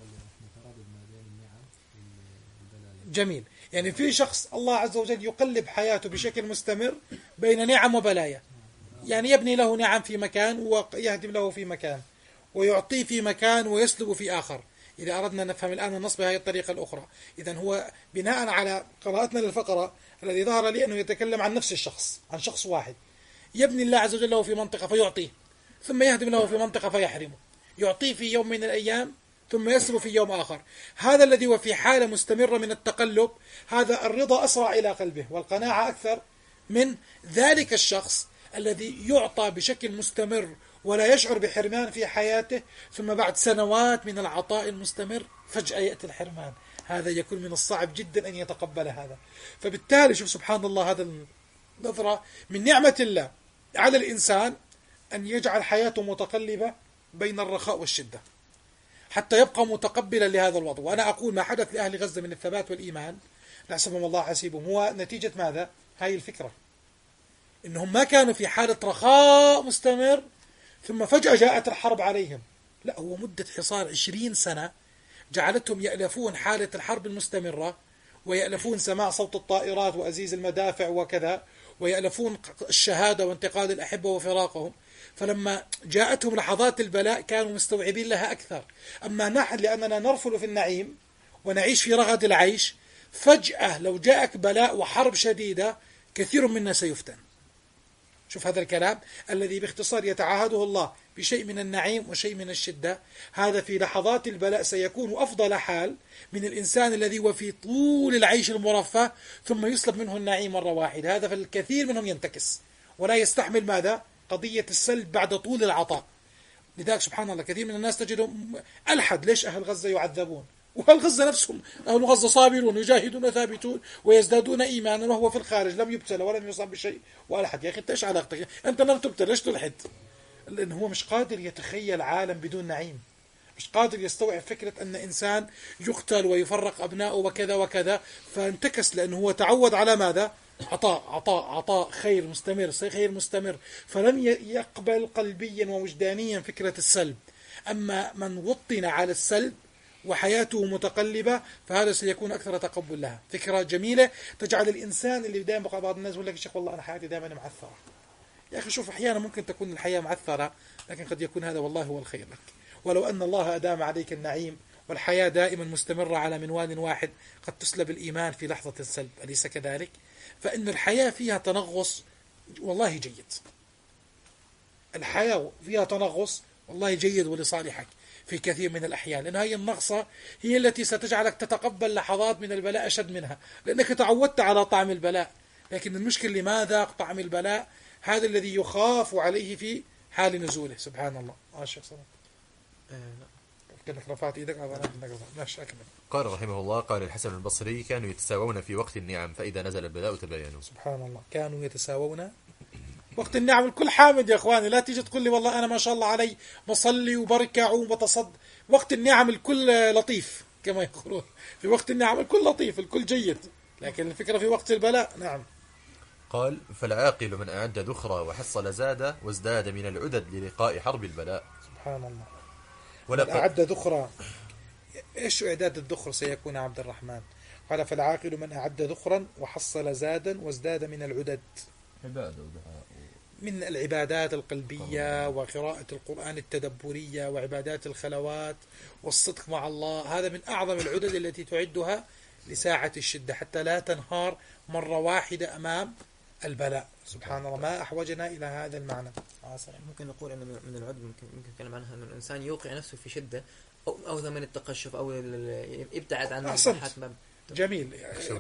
جميل. يعني في شخص الله عز وجل يقلب حياته بشكل مستمر بين نعم وبلايا، يعني يبني له نعم في مكان ويهدم له في مكان، ويعطيه في مكان ويسلب في آخر. إذا أردنا نفهم الآن النص بهذه الطريقة الأخرى، إذن هو بناء على قراءتنا للفقرة الذي ظهر لي أنه يتكلم عن نفس الشخص، عن شخص واحد يبني الله عز وجل له في منطقة فيعطيه، ثم يهدم له في منطقة فيحرمه، يعطيه في يوم من الأيام ثم يسلب في يوم آخر. هذا الذي هو في حالة مستمرة من التقلب، هذا الرضا أسرع إلى قلبه والقناعة أكثر من ذلك الشخص الذي يعطى بشكل مستمر ولا يشعر بحرمان في حياته، ثم بعد سنوات من العطاء المستمر فجأة يأتي الحرمان. هذا يكون من الصعب جدا أن يتقبل هذا. فبالتالي شوف سبحان الله، هذا النظرة من نعمة الله على الإنسان أن يجعل حياته متقلبة بين الرخاء والشدة حتى يبقى متقبلا لهذا الوضع. وأنا أقول ما حدث لأهل غزة من الثبات والإيمان نحسبهم الله حسيبهم هو نتيجة ماذا؟ هاي الفكرة، إنهم ما كانوا في حالة رخاء مستمر ثم فجأة جاءت الحرب عليهم. لا، هو مدة حصار عشرين سنة جعلتهم يألفون حالة الحرب المستمرة، ويألفون سماع صوت الطائرات وأزيز المدافع وكذا، ويألفون الشهادة وانتقال الأحبة وفراقهم. فلما جاءتهم لحظات البلاء كانوا مستوعبين لها أكثر. أما نحن لأننا نرفل في النعيم ونعيش في رغد العيش، فجأة لو جاءك بلاء وحرب شديدة كثير منا سيفتن. شوف هذا الكلام الذي باختصار يتعاهده الله بشيء من النعيم وشيء من الشدة، هذا في لحظات البلاء سيكون أفضل حال من الإنسان الذي هو في طول العيش المرفه ثم يسلب منه النعيم مرة واحدة. هذا فالكثير منهم ينتكس ولا يستحمل ماذا؟ قضية السلب بعد طول العطاء. لذلك سبحان الله كثير من الناس تجدهم ألحد. ليش أهل غزة يعذبون وأهل غزة نفسهم أهل غزة صابرون يجاهدون ثابتون ويزدادون إيمانا وهو في الخارج لم يبتلى ولم يصاب بشيء وألحد؟ يا أخي أنت إيش علاقتك؟ أنت لم تبتلى ليش تلحد؟ لأن هو مش قادر يتخيل عالم بدون نعيم، مش قادر يستوعب فكرة أن إنسان يقتل ويفرق أبنائه وكذا وكذا، فانتكس لأنه هو تعود على ماذا؟ عطاء عطاء عطاء خير مستمر خير مستمر، فلم يقبل قلبيا ووجدانيا فكرة السلب. أما من وطن على السلب وحياته متقلبة فهذا سيكون أكثر تقبل لها. فكرة جميلة تجعل الإنسان اللي دائما بعض الناس يقول لك يا شيخ والله أنا حياتي دائما معثرة. يا أخي شوف أحيانا ممكن تكون الحياة معثرة لكن قد يكون هذا والله هو الخير لك. ولو أن الله أدام عليك النعيم والحياة دائما مستمرة على منوال واحد قد تسلب الإيمان في لحظة السلب، أليس كذلك؟ فإن الحياة فيها تنغص والله جيد، الحياة فيها تنغص والله جيد ولصالحك في كثير من الأحيان، لأن هذه النغصة هي التي ستجعلك تتقبل لحظات من البلاء أشد منها لأنك تعودت على طعم البلاء. لكن المشكلة لماذا طعم البلاء هذا الذي يخاف عليه في حال نزوله. سبحان الله. آه شيخ صلاح كأنك رفعت إيدك على ماشي أكمل. قال رحمه الله قال الحسن البصري كانوا يتساوون في وقت النعم فإذا نزل البلاء تباينوا. سبحان الله كانوا يتساوون وقت النعم. الكل حامد يا إخواني، لا تيجي تقول لي والله أنا ما شاء الله علي بصلي وبركع وبتصد. وقت النعم الكل لطيف كما يقولون، في وقت النعم الكل لطيف الكل جيد، لكن الفكرة في وقت البلاء. نعم. قال فالعاقل من أعد ذخرا وحصل زاد وازداد من العدد للقاء حرب البلاء. سبحان الله. ولقد أعد ذخرا، إيش إعداد الذخر سيكون عبد الرحمن؟ قال فالعاقل من أعد ذخرا وحصل زادا وازداد من العدد عبادة ودعاء من العبادات القلبية وقراءة القرآن التدبرية وعبادات الخلوات والصدق مع الله. هذا من أعظم العدد التي تعدها لساعة الشدة حتى لا تنهار مرة واحدة أمام البلاء. سبحان الله ما أحوجنا إلى هذا المعنى. ممكن نقول أن من العدد ممكن ممكن نتكلم عنها أن الإنسان يوقع نفسه في شدة أو أو من التقشف أو يبتعد عن أحسنت. جميل.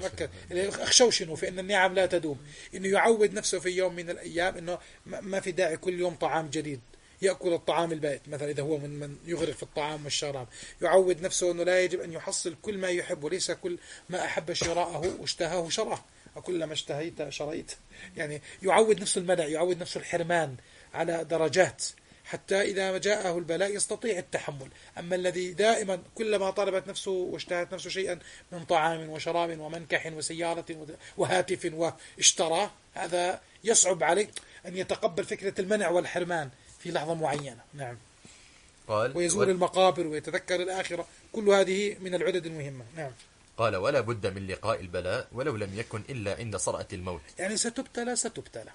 أخشوشنه في أن النعم لا تدوم، إنه يعود نفسه في يوم من الأيام إنه ما في داعي كل يوم طعام جديد، يأكل الطعام البائت مثلا إذا هو من من يغرق في الطعام والشراب. يعود نفسه أنه لا يجب أن يحصل كل ما يحب وليس كل ما أحب شراءه واشتهاه شراه، وكلما اشتهيت شريت. يعني يعود نفسه المنع، يعود نفسه الحرمان على درجات حتى إذا جاءه البلاء يستطيع التحمل. أما الذي دائما كلما طلبت نفسه واشتهت نفسه شيئا من طعام وشراب ومنكح وسيارة وهاتف واشتراه، هذا يصعب عليه أن يتقبل فكرة المنع والحرمان في لحظة معينة. نعم. قال ويزور المقابر ويتذكر الآخرة، كل هذه من العدد المهمة. نعم. قال ولا بد من لقاء البلاء ولو لم يكن إلا عند صرعة الموت. يعني ستبتلى ستبتلى،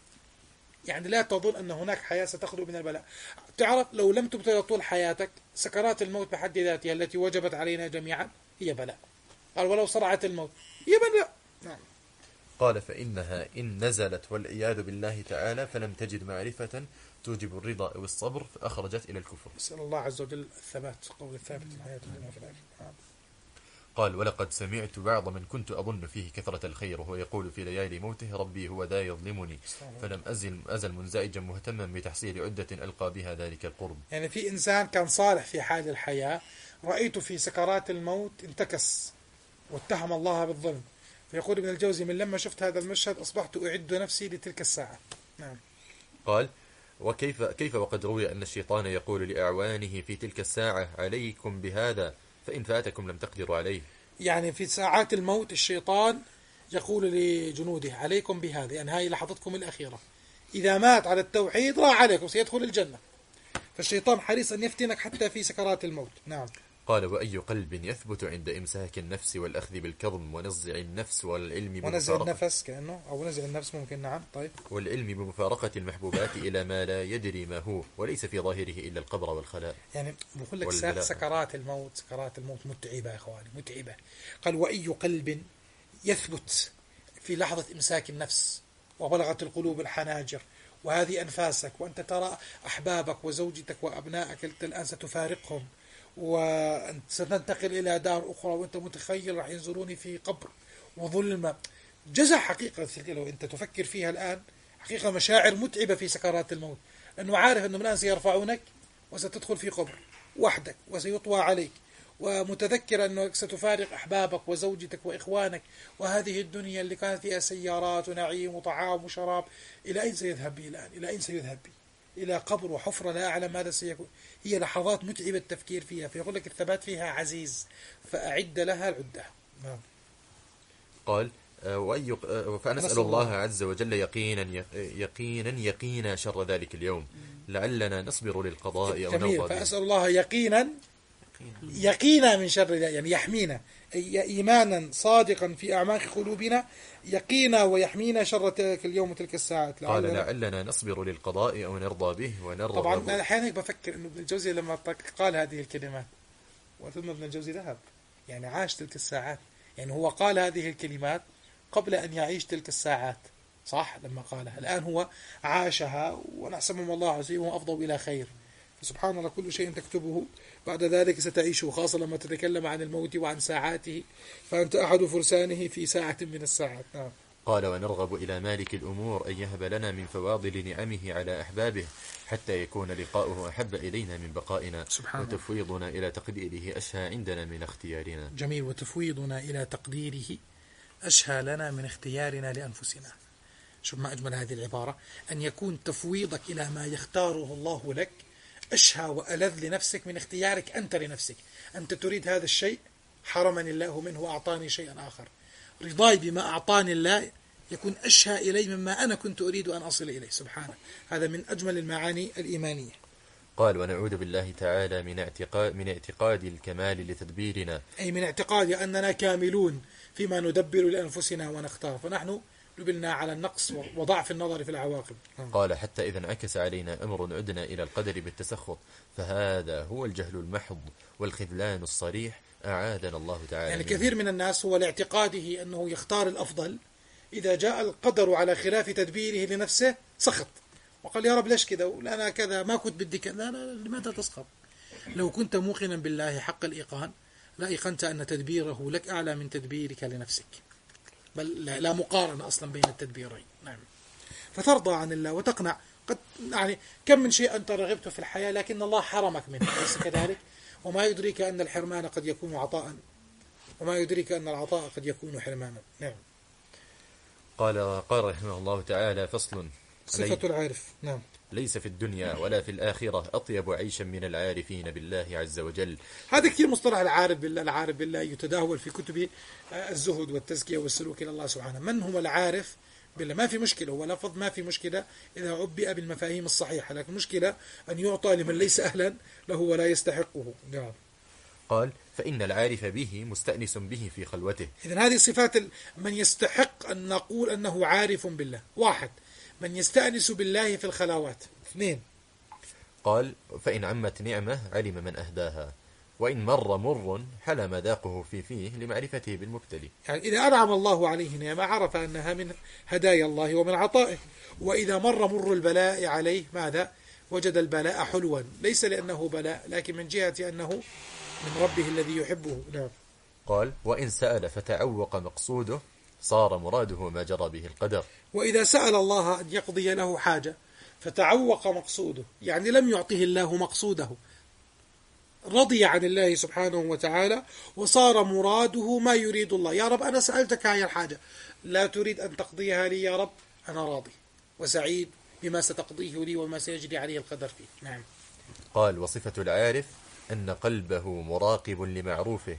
يعني لا تظن أن هناك حياة ستخلو من البلاء. تعرف لو لم تبتلى طول حياتك سكرات الموت بحد ذاتها التي وجبت علينا جميعا هي بلاء. قال ولو صرعت الموت هي بلاء. نعم. قال فإنها إن نزلت والعياذ بالله تعالى فلم تجد معرفة توجب الرضا أو الصبر فأخرجت إلى الكفر. نسأل الله عز وجل الثبات، قول الثابت في الحياة الدنيا وفي الآخرة. نعم. قال ولقد سمعت بعض من كنت أظن فيه كثرة الخير وهو يقول في ليالي موته ربي هو ذا يظلمني فلم أزل أزل منزعجا مهتما بتحصيل عدة ألقى بها ذلك القرب. يعني في إنسان كان صالح في حال الحياة رأيته في سكرات الموت انتكس واتهم الله بالظلم، فيقول ابن الجوزي من لما شفت هذا المشهد أصبحت أعد نفسي لتلك الساعة. نعم. قال وكيف كيف وقد روي أن الشيطان يقول لأعوانه في تلك الساعة عليكم بهذا فإن فاتكم لم تقدروا عليه. يعني في ساعات الموت الشيطان يقول لجنوده عليكم بهذا، يعني هاي لحظتكم الأخيرة، إذا مات على التوحيد راح عليكم سيدخل الجنة. فالشيطان حريص أن يفتنك حتى في سكرات الموت. نعم. قال وأي قلب يثبت عند إمساك النفس والأخذ بالكظم ونزع النفس والعلم ونزع النفس كأنه أو نزع النفس ممكن. نعم. طيب. والعلم بمفارقة المحبوبات إلى ما لا يدري ما هو وليس في ظاهره إلا القبر والخلاء. يعني بقول لك سكرات الموت سكرات الموت متعبة يا إخواني متعبة. قال وأي قلب يثبت في لحظة إمساك النفس وبلغت القلوب الحناجر وهذه أنفاسك، وأنت ترى أحبابك وزوجتك وأبنائك أنت الآن ستفارقهم، وأنت ستنتقل إلى دار أخرى، وأنت متخيل راح ينظروني في قبر وظلمة. جزع حقيقة لو أنت تفكر فيها الآن، حقيقة مشاعر متعبة في سكرات الموت، لأنه عارف أنه من الآن سيرفعونك وستدخل في قبر وحدك وسيطوى عليك، ومتذكر أنك ستفارق أحبابك وزوجتك وإخوانك، وهذه الدنيا اللي كانت فيها سيارات ونعيم وطعام وشراب إلى أين سيذهب بي الآن؟ إلى أين سيذهب بي؟ إلى قبر وحفرة لا أعلم ماذا سيكون. هي لحظات متعبة التفكير فيها، فيقول لك الثبات فيها عزيز، فأعد لها العدة. نعم. قال وأي فنسأل الله عز وجل يقينا يقينا يقينا شر ذلك اليوم، لعلنا نصبر للقضاء أو نرضى به. فأسأل الله يقينا يقينا من شر، يعني يحمينا، إيمانا صادقا في أعماق قلوبنا، يقينا ويحمينا شر تلك اليوم وتلك الساعات. قال لعلنا نصبر للقضاء أو نرضى به ونرضى. طبعا أنا أحيانا بفكر إنه ابن الجوزي لما قال هذه الكلمات، وثم ابن الجوزي ذهب يعني عاش تلك الساعات، يعني هو قال هذه الكلمات قبل أن يعيش تلك الساعات، صح؟ لما قالها الآن هو عاشها، ونحسبهم الله عزيزهم أفضل إلى خير. سبحان الله، كل شيء تكتبه بعد ذلك ستعيشه، خاصة لما تتكلم عن الموت وعن ساعاته، فأنت أحد فرسانه في ساعة من الساعات. نعم. قال ونرغب إلى مالك الأمور أن يهب لنا من فواضل نعمه على أحبابه حتى يكون لقاؤه أحب إلينا من بقائنا، وتفويضنا إلى تقديره أشهى عندنا من اختيارنا. جميل. وتفويضنا إلى تقديره أشهى لنا من اختيارنا لأنفسنا. شوف ما أجمل هذه العبارة، أن يكون تفويضك إلى ما يختاره الله لك أشهى وألذ لنفسك من اختيارك أنت لنفسك. أنت تريد هذا الشيء، حرمني الله منه وأعطاني شيئا آخر، رضاي بما أعطاني الله يكون أشهى إلي مما أنا كنت أريد أن أصل إليه سبحانه. هذا من أجمل المعاني الإيمانية. قال ونعوذ بالله تعالى من اعتقاد من اعتقاد الكمال لتدبيرنا، أي من اعتقاد أننا كاملون فيما ندبر لأنفسنا ونختار، فنحن نبلنا على النقص وضعف النظر في العواقب. قال حتى إذا انعكس علينا أمر عدنا إلى القدر بالتسخط، فهذا هو الجهل المحض والخذلان الصريح، أعاذنا الله تعالى. يعني كثير من الناس هو لاعتقاده أنه يختار الأفضل، إذا جاء القدر على خلاف تدبيره لنفسه سخط وقال يا رب ليش كذا ولا أنا كذا ما كنت بدي كذا. لا لا، لماذا تسخط؟ لو كنت موقنا بالله حق الإيقان لا أيقنت أن تدبيره لك أعلى من تدبيرك لنفسك، بل لا مقارنة أصلا بين التدبيرين. نعم. فترضى عن الله وتقنع. قد يعني كم من شيء أنت رغبته في الحياة لكن الله حرمك منه، ليس كذلك؟ وما يدريك أن الحرمان قد يكون عطاء، وما يدريك أن العطاء قد يكون حرمانا. نعم. قال قال رحمه الله تعالى فصل صفة العارف. نعم. ليس في الدنيا ولا في الآخرة أطيب عيشا من العارفين بالله عز وجل. هذا كثير مصطلح العارف بالله. العارف بالله يتداول في كتب الزهد والتزكية والسلوك إلى الله سبحانه. من هو العارف بالله؟ ما في مشكلة، هو لفظ ما في مشكلة إذا عبئ بالمفاهيم الصحيحة، لكن المشكلة أن يعطى لمن ليس أهلا له ولا يستحقه. نعم. قال فإن العارف به مستأنس به في خلوته. إذن هذه صفات من يستحق أن نقول أنه عارف بالله. واحد، من يستأنس بالله في الخلوات. اثنين، قال فإن عمت نعمة علم من أهداها، وإن مر مر حل مذاقه في فيه لمعرفته بالمبتلي. يعني إذا أنعم الله عليه نعمة عرف أنها من هدايا الله ومن عطائه، وإذا مر مر البلاء عليه ماذا؟ وجد البلاء حلوا، ليس لأنه بلاء لكن من جهة أنه من ربه الذي يحبه. نعم. قال وإن سأل فتعوق مقصوده صار مراده ما جرى به القدر. وإذا سأل الله أن يقضي له حاجة فتعوق مقصوده، يعني لم يعطه الله مقصوده، رضي عن الله سبحانه وتعالى وصار مراده ما يريد الله. يا رب أنا سألتك هاي الحاجة، لا تريد أن تقضيها لي يا رب، أنا راضي وسعيد بما ستقضيه لي وما سيجري عليه القدر فيه. نعم. قال وصفة العارف أن قلبه مراقب لمعروفه،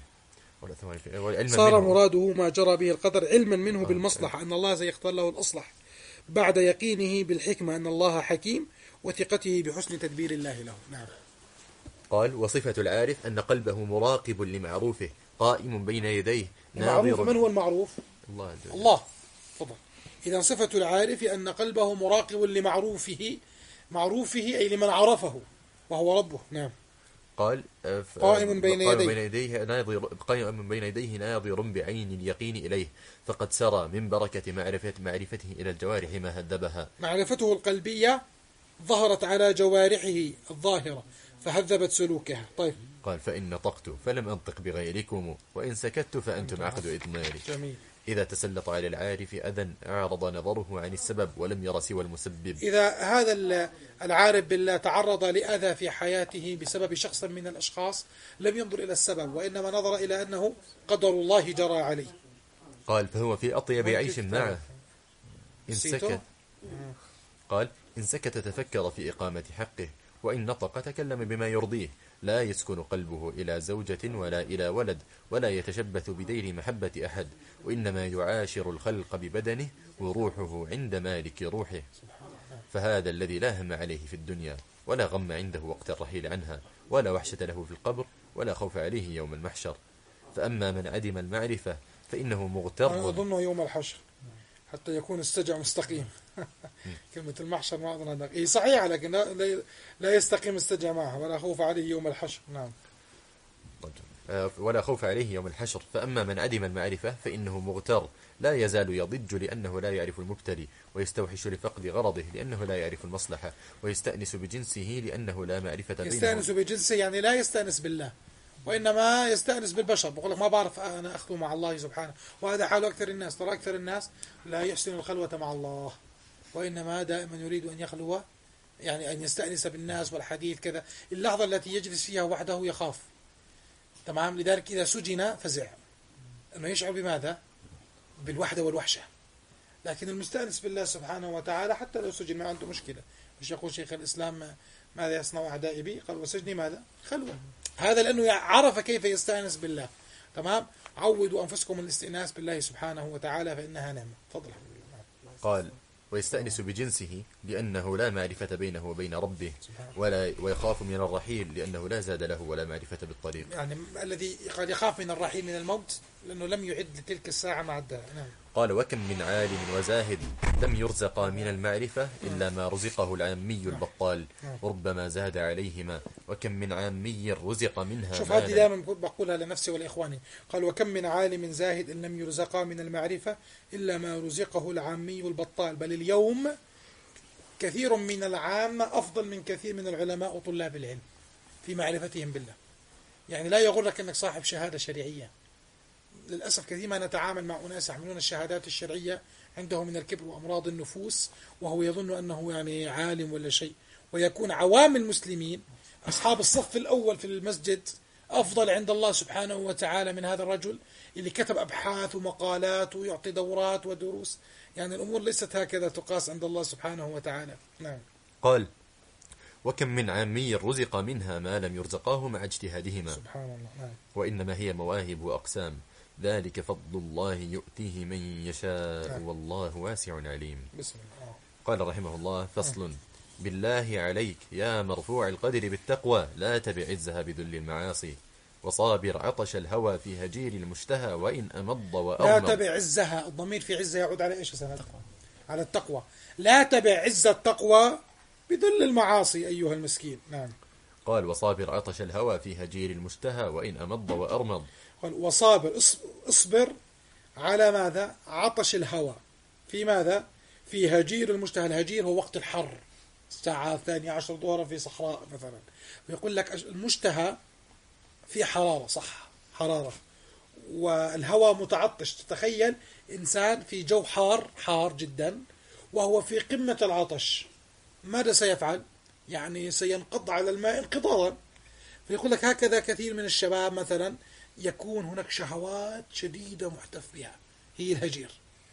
صار مراده ما جرى به القدر علما منه بالمصلحة، أن الله سيختار له الأصلح، بعد يقينه بالحكمة أن الله حكيم، وثقته بحسن تدبير الله له. نعم. قال وصفة العارف أن قلبه مراقب لمعروفه قائم بين يديه المعروف. من هو المعروف؟ الله. الله. فضل. إذا صفة العارف أن قلبه مراقب لمعروفه، معروفه أي لمن عرفه وهو ربه. نعم. قال آه، ف- قائم بين قائم يديه. بين يديه ناظر قائم بين يديه ناظر بعين اليقين إليه، فقد سرى من بركة معرفة معرفته إلى الجوارح ما هذبها. معرفته القلبية ظهرت على جوارحه الظاهرة فهذبت سلوكها. طيب قال فإن نطقت فلم أنطق بغيركم، وإن سكت فأنتم عقد إضماري. جميل. إذا تسلط على العارف أذى أعرض نظره عن السبب ولم ير سوى المسبب. إذا هذا ال- العارف بالله تعرض لأذى في حياته بسبب شخص من الأشخاص لم ينظر إلى السبب، وإنما نظر إلى أنه قدر الله جرى عليه. قال فهو في أطيب وين عيش جبت معه. هذا؟ إن نسيته؟ سكت قال إن سكت تفكر في إقامة حقه، وإن نطق تكلم بما يرضيه، لا يسكن قلبه إلى زوجة ولا إلى ولد، ولا يتشبث بدير محبة أحد، وإنما يعاشر الخلق ببدنه، وروحه عند مالك روحه. فهذا الذي لا هم عليه في الدنيا، ولا غم عنده وقت الرحيل عنها، ولا وحشة له في القبر، ولا خوف عليه يوم المحشر. فأما من عدم المعرفة فإنه أنا مغتر. أظنه يوم الحشر حتى يكون استجع مستقيم. كلمة المحشر ما أظن أنك إيه صحيح، لكن لا, لا- لا يستقيم استجع معها، ولا خوف عليه يوم الحشر. نعم. آه، ولا خوف عليه يوم الحشر. فأما من عدم المعرفة فإنه مغتر، لا يزال يضج لأنه لا يعرف المبتلي، ويستوحش لفقد غرضه لأنه لا يعرف المصلحة، ويستأنس بجنسه لأنه لا معرفة بينه. يستأنس بجنسه يعني لا يستأنس بالله، وإنما يستأنس بالبشر. بقول لك ما بعرف أنا أخلو مع الله سبحانه، وهذا حال أكثر الناس. ترى أكثر الناس لا يحسن الخلوة مع الله، وإنما دائما يريد أن يخلو، يعني أن يستأنس بالناس والحديث كذا. اللحظة التي يجلس فيها وحده يخاف. تمام. لذلك إذا سجن فزع، أنه يشعر بماذا؟ بالوحدة والوحشة. لكن المستأنس بالله سبحانه وتعالى حتى لو سجن ما عنده مشكلة. مش يقول شيخ الإسلام ماذا يصنع أعدائي بي؟ قال وسجني ماذا؟ خلوة. هذا لأنه عرف كيف يستأنس بالله. تمام. عودوا أنفسكم الاستئناس بالله سبحانه وتعالى فإنها نعمة. تفضل. قال ويستأنس بجنسه لأنه لا معرفة بينه وبين ربه، ولا ويخاف من الرحيل لأنه لا زاد له ولا معرفة بالطريق. يعني الذي قد يخاف من الرحيل من الموت لأنه لم يعد لتلك الساعة مع الدار. نعم. قال وكم من عالم وزاهد لم يرزقا من المعرفة إلا ما رزقه العامي البطال، وربما زاد عليهما. وكم من عامي رزق منها شوف مالا. هذه دائما بقولها لنفسي ولإخواني. قال وكم من عالم زاهد إن لم يرزقا من المعرفة إلا ما رزقه العامي البطال. بل اليوم كثير من العامة أفضل من كثير من العلماء وطلاب العلم في معرفتهم بالله. يعني لا يغرك أنك صاحب شهادة شرعية. للأسف كثير ما نتعامل مع أناس يحملون الشهادات الشرعية عندهم من الكبر وأمراض النفوس، وهو يظن أنه يعني عالم ولا شيء، ويكون عوام المسلمين أصحاب الصف الأول في المسجد أفضل عند الله سبحانه وتعالى من هذا الرجل اللي كتب أبحاث ومقالات ويعطي دورات ودروس. يعني الأمور ليست هكذا تقاس عند الله سبحانه وتعالى. نعم. قال وكم من عامي رزق منها ما لم يرزقاه مع اجتهادهما. سبحان الله. نعم. وإنما هي مواهب وأقسام، ذلك فضل الله يؤتيه من يشاء نعم. والله واسع عليم. بسم الله. قال رحمه الله فصل بالله عليك يا مرفوع القدر بالتقوى لا تبع عزها بذل المعاصي، وصابر عطش الهوى في هجير المشتهى وإن أمض لا وأرمض. تبع عزها. الضمير في عزها يعود على إيش سنة؟ على التقوى. لا تبع عز التقوى بذل المعاصي أيها المسكين. نعم. قال وصابر عطش الهوى في هجير المشتهى وإن أمض وأرمض. قال وصابر اصبر على ماذا؟ عطش الهوى في ماذا؟ في هجير المشتهى. الهجير هو وقت الحر، الساعة الثانية عشر ظهرا في صحراء مثلا، ويقول لك المشتهى في حرارة، صح، حرارة، والهوى متعطش. تتخيل إنسان في جو حار حار جدا وهو في قمة العطش، ماذا سيفعل؟ يعني سينقض على الماء انقضاضا. فيقول لك هكذا كثير من الشباب مثلا يكون هناك شهوات شديدة محتف بها، هي الهجير.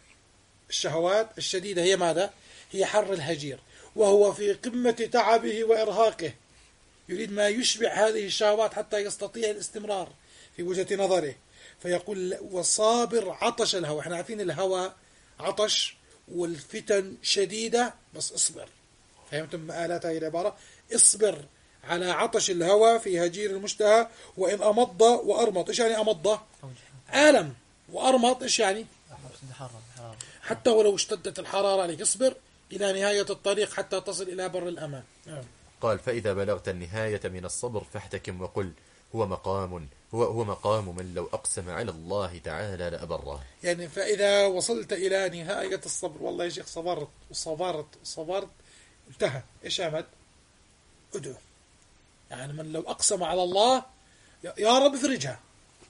الشهوات الشديدة هي ماذا؟ هي حر الهجير، وهو في قمة تعبه وإرهاقه، يريد ما يشبع هذه الشهوات حتى يستطيع الاستمرار في وجهة نظره. فيقول وصابر عطش الهوى. احنا عارفين الهوى عطش والفتن شديدة، بس اصبر. فهمتم مآلات هذه العبارة؟ اصبر على عطش الهوى في هجير المشتهى وإن أمض وأرمض. إيش يعني أمض؟ آلم. وأرمض إيش يعني؟ حتى ولو اشتدت الحرارة عليك اصبر إلى نهاية الطريق حتى تصل إلى بر الأمان. نعم. قال فإذا بلغت النهاية من الصبر فاحتكم وقل هو مقام هو هو مقام من لو أقسم على الله تعالى لأبره. يعني فإذا وصلت إلى نهاية الصبر، والله يا شيخ صبرت وصبرت وصبرت، انتهى، إيش عمل؟ ادعو. يعني من لو أقسم على الله يا رب افرجها.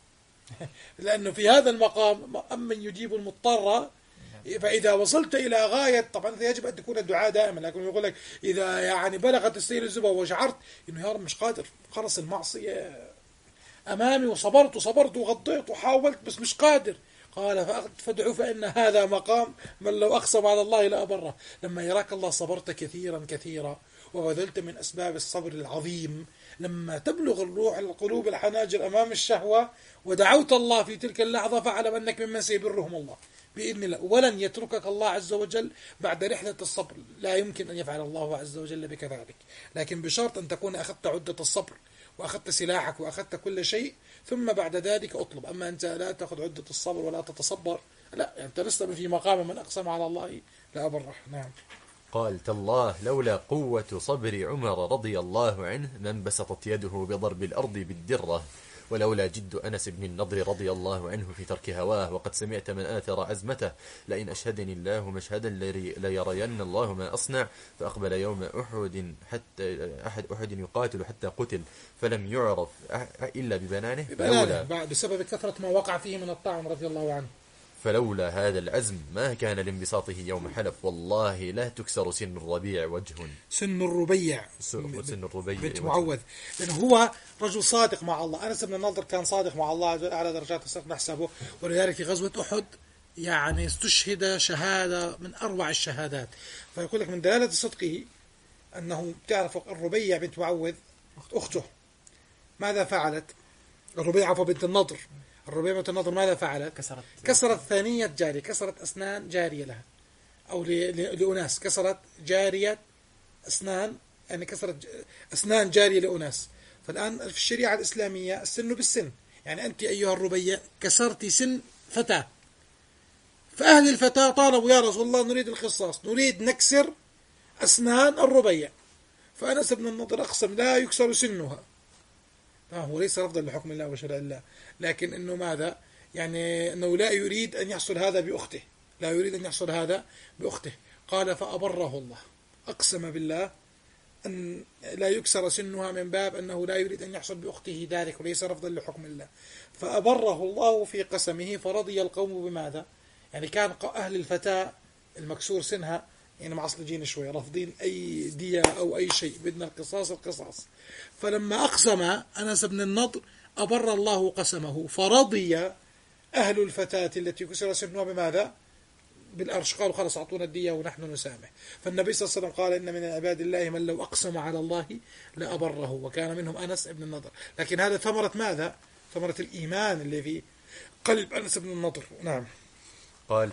لأنه في هذا المقام أمن يجيب المضطر. فإذا وصلت إلى غاية، طبعا يجب أن تكون الدعاء دائما، لكن يقول لك إذا يعني بلغت السير الزبا وشعرت إنه يا رب مش قادر، خلص المعصية أمامي وصبرت وصبرت وغطيت وحاولت بس مش قادر، قال فادعوا فإن هذا مقام من لو أقسم على الله لأبره. لما يراك الله صبرت كثيرا كثيرا وبذلت من أسباب الصبر العظيم، لما تبلغ الروح القلوب الحناجر أمام الشهوة ودعوت الله في تلك اللحظة، فاعلم أنك ممن سيبرهم الله بإذن الله، ولن يتركك الله عز وجل بعد رحلة الصبر. لا يمكن أن يفعل الله عز وجل بك ذلك، لكن بشرط أن تكون أخذت عدة الصبر وأخذت سلاحك وأخذت كل شيء، ثم بعد ذلك أطلب. أما أنت لا تأخذ عدة الصبر ولا تتصبر، لا، أنت لست في مقام من أقسم على الله لا أبره. نعم. قال تالله لولا قوة صبر عمر رضي الله عنه ما انبسطت يده بضرب الأرض بالدرة، ولولا جد أنس بن النضر رضي الله عنه في ترك هواه وقد سمعت من آثر عزمته لئن أشهدني الله مشهدا ليرين الله ما أصنع، فأقبل يوم أحد حتى أحد أحد يقاتل حتى قتل فلم يعرف إلا ببنانه، فلولا بسبب كثرة ما وقع فيه من الطعن رضي الله عنه. فلولا هذا العزم ما كان لانبساطه يوم حلف والله لا تكسر سن الربيع وجه. سن الربيع سن الربيع بنت معوذ، لأنه هو رجل صادق مع الله. أنس بن النضر كان صادق مع الله أعلى درجات الصدق نحسبه، ولذلك في غزوة أحد يعني استشهد شهادة من أروع الشهادات. فيقول لك من دلالة صدقه أنه تعرف الربيع بنت معوذ أخته ماذا فعلت؟ الربيع عفوا بنت النضر، الربيع بنت النضر ماذا فعلت؟ كسرت كسرت ثانية جارية، كسرت أسنان جارية لها أو لأناس، كسرت جارية أسنان، يعني كسرت أسنان جارية لأناس. فالآن في الشريعة الإسلامية السن بالسن، يعني أنت أيها الربيع كسرت سن فتاة، فأهل الفتاة طالبوا يا رسول الله نريد القصاص، نريد نكسر أسنان الربيع. فأنس بن النضر أقسم لا يكسر سنها. هو ليس رفضا لحكم الله وشرع الله، لكن إنه ماذا؟ يعني أنه لا يريد أن يحصل هذا بأخته، لا يريد أن يحصل هذا بأخته. قال فأبره الله، أقسم بالله أن لا يكسر سنها من باب أنه لا يريد أن يحصل بأخته ذلك وليس رفضا لحكم الله. فأبره الله في قسمه فرضي القوم بماذا؟ يعني كان أهل الفتاة المكسور سنها يعني معصلجين شوي، رافضين أي دية أو أي شيء، بدنا القصاص القصاص. فلما أقسم أنس بن النضر أبر الله قسمه فرضي أهل الفتاة التي كسر سنها بماذا؟ بالأرش، قالوا خلص أعطونا الدية ونحن نسامح. فالنبي صلى الله عليه وسلم قال إن من عباد الله من لو أقسم على الله لأبره، وكان منهم أنس بن النضر. لكن هذا ثمرة ماذا؟ ثمرة الإيمان اللي في قلب أنس بن النضر. نعم. قال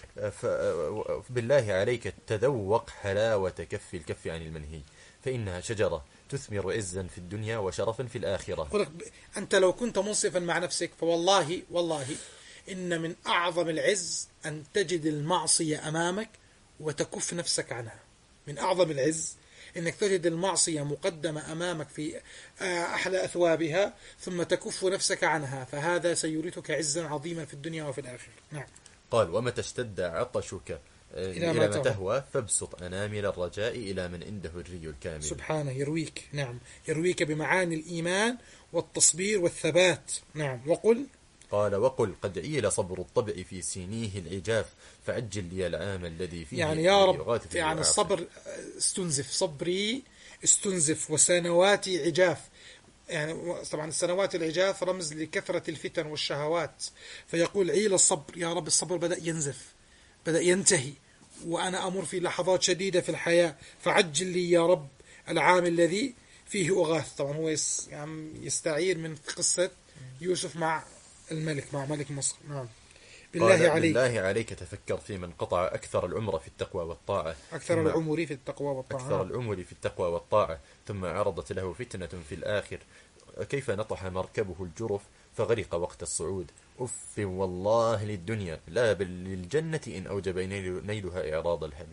بالله عليك تذوق حلاوة كف الكف عن المنهي فإنها شجرة تثمر عزا في الدنيا وشرفا في الآخرة. أنت لو كنت منصفا مع نفسك فوالله والله إن من أعظم العز أن تجد المعصية أمامك وتكف نفسك عنها. من أعظم العز إنك تجد المعصية مقدمة أمامك في أحلى أثوابها ثم تكف نفسك عنها، فهذا سيورثك عزا عظيما في الدنيا وفي الآخرة. نعم. قال ومتى اشتد عطشك إلى ما تهوى فابسط أنامل الرجاء إلى من عنده الري الكامل. سبحانه يرويك. نعم، يرويك بمعاني الإيمان والتصبير والثبات. نعم. وقل قال وقل قد عيل صبر الطبع في سينيه العجاف فعجل لي العام الذي فيه يعني يا رب يعني الصبر استنزف، صبري استنزف وسنواتي عجاف. يعني طبعا السنوات العجاف رمز لكثرة الفتن والشهوات، فيقول عيل الصبر، يا رب الصبر بدأ ينزف، بدأ ينتهي، وأنا أمر في لحظات شديدة في الحياة، فعجل لي يا رب العام الذي فيه أغاث. طبعا هو يستعير من قصة يوسف مع الملك، مع ملك مصر. نعم. بالله عليك بالله عليك تفكر في من قطع أكثر العمر في التقوى والطاعة أكثر العمر في التقوى والطاعة أكثر العمر في التقوى والطاعة ثم عرضت له فتنة في الآخر كيف نطح مركبه الجرف فغرق وقت الصعود. أف والله للدنيا لا بل للجنة إن أوجب نيلها إعراض الحبيب.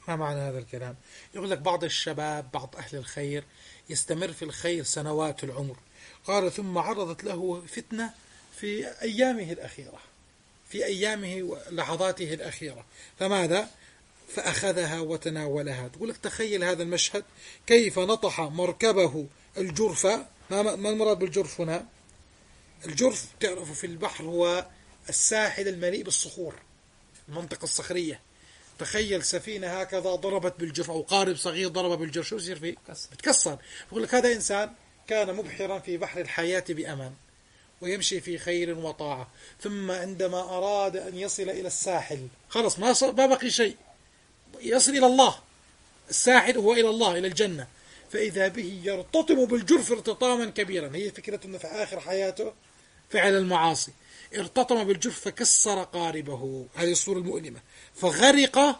ما معنى هذا الكلام؟ يقول لك بعض الشباب، بعض أهل الخير يستمر في الخير سنوات العمر. قال ثم عرضت له فتنة في أيامه الأخيرة، في أيامه ولحظاته الأخيرة، فماذا؟ فأخذها وتناولها. تقول لك تخيل هذا المشهد، كيف نطح مركبه الجرف. ما المراد بالجرف هنا؟ الجرف تعرف في البحر هو الساحل المليء بالصخور، المنطقة الصخرية. تخيل سفينة هكذا ضربت بالجرف، أو قارب صغير ضرب بالجرف، شو يصير فيه؟ بتكسر. يقول لك هذا إنسان كان مبحرا في بحر الحياة بأمان ويمشي في خير وطاعة، ثم عندما أراد أن يصل إلى الساحل خلص ما ما بقي شيء، يصل إلى الله. الساحل هو إلى الله، إلى الجنة، فإذا به يرتطم بالجرف ارتطاما كبيرا. هي فكرة أنه في آخر حياته فعل المعاصي، ارتطم بالجرف فكسر قاربه. هذه الصورة المؤلمة. فغرق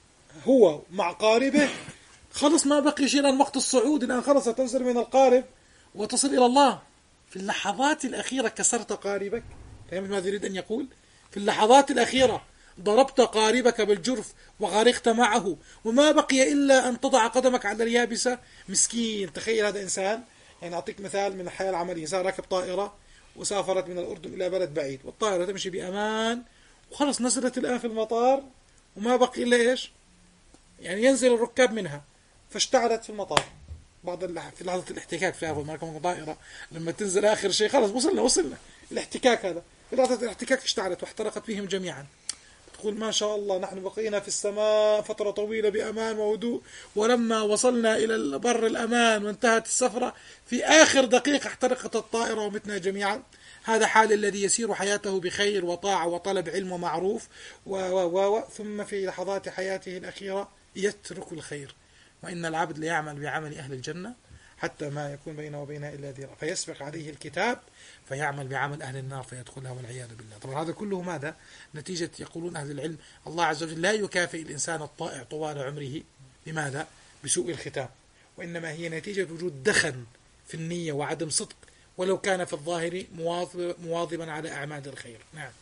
هو مع قاربه، خلص ما بقي شيء الآن وقت الصعود، الآن خلص تنزل من القارب وتصل إلى الله. في اللحظات الأخيرة كسرت قاربك. فهمت ماذا يريد أن يقول؟ في اللحظات الأخيرة ضربت قاربك بالجرف وغرقت معه، وما بقي إلا أن تضع قدمك على اليابسة. مسكين. تخيل هذا إنسان، يعني أعطيك مثال من الحياة العملية. إنسان راكب طائرة وسافرت من الأردن إلى بلد بعيد، والطائرة تمشي بأمان، وخلص نزلت الآن في المطار وما بقي إلا إيش؟ يعني ينزل الركاب منها، فاشتعلت في المطار. بعض في لحظة الاحتكاك في هذا مركب طائرة لما تنزل آخر شيء خلص وصلنا وصلنا الاحتكاك هذا، في لحظة الاحتكاك اشتعلت واحترقت فيهم جميعا. تقول ما شاء الله نحن بقينا في السماء فترة طويلة بأمان وهدوء، ولما وصلنا إلى بر الأمان وانتهت السفرة في آخر دقيقة احترقت الطائرة ومتنا جميعا. هذا حال الذي يسير حياته بخير وطاعة وطلب علم ومعروف و و و ثم في لحظات حياته الأخيرة يترك الخير. وإن العبد ليعمل بعمل أهل الجنة حتى ما يكون بينه وبينها إلا ذراع، فيسبق عليه الكتاب فيعمل بعمل أهل النار فيدخلها والعياذ بالله. طبعا هذا كله ماذا؟ نتيجة، يقولون أهل العلم، الله عز وجل لا يكافئ الإنسان الطائع طوال عمره بماذا؟ بسوء الختام، وإنما هي نتيجة وجود دخن في النية وعدم صدق، ولو كان في الظاهر مواظبا على أعمال الخير. نعم.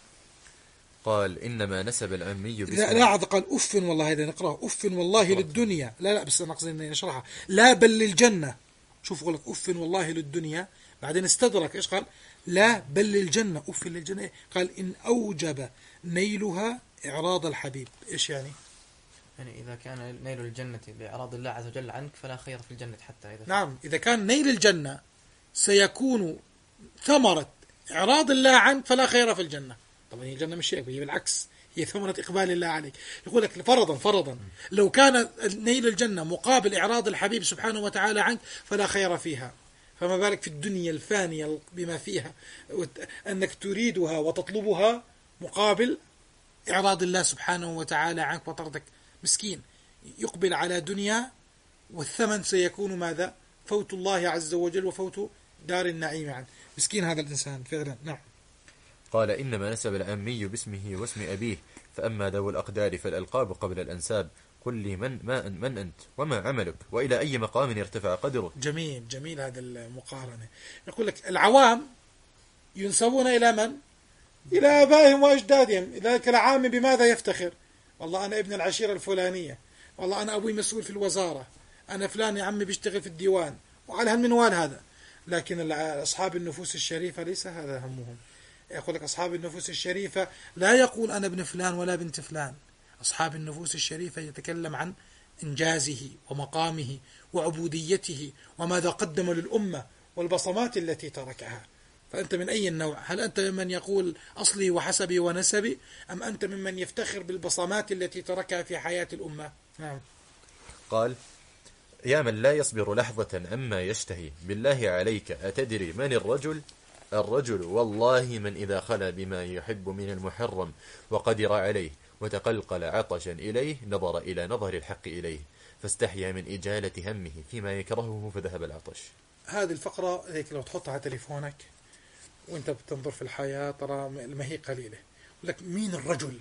قال إنما نسب العمي باسم. لا لا عاد قال أف والله، هذا نقرأه أف والله للدنيا. لا لا بس نقصد أن نشرحها. لا بل للجنة. شوف قال لك أف والله للدنيا، بعدين استدرك إيش قال؟ لا بل للجنة. أف للجنة. قال إن أوجب نيلها إعراض الحبيب. إيش يعني؟ يعني إذا كان نيل الجنة بإعراض الله عز وجل عنك فلا خير في الجنة حتى إذا. نعم، إذا كان نيل الجنة سيكون ثمرة إعراض الله عنك فلا خير في الجنة. طبعا هي الجنة مش هيك، هي بالعكس، هي ثمرة إقبال الله عليك. يقول لك فرضا فرضا لو كان نيل الجنة مقابل إعراض الحبيب سبحانه وتعالى عنك فلا خير فيها، فما بالك في الدنيا الفانية بما فيها، أنك تريدها وتطلبها مقابل إعراض الله سبحانه وتعالى عنك وطردك. مسكين يقبل على دنيا والثمن سيكون ماذا؟ فوت الله عز وجل وفوت دار النعيم عنه. مسكين هذا الإنسان فعلا. نعم. قال إنما نسب العمي باسمه واسم أبيه، فأما ذو الأقدار فالألقاب قبل الأنساب. قل لي من ما من أنت وما عملك وإلى أي مقام ارتفع قدره. جميل جميل هذا المقارنة. يقول لك العوام ينسبون إلى من؟ إلى آبائهم وأجدادهم. ذلك العام بماذا يفتخر؟ والله أنا ابن العشيرة الفلانية، والله أنا أبوي مسؤول في الوزارة، أنا فلان يا عمي بيشتغل في الديوان، وعلى هالمنوال هذا. لكن أصحاب النفوس الشريفة ليس هذا همهم. يقول لك أصحاب النفوس الشريفة لا يقول أنا ابن فلان ولا بنت فلان. أصحاب النفوس الشريفة يتكلم عن إنجازه ومقامه وعبوديته وماذا قدم للأمة والبصمات التي تركها. فأنت من أي النوع؟ هل أنت ممن يقول أصلي وحسبي ونسبي، أم أنت ممن يفتخر بالبصمات التي تركها في حياة الأمة؟ نعم. قال يا من لا يصبر لحظة عما يشتهي، بالله عليك أتدري من الرجل؟ الرجل والله من إذا خلى بما يحب من المحرم وقدر عليه وتقلقل عطشا إليه نظر إلى نظر الحق إليه فاستحيا من إجالة همه فيما يكرهه فذهب العطش. هذه الفقرة هيك لو تحطها على تليفونك وانت بتنظر في الحياة ترى ما هي قليلة. يقول لك مين الرجل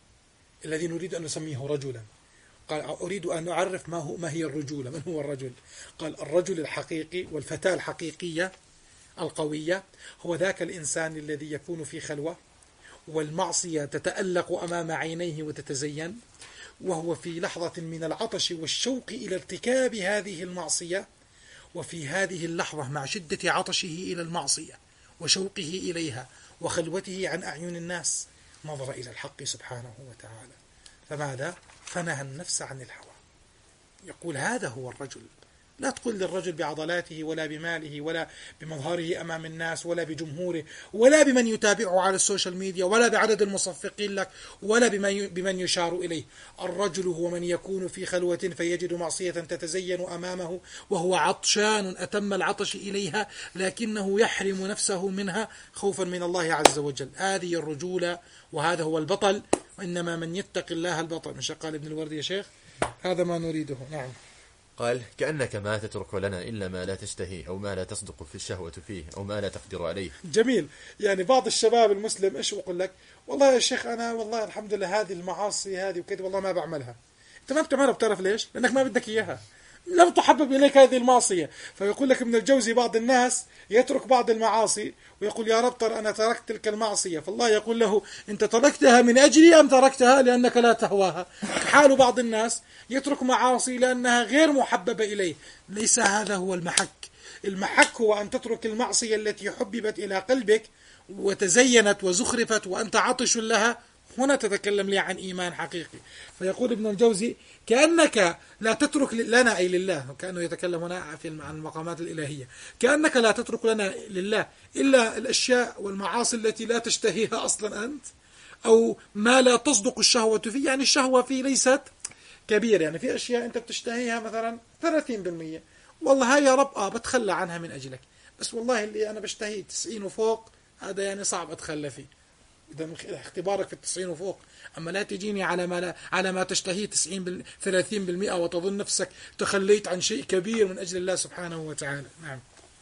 الذي نريد أن نسميه رجلا؟ قال أريد أن أعرف ما هو ما هي الرجولة، من هو الرجل؟ قال الرجل الحقيقي والفتاة الحقيقية القوية هو ذاك الإنسان الذي يكون في خلوة والمعصية تتألق أمام عينيه وتتزين، وهو في لحظة من العطش والشوق إلى ارتكاب هذه المعصية، وفي هذه اللحظة مع شدة عطشه إلى المعصية وشوقه إليها وخلوته عن أعين الناس نظر إلى الحق سبحانه وتعالى، فماذا؟ فنهى النفس عن الهوى. يقول هذا هو الرجل. لا تقل للرجل بعضلاته ولا بماله ولا بمظهره أمام الناس ولا بجمهوره ولا بمن يتابعه على السوشيال ميديا ولا بعدد المصفقين لك ولا بمن يشار إليه. الرجل هو من يكون في خلوة فيجد معصية تتزين أمامه وهو عطشان أتم العطش إليها، لكنه يحرم نفسه منها خوفا من الله عز وجل. هذه الرجولة وهذا هو البطل، وإنما من يتق الله البطل. مش قال ابن الوردي يا شيخ؟ هذا ما نريده. نعم. قال كأنك ما تترك لنا إلا ما لا تشتهي أو ما لا تصدق في الشهوة فيه أو ما لا تقدر عليه. جميل. يعني بعض الشباب المسلم إيش يقول لك؟ والله يا شيخ أنا والله الحمد لله هذه المعاصي هذه وكذا والله ما بعملها. أنت ما بتعملها، بتعرف ليش؟ لأنك ما بدك إياها، لم تحبب إليك هذه المعصية. فيقول لك ابن الجوزي بعض الناس يترك بعض المعاصي ويقول يا رب ترى أنا تركت تلك المعصية، فالله يقول له أنت تركتها من أجلي أم تركتها لأنك لا تهواها؟ حال بعض الناس يترك معاصي لأنها غير محببة إليه. ليس هذا هو المحك. المحك هو أن تترك المعصية التي حببت إلى قلبك وتزينت وزخرفت وأنت عطش لها. هنا تتكلم لي عن إيمان حقيقي. فيقول ابن الجوزي كأنك لا تترك لنا أي لله، كأنه يتكلم هنا في عن المقامات الإلهية، كأنك لا تترك لنا لله إلا الأشياء والمعاصي التي لا تشتهيها أصلا أنت، أو ما لا تصدق الشهوة فيه. يعني الشهوة فيه ليست كبيرة، يعني في أشياء أنت بتشتهيها مثلا ثلاثين بالمئة، والله هاي يا رب آه بتخلى عنها من أجلك، بس والله اللي أنا بشتهيه تسعين وفوق هذا يعني صعب أتخلى فيه. إذا اختبارك في التسعين وفوق، أما لا تجيني على ما لا على ما تشتهيه تسعين بال ثلاثين بالمئة وتظن نفسك تخليت عن شيء كبير من أجل الله سبحانه وتعالى. نعم.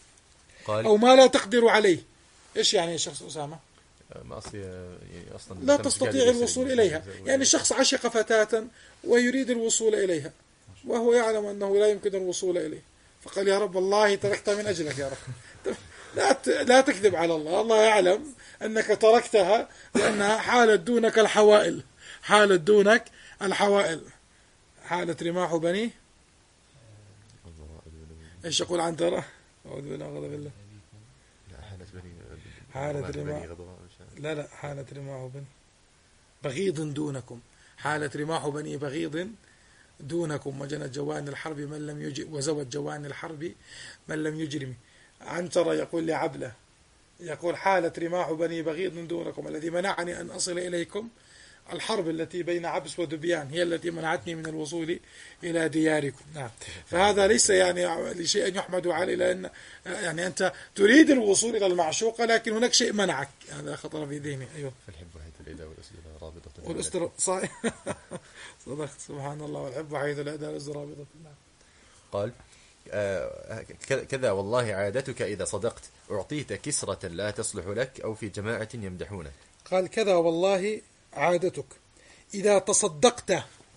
قال أو ما لا تقدر عليه. إيش يعني يا شخص أسامة؟ معصية يعني أصلا لا تستطيع الوصول إليها. يعني شخص عشق فتاة ويريد الوصول إليها وهو يعلم أنه لا يمكن الوصول إليه، فقال يا رب والله تركتها من أجلك يا رب. لا لا تكذب على الله، الله يعلم أنك تركتها لأنها حالت دونك الحوائل، حالت دونك الحوائل، حالت رماح بني إيش يقول عن ترى؟ أعوذ بالله غضب الله. حالت بني حالت رماح لا لا حالت رماح بني بغيض دونكم، حالت رماح بني بغيض دونكم وجنت جوان الحرب من لم يجر وزوت جوان الحرب من لم يجرم. عنترة يقول لعبلة، يقول حالت رماح بني بغيض دونكم الذي منعني أن أصل إليكم، الحرب التي بين عبس ودبيان هي التي منعتني من الوصول إلى دياركم. نعم. فهذا ليس يعني لشيء يحمد عليه، لأن يعني أنت تريد الوصول إلى المعشوقة لكن هناك شيء منعك. هذا خطر في ذهني. أيوه. فالحب حيث الإداء والأسئلة رابطة والأسرة صحيح. صدقت سبحان الله. والحب حيث الإداء والأسرة رابطة. قال آه كذا والله عادتك إذا صدقت أعطيت كسرة لا تصلح لك أو في جماعة يمدحونك. قال كذا والله عادتك إذا تصدقت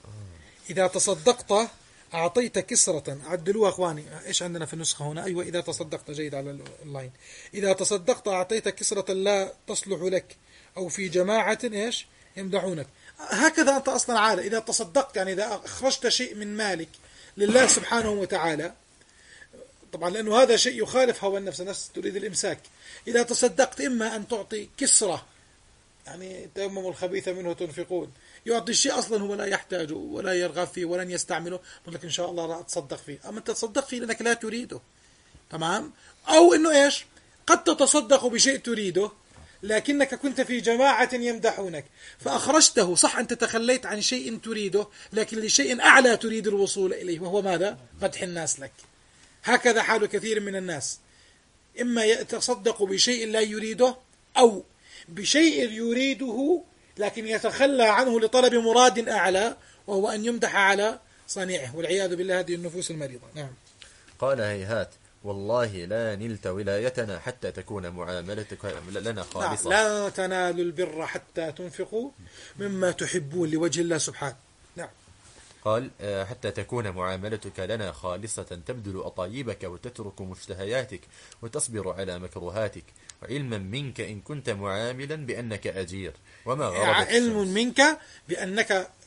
إذا تصدقت أعطيت كسرة. عدلوها أخواني، إيش عندنا في النسخة هنا؟ أيوة إذا تصدقت، جيد على اللاين. إذا تصدقت أعطيت كسرة لا تصلح لك أو في جماعة إيش يمدحونك. هكذا أنت أصلا عادة. إذا تصدقت يعني إذا أخرجت شيء من مالك لله سبحانه وتعالى، طبعا لأنه هذا شيء يخالف هوى النفس، النفس تريد الإمساك. إذا تصدقت إما أن تعطي كسرة، يعني تيمموا الخبيث منه تنفقون، يعطي الشيء أصلا هو لا يحتاجه ولا يرغب فيه ولن يستعمله، يقول لك إن شاء الله راح أتصدق فيه، أما أنت تصدق فيه لأنك لا تريده. تمام. أو إنه إيش قد تتصدق بشيء تريده لكنك كنت في جماعة يمدحونك فأخرجته. صح أنت تخليت عن شيء تريده لكن لشيء أعلى تريد الوصول إليه، وهو ماذا؟ مدح الناس لك. هكذا حال كثير من الناس، إما يتصدق بشيء لا يريده أو بشيء يريده لكن يتخلى عنه لطلب مراد أعلى وهو أن يمدح على صنيعه، والعياذ بالله هذه النفوس المريضة. نعم. قال هيهات والله لا نلت ولايتنا حتى تكون معاملتك لنا خالصة. لا تنالوا البر حتى تنفقوا مما تحبون لوجه الله سبحانه. نعم. قال حتى تكون معاملتك لنا خالصة تبذل أطايبك وتترك مشتهياتك وتصبر على مكروهاتك، وعلما منك إن كنت معاملا بأنك أجير وما غرضت علم منك بأنك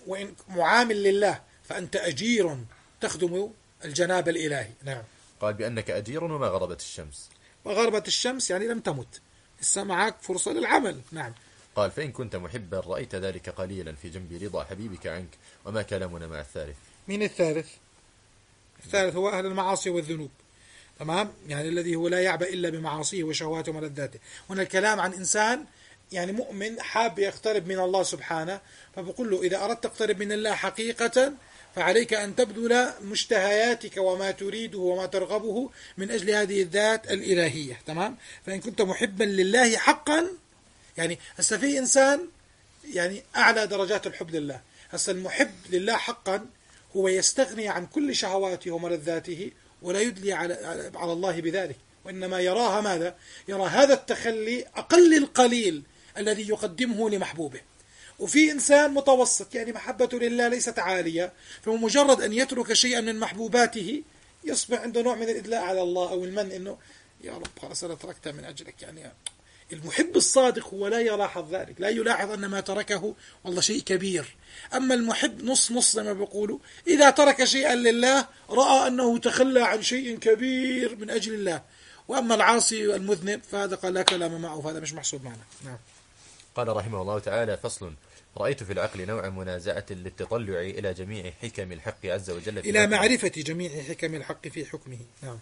وإن معامل لله فأنت أجير تخدم الجناب الإلهي. نعم. قال بأنك أجير وما غربت الشمس. وغربت الشمس يعني لم تمت، لسه معك فرصة للعمل. نعم. قال فإن كنت محبا رأيت ذلك قليلا في جنب رضا حبيبك عنك، وما كلامنا مع الثالث؟ من الثالث؟ الثالث هو أهل المعاصي والذنوب. تمام، يعني الذي هو لا يعبأ إلا بمعاصيه وشهواته وملذاته. هنا الكلام عن إنسان يعني مؤمن حاب يقترب من الله سبحانه، فبقول له إذا أردت تقترب من الله حقيقة فعليك أن تبذل مشتهياتك وما تريده وما ترغبه من أجل هذه الذات الإلهية. تمام. فإن كنت محبا لله حقا، يعني هسه في إنسان يعني أعلى درجات الحب لله. هسه المحب لله حقا هو يستغني عن كل شهواته وملذاته ولا يدلي على على الله بذلك، وإنما يراها ماذا؟ يرى هذا التخلي أقل القليل الذي يقدمه لمحبوبه. وفي إنسان متوسط يعني محبته لله ليست عالية، فمجرد أن يترك شيئا من محبوباته يصبح عنده نوع من الإدلاء على الله أو المن، إنه يا رب خلاص أنا تركتها من أجلك. يعني المحب الصادق هو لا يلاحظ ذلك، لا يلاحظ أن ما تركه والله شيء كبير. أما المحب نص نص زي ما بيقولوا، إذا ترك شيئا لله رأى أنه تخلى عن شيء كبير من أجل الله. وأما العاصي المذنب فهذا قال لا كلام معه، فهذا مش محسوب معنا. نعم. قال رحمه الله تعالى: فصل: رأيت في العقل نوع منازعة للتطلع إلى جميع حكم الحق عز وجل في إلى معرفة جميع حكم الحق في حكمه. نعم.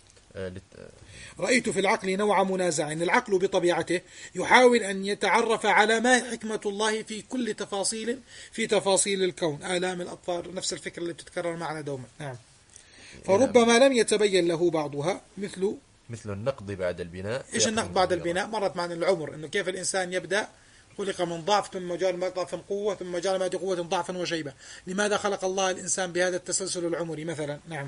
رأيت في العقل نوع منازع. العقل بطبيعته يحاول أن يتعرف على ما حكمة الله في كل تفاصيل في تفاصيل الكون. آلام الأطفال نفس الفكرة اللي بتتكرر معنا دوما. نعم. فربما لم يتبين له بعضها، مثل مثل النقد بعد البناء. إيش النقد بعد البناء؟ مرت معنا العمر، إنه كيف الإنسان يبدأ خلق من ضعف ثم جعل من ضعف قوة ثم جعل من قوة ضعفا وشيبة. لماذا خلق الله الإنسان بهذا التسلسل العمري مثلا؟ نعم.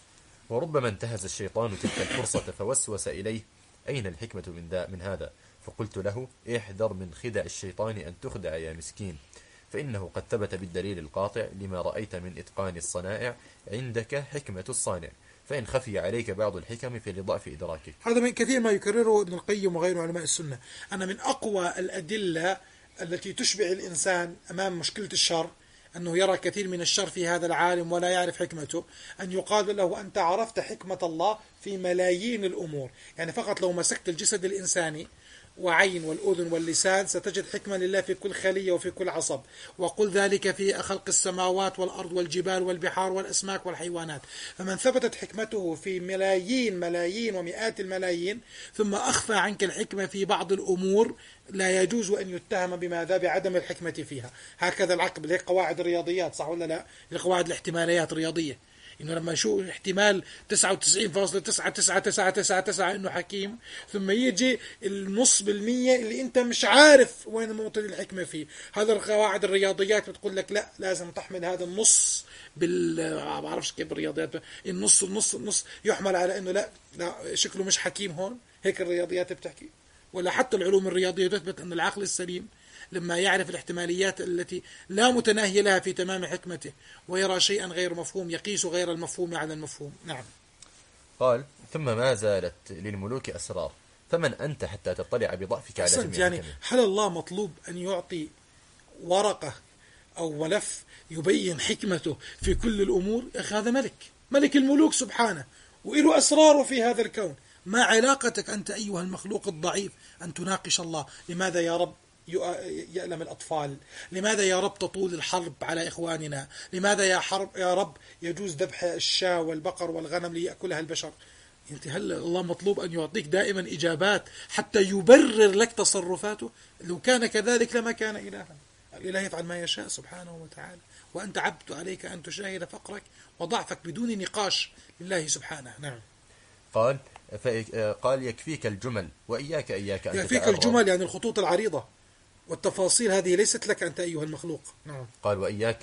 وربما انتهز الشيطان تلك الفرصة فوسوس إليه: أين الحكمة من, ذا من هذا؟ فقلت له: احذر من خدع الشيطان أن تخدع يا مسكين، فإنه قد ثبت بالدليل القاطع لما رأيت من إتقان الصنائع عندك حكمة الصانع، فإن خفي عليك بعض الحكم في لضعف إدراكك. هذا من كثير ما يكرره ابن القيم وغيره علماء السنة. أنا من أقوى الأدلة التي تشبع الإنسان أمام مشكلة الشر أنه يرى كثير من الشر في هذا العالم ولا يعرف حكمته، أن يقال له: أنت عرفت حكمة الله في ملايين الأمور. يعني فقط لو مسكت الجسد الإنساني وعين والأذن واللسان ستجد حكمة لله في كل خلية وفي كل عصب. وقل ذلك في خلق السماوات والأرض والجبال والبحار والأسماك والحيوانات. فمن ثبتت حكمته في ملايين ملايين ومئات الملايين ثم أخفى عنك الحكمة في بعض الأمور، لا يجوز أن يتهم بماذا؟ بعدم الحكمة فيها. هكذا العقل، هي قواعد الرياضيات، صح ولا لا؟ القواعد الاحتماليات الرياضية، إنه لما شو احتمال تسعة وتسعين فاصلة تسعة تسعة تسعة تسعة تسعة إنه حكيم، ثم يجي النص بالمية اللي أنت مش عارف وين موطن الحكمة فيه. هذا القواعد الرياضيات بتقول لك لا، لازم تحمل هذا النص بال ما بعرفش كيف الرياضيات، النص النص النص يحمل على إنه لا لا شكله مش حكيم هون. هيك الرياضيات بتحكي. ولا حتى العلوم الرياضية تثبت أن العقل السليم لما يعرف الاحتماليات التي لا متناهية لها في تمام حكمته ويرى شيئا غير مفهوم يقيس غير المفهوم على المفهوم. نعم. قال: ثم ما زالت للملوك أسرار، فمن أنت حتى تطلع بضعفك على جميع يعني حكمه؟ هل الله مطلوب أن يعطي ورقة أو ملف يبين حكمته في كل الأمور؟ يا أخي هذا ملك ملك الملوك سبحانه وإله أسراره في هذا الكون. ما علاقتك أنت أيها المخلوق الضعيف أن تناقش الله؟ لماذا يا رب يألم الأطفال؟ لماذا يا رب تطول الحرب على إخواننا؟ لماذا يا, حرب يا رب يجوز ذبح الشاة والبقر والغنم ليأكلها البشر؟ أنت هل الله مطلوب أن يعطيك دائما إجابات حتى يبرر لك تصرفاته؟ لو كان كذلك لما كان إلها. الإله يفعل ما يشاء سبحانه وتعالى، وأنت عبد عليك أن تشاهد فقرك وضعفك بدون نقاش لله سبحانه. نعم. قال قال يكفيك الجمل وإياك إياك أن يكفيك الجمل يعني الخطوط العريضة والتفاصيل هذه ليست لك أنت أيها المخلوق. نعم. قال وإياك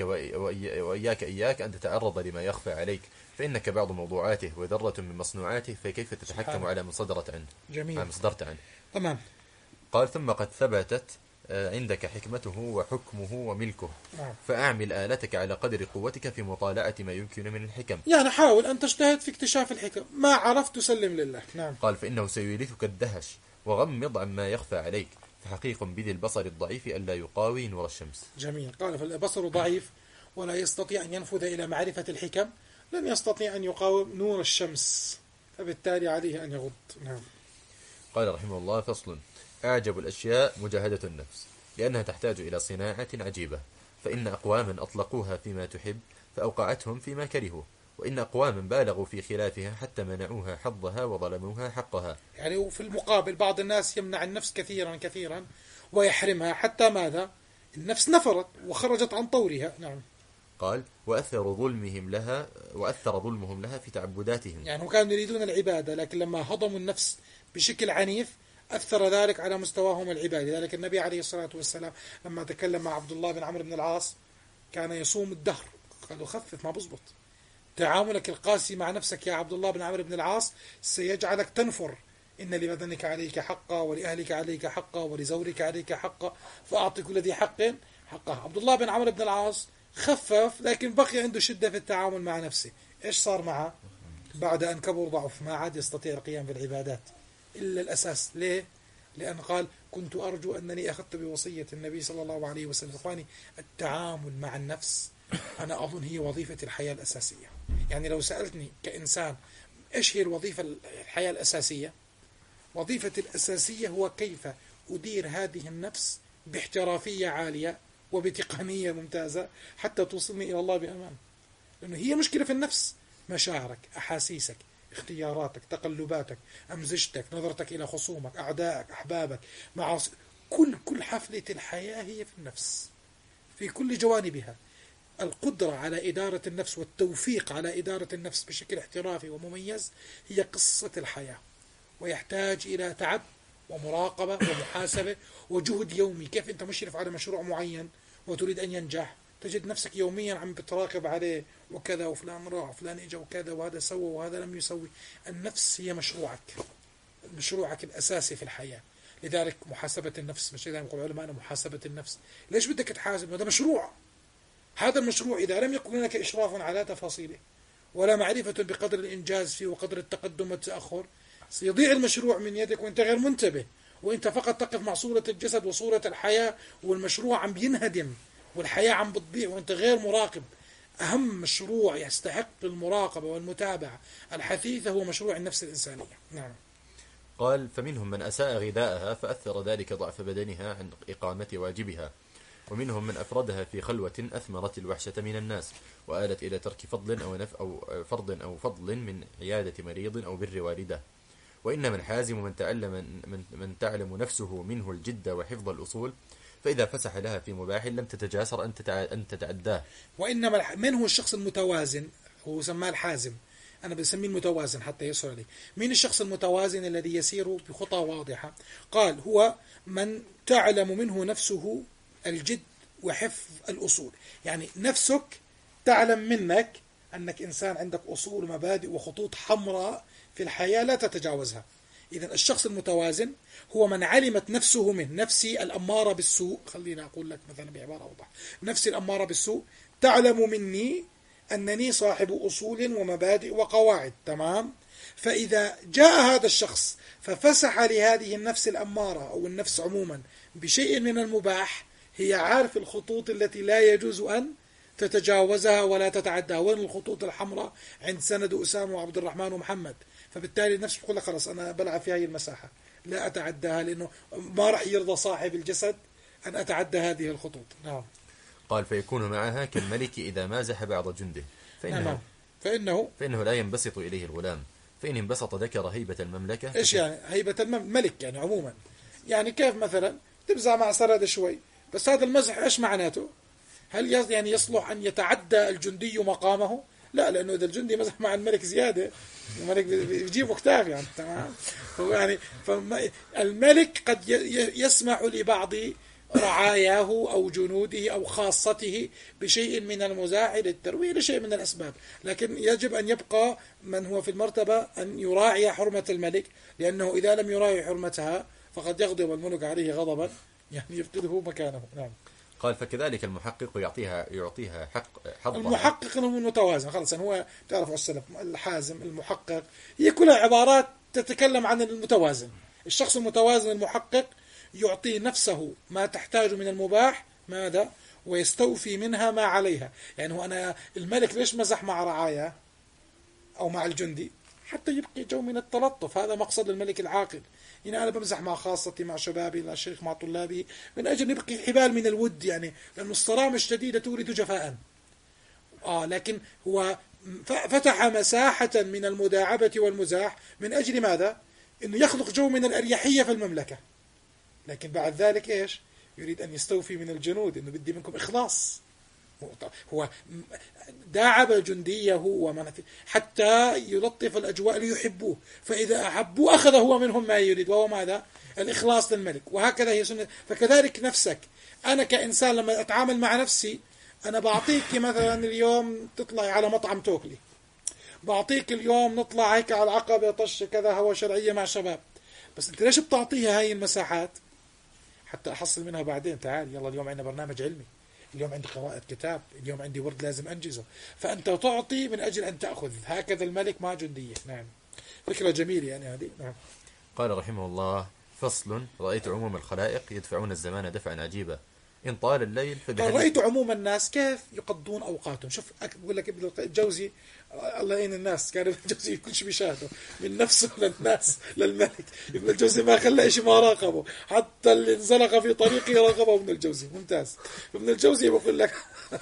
وإياك إياك أن تتعرض لما يخفى عليك، فإنك بعض موضوعاته وذرة من مصنوعاته، فكيف تتحكم على مصدرة عنه؟ جميل. على مصدرت عنه. تمام. قال ثم قد ثبتت عندك حكمته وحكمه وملكه، نعم. فأعمل آلتك على قدر قوتك في مطالعة ما يمكن من الحكم. يعني حاول أن تجتهد في اكتشاف الحكم، ما عرفت تسلم لله. نعم. قال فإنه سيورثك الدهش، وغمض عما يخفى عليك، فحقيق بذي البصر الضعيف ألا يقاوي نور الشمس. جميل. قال فالبصر ضعيف ولا يستطيع أن ينفذ إلى معرفة الحكم لن يستطيع أن يقاوم نور الشمس، فبالتالي عليه أن يغض. نعم. قال رحمه الله: فصل: أعجب الأشياء مجاهدة النفس، لأنها تحتاج إلى صناعة عجيبة، فإن أقواما أطلقوها فيما تحب فأوقعتهم فيما كرهوا، وإن أقواما بالغوا في خلافها حتى منعوها حظها وظلموها حقها. يعني وفي المقابل بعض الناس يمنع النفس كثيرا كثيرا ويحرمها حتى ماذا؟ النفس نفرت وخرجت عن طورها. نعم. قال: وأثر ظلمهم لها وأثر ظلمهم لها في تعبداتهم. يعني هم كانوا يريدون العبادة، لكن لما هضموا النفس بشكل عنيف أثر ذلك على مستواهم العبادي. لذلك النبي عليه الصلاة والسلام لما تكلم مع عبد الله بن عمرو بن العاص كان يصوم الدهر، قالوا خفف ما بزبط، تعاملك القاسي مع نفسك يا عبد الله بن عمرو بن العاص سيجعلك تنفر، إن لبدنك عليك حقا ولأهلك عليك حقا ولزورك عليك حقا فأعطي كل ذي حق حقه. عبد الله بن عمرو بن العاص خفف لكن بقي عنده شدة في التعامل مع نفسه. إيش صار معه؟ بعد أن كبر ضعف ما عاد يستطيع القيام بالعبادات إلا الأساس. ليه؟ لأن قال: كنت أرجو أنني أخذت بوصية النبي صلى الله عليه وسلم. إخواني، التعامل مع النفس أنا أظن هي وظيفة الحياة الأساسية. يعني لو سألتني كإنسان إيش هي الوظيفة الحياة الأساسية؟ وظيفة الأساسية هو كيف أدير هذه النفس باحترافية عالية وبتقنية ممتازة حتى توصلني إلى الله بأمان. لأنه هي مشكلة في النفس، مشاعرك، أحاسيسك، اختياراتك، تقلباتك، أمزجتك، نظرتك إلى خصومك، أعدائك، أحبابك، معاصي، كل كل حفلة الحياة هي في النفس في كل جوانبها. القدرة على إدارة النفس والتوفيق على إدارة النفس بشكل احترافي ومميز هي قصة الحياة، ويحتاج إلى تعب ومراقبة ومحاسبة وجهد يومي. كيف أنت مشرف على مشروع معين وتريد أن ينجح، تجد نفسك يوميا عم بتراقب عليه، وكذا وفلان راح وفلان إجا وكذا وهذا سوى وهذا لم يسوي. النفس هي مشروعك، مشروعك الأساسي في الحياة. لذلك محاسبة النفس، مش دائما يقول العلماء أنا محاسبة النفس. ليش بدك تحاسب؟ هذا مشروع. هذا المشروع إذا لم يكن هناك إشراف على تفاصيله ولا معرفة بقدر الإنجاز فيه وقدر التقدم والتأخر، سيضيع المشروع من يدك وانت غير منتبه، وانت فقط تقف مع صورة الجسد وصورة الحياة، والمشروع عم بينهدم والحياة عم بتضيع وانت غير مراقب. أهم مشروع يستحق المراقبة والمتابعة الحثيثة هو مشروع النفس الإنسانية. نعم. قال: فمنهم من أساء غذاءها فأثر ذلك ضعف بدنها عن إقامة واجبها، ومنهم من أفردها في خلوة أثمرت الوحشة من الناس، وآلت إلى ترك فضل أو نف أو فرض أو فضل من عيادة مريض أو بر والده. وإنما الحازم من تعلم من, من تعلم نفسه منه الجد وحفظ الأصول، فإذا فسح لها في مباح لم تتجاسر أن أن تتعداه. وإنما من هو الشخص المتوازن؟ هو سماه الحازم، أنا بسميه المتوازن حتى يسهل عليه. مين الشخص المتوازن الذي يسير بخطى واضحة؟ قال: هو من تعلم منه نفسه الجد وحفظ الأصول. يعني نفسك تعلم منك أنك إنسان عندك أصول ومبادئ وخطوط حمراء في الحياة لا تتجاوزها. إذن الشخص المتوازن هو من علمت نفسه من نفسي الأمارة بالسوء. خلينا أقول لك مثلا بعبارة أوضح: نفسي الأمارة بالسوء تعلم مني أنني صاحب أصول ومبادئ وقواعد. تمام؟ فإذا جاء هذا الشخص ففسح لهذه النفس الأمارة أو النفس عموما بشيء من المباح، هي عارف الخطوط التي لا يجوز أن تتجاوزها ولا تتعداها. وين الخطوط الحمراء؟ عند سند أسامة وعبد الرحمن ومحمد. فبالتالي النفس بتقول لك خلاص أنا بلعب في هذه المساحة لا أتعداها، لأنه ما رح يرضى صاحب الجسد أن أتعدى هذه الخطوط. نعم. قال: فيكون معها كالملك إذا مازح بعض جنده، فإنه نعم. فإنه فإنه لا ينبسط إليه الغلام، فإن انبسط ذكر هيبة المملكة. إيش يعني هيبة الملك؟ يعني عموما، يعني كيف مثلا تبزع مع سرد شوي، بس هذا المزح إيش معناته؟ هل يعني يصلح أن يتعدى الجندي مقامه؟ لا، لأنه إذا الجندي مزح مع الملك زيادة الملك بيجيبه كتاف يعني. تمام. يعني الملك قد يسمح لبعض رعاياه أو جنوده أو خاصته بشيء من المزاح للترويع لشيء من الأسباب، لكن يجب أن يبقى من هو في المرتبة أن يراعي حرمة الملك، لأنه إذا لم يراعي حرمتها فقد يغضب الملك عليه غضبا يعني يفقده مكانه. نعم. قال: فكذلك المحقق يعطيها يعطيها حق حظها. المحقق هو المتوازن. خلص هو تعرف السلف الحازم المحقق هي كلها عبارات تتكلم عن المتوازن. الشخص المتوازن المحقق يعطي نفسه ما تحتاج من المباح ماذا؟ ويستوفي منها ما عليها. يعني هو أنا الملك ليش مزح مع رعاياه أو مع الجندي؟ حتى يبقي جو من التلطف، هذا مقصد الملك العاقل. يعني أنا بمزح مع خاصتي، مع شبابي، مع الشيخ، مع طلابي، من أجل نبقي حبال من الود، يعني لأن الصرامة الشديدة تورث جفاء. آه لكن هو فتح مساحة من المداعبة والمزاح من أجل ماذا؟ إنه يخلق جو من الأريحية في المملكة. لكن بعد ذلك إيش؟ يريد أن يستوفي من الجنود، إنه بدي منكم إخلاص. هو داعب جنديه ومن حتى يلطف الأجواء ليحبوه، فإذا أحبوه أخذ هو منهم ما يريد، وهو ماذا؟ الإخلاص للملك. وهكذا هي سنة. فكذلك نفسك، أنا كإنسان لما أتعامل مع نفسي، أنا بعطيك مثلا اليوم تطلعي على مطعم توكلي، بعطيك اليوم نطلع هيك على العقبة طش كذا هوا شرعية مع شباب، بس أنت ليش بتعطيها هاي المساحات؟ حتى أحصل منها بعدين. تعال يلا اليوم عندنا برنامج علمي، اليوم عندي قراءة كتاب، اليوم عندي ورد لازم أنجزه. فأنت تعطي من أجل أن تأخذ. هكذا الملك مع جنديه. نعم، فكرة جميلة يعني هذه. نعم. قال رحمه الله: فصل: رأيت عموم الخلائق يدفعون الزمان دفعا عجيبا، إن طال الليل قال رأيت عموم الناس كيف يقضون أوقاتهم. شوف بقول لك ابن الجوزي الله يعين الناس، كان ابن الجوزي كل شيء بيشاهده من نفسه للناس للملك. ابن الجوزي ما خلى شيء ما راقبه، حتى اللي انزلق في طريقه راقبه ابن الجوزي. ممتاز. ابن الجوزي بقول لك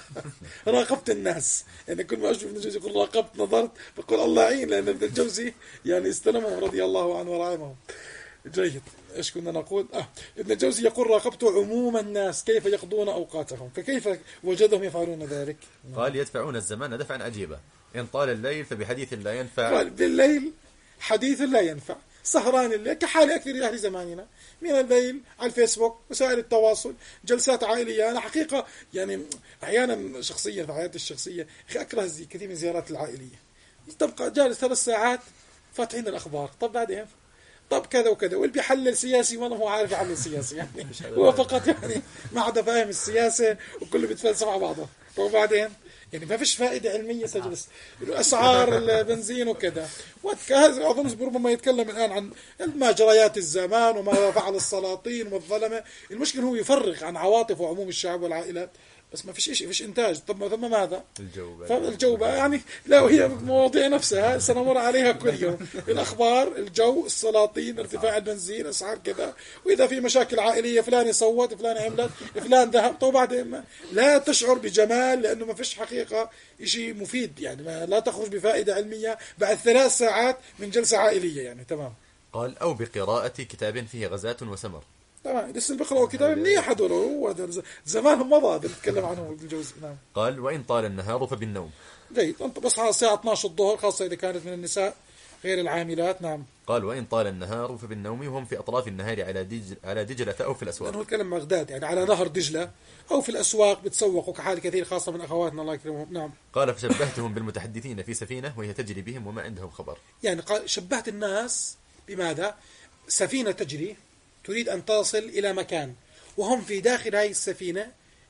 راقبت الناس، يعني كل ما أشوف ابن الجوزي يقول راقبت نظرت، بقول الله يعين، لأن ابن الجوزي يعني استلمهم رضي الله عنه ورحمه. جيد. ايش كنا نقول؟ اه ابن الجوزي يقول راقبت عموم الناس كيف يقضون اوقاتهم، فكيف وجدهم يفعلون ذلك؟ قال: يدفعون الزمان دفعا عجيبا، ان طال الليل فبحديث لا ينفع. قال بالليل حديث لا ينفع، سهران الليل كحال اكثر اهل زماننا من الليل على الفيسبوك، وسائل التواصل، جلسات عائليه. انا حقيقه يعني احيانا شخصيا في حياتي الشخصيه اخي اكره كثير من الزيارات العائليه. تبقى جالس ثلاث ساعات فاتحين الاخبار، طب بعدين طب كذا وكذا، واللي بيحلل سياسي والله هو عارف يحلل سياسي، يعني هو فقط يعني ما عدا فاهم السياسة، وكله بيتفلسف على بعضه. طب بعدين يعني ما فيش فائدة علمية، تجلس أسعار البنزين وكذا. وهذا أظن ربما يتكلم الآن عن مجريات الزمان وما فعل السلاطين والظلمة. المشكلة هو يفرغ عن عواطف وعموم الشعب والعائلات، بس ما فيش شيء، فيش إنتاج. طب ثم ماذا؟ الجو فالجو يعني لا، وهي مواضيع نفسها سنمر عليها كل يوم. الأخبار، الجو، السلاطين، ارتفاع البنزين، أسعار كذا، وإذا في مشاكل عائلية فلان يصوت، فلان عملت، فلان ذهب. طب بعدين لا تشعر بجمال، لأنه ما فيش حقيقة شيء مفيد، يعني ما لا تخرج بفائدة علمية بعد ثلاث ساعات من جلسة عائلية يعني. تمام. قال: أو بقراءة كتاب فيه غزاة وسمر. تمام. لسه بيقرأوا كتاب منيح هذول، هو زمانهم مضى بنتكلم عنهم ابن الجوزي. نعم. قال: وإن طال النهار فبالنوم. جيد. أنت بصحى الساعة اثني عشر الظهر، خاصة إذا كانت من النساء غير العاملات. نعم. قال: وإن طال النهار فبالنوم، وهم في أطراف النهار على دجل على دجلة أو في الأسواق. لأنه الكلام بغداد يعني على نهر دجلة أو في الأسواق بتسوقوا كحال كثير، خاصة من أخواتنا الله يكرمهم. نعم. قال: فشبهتهم بالمتحدثين في سفينة وهي تجري بهم وما عندهم خبر. يعني قال شبهت الناس بماذا؟ سفينة تجري تريد أن تصل إلى مكان، وهم في داخل هذه السفينة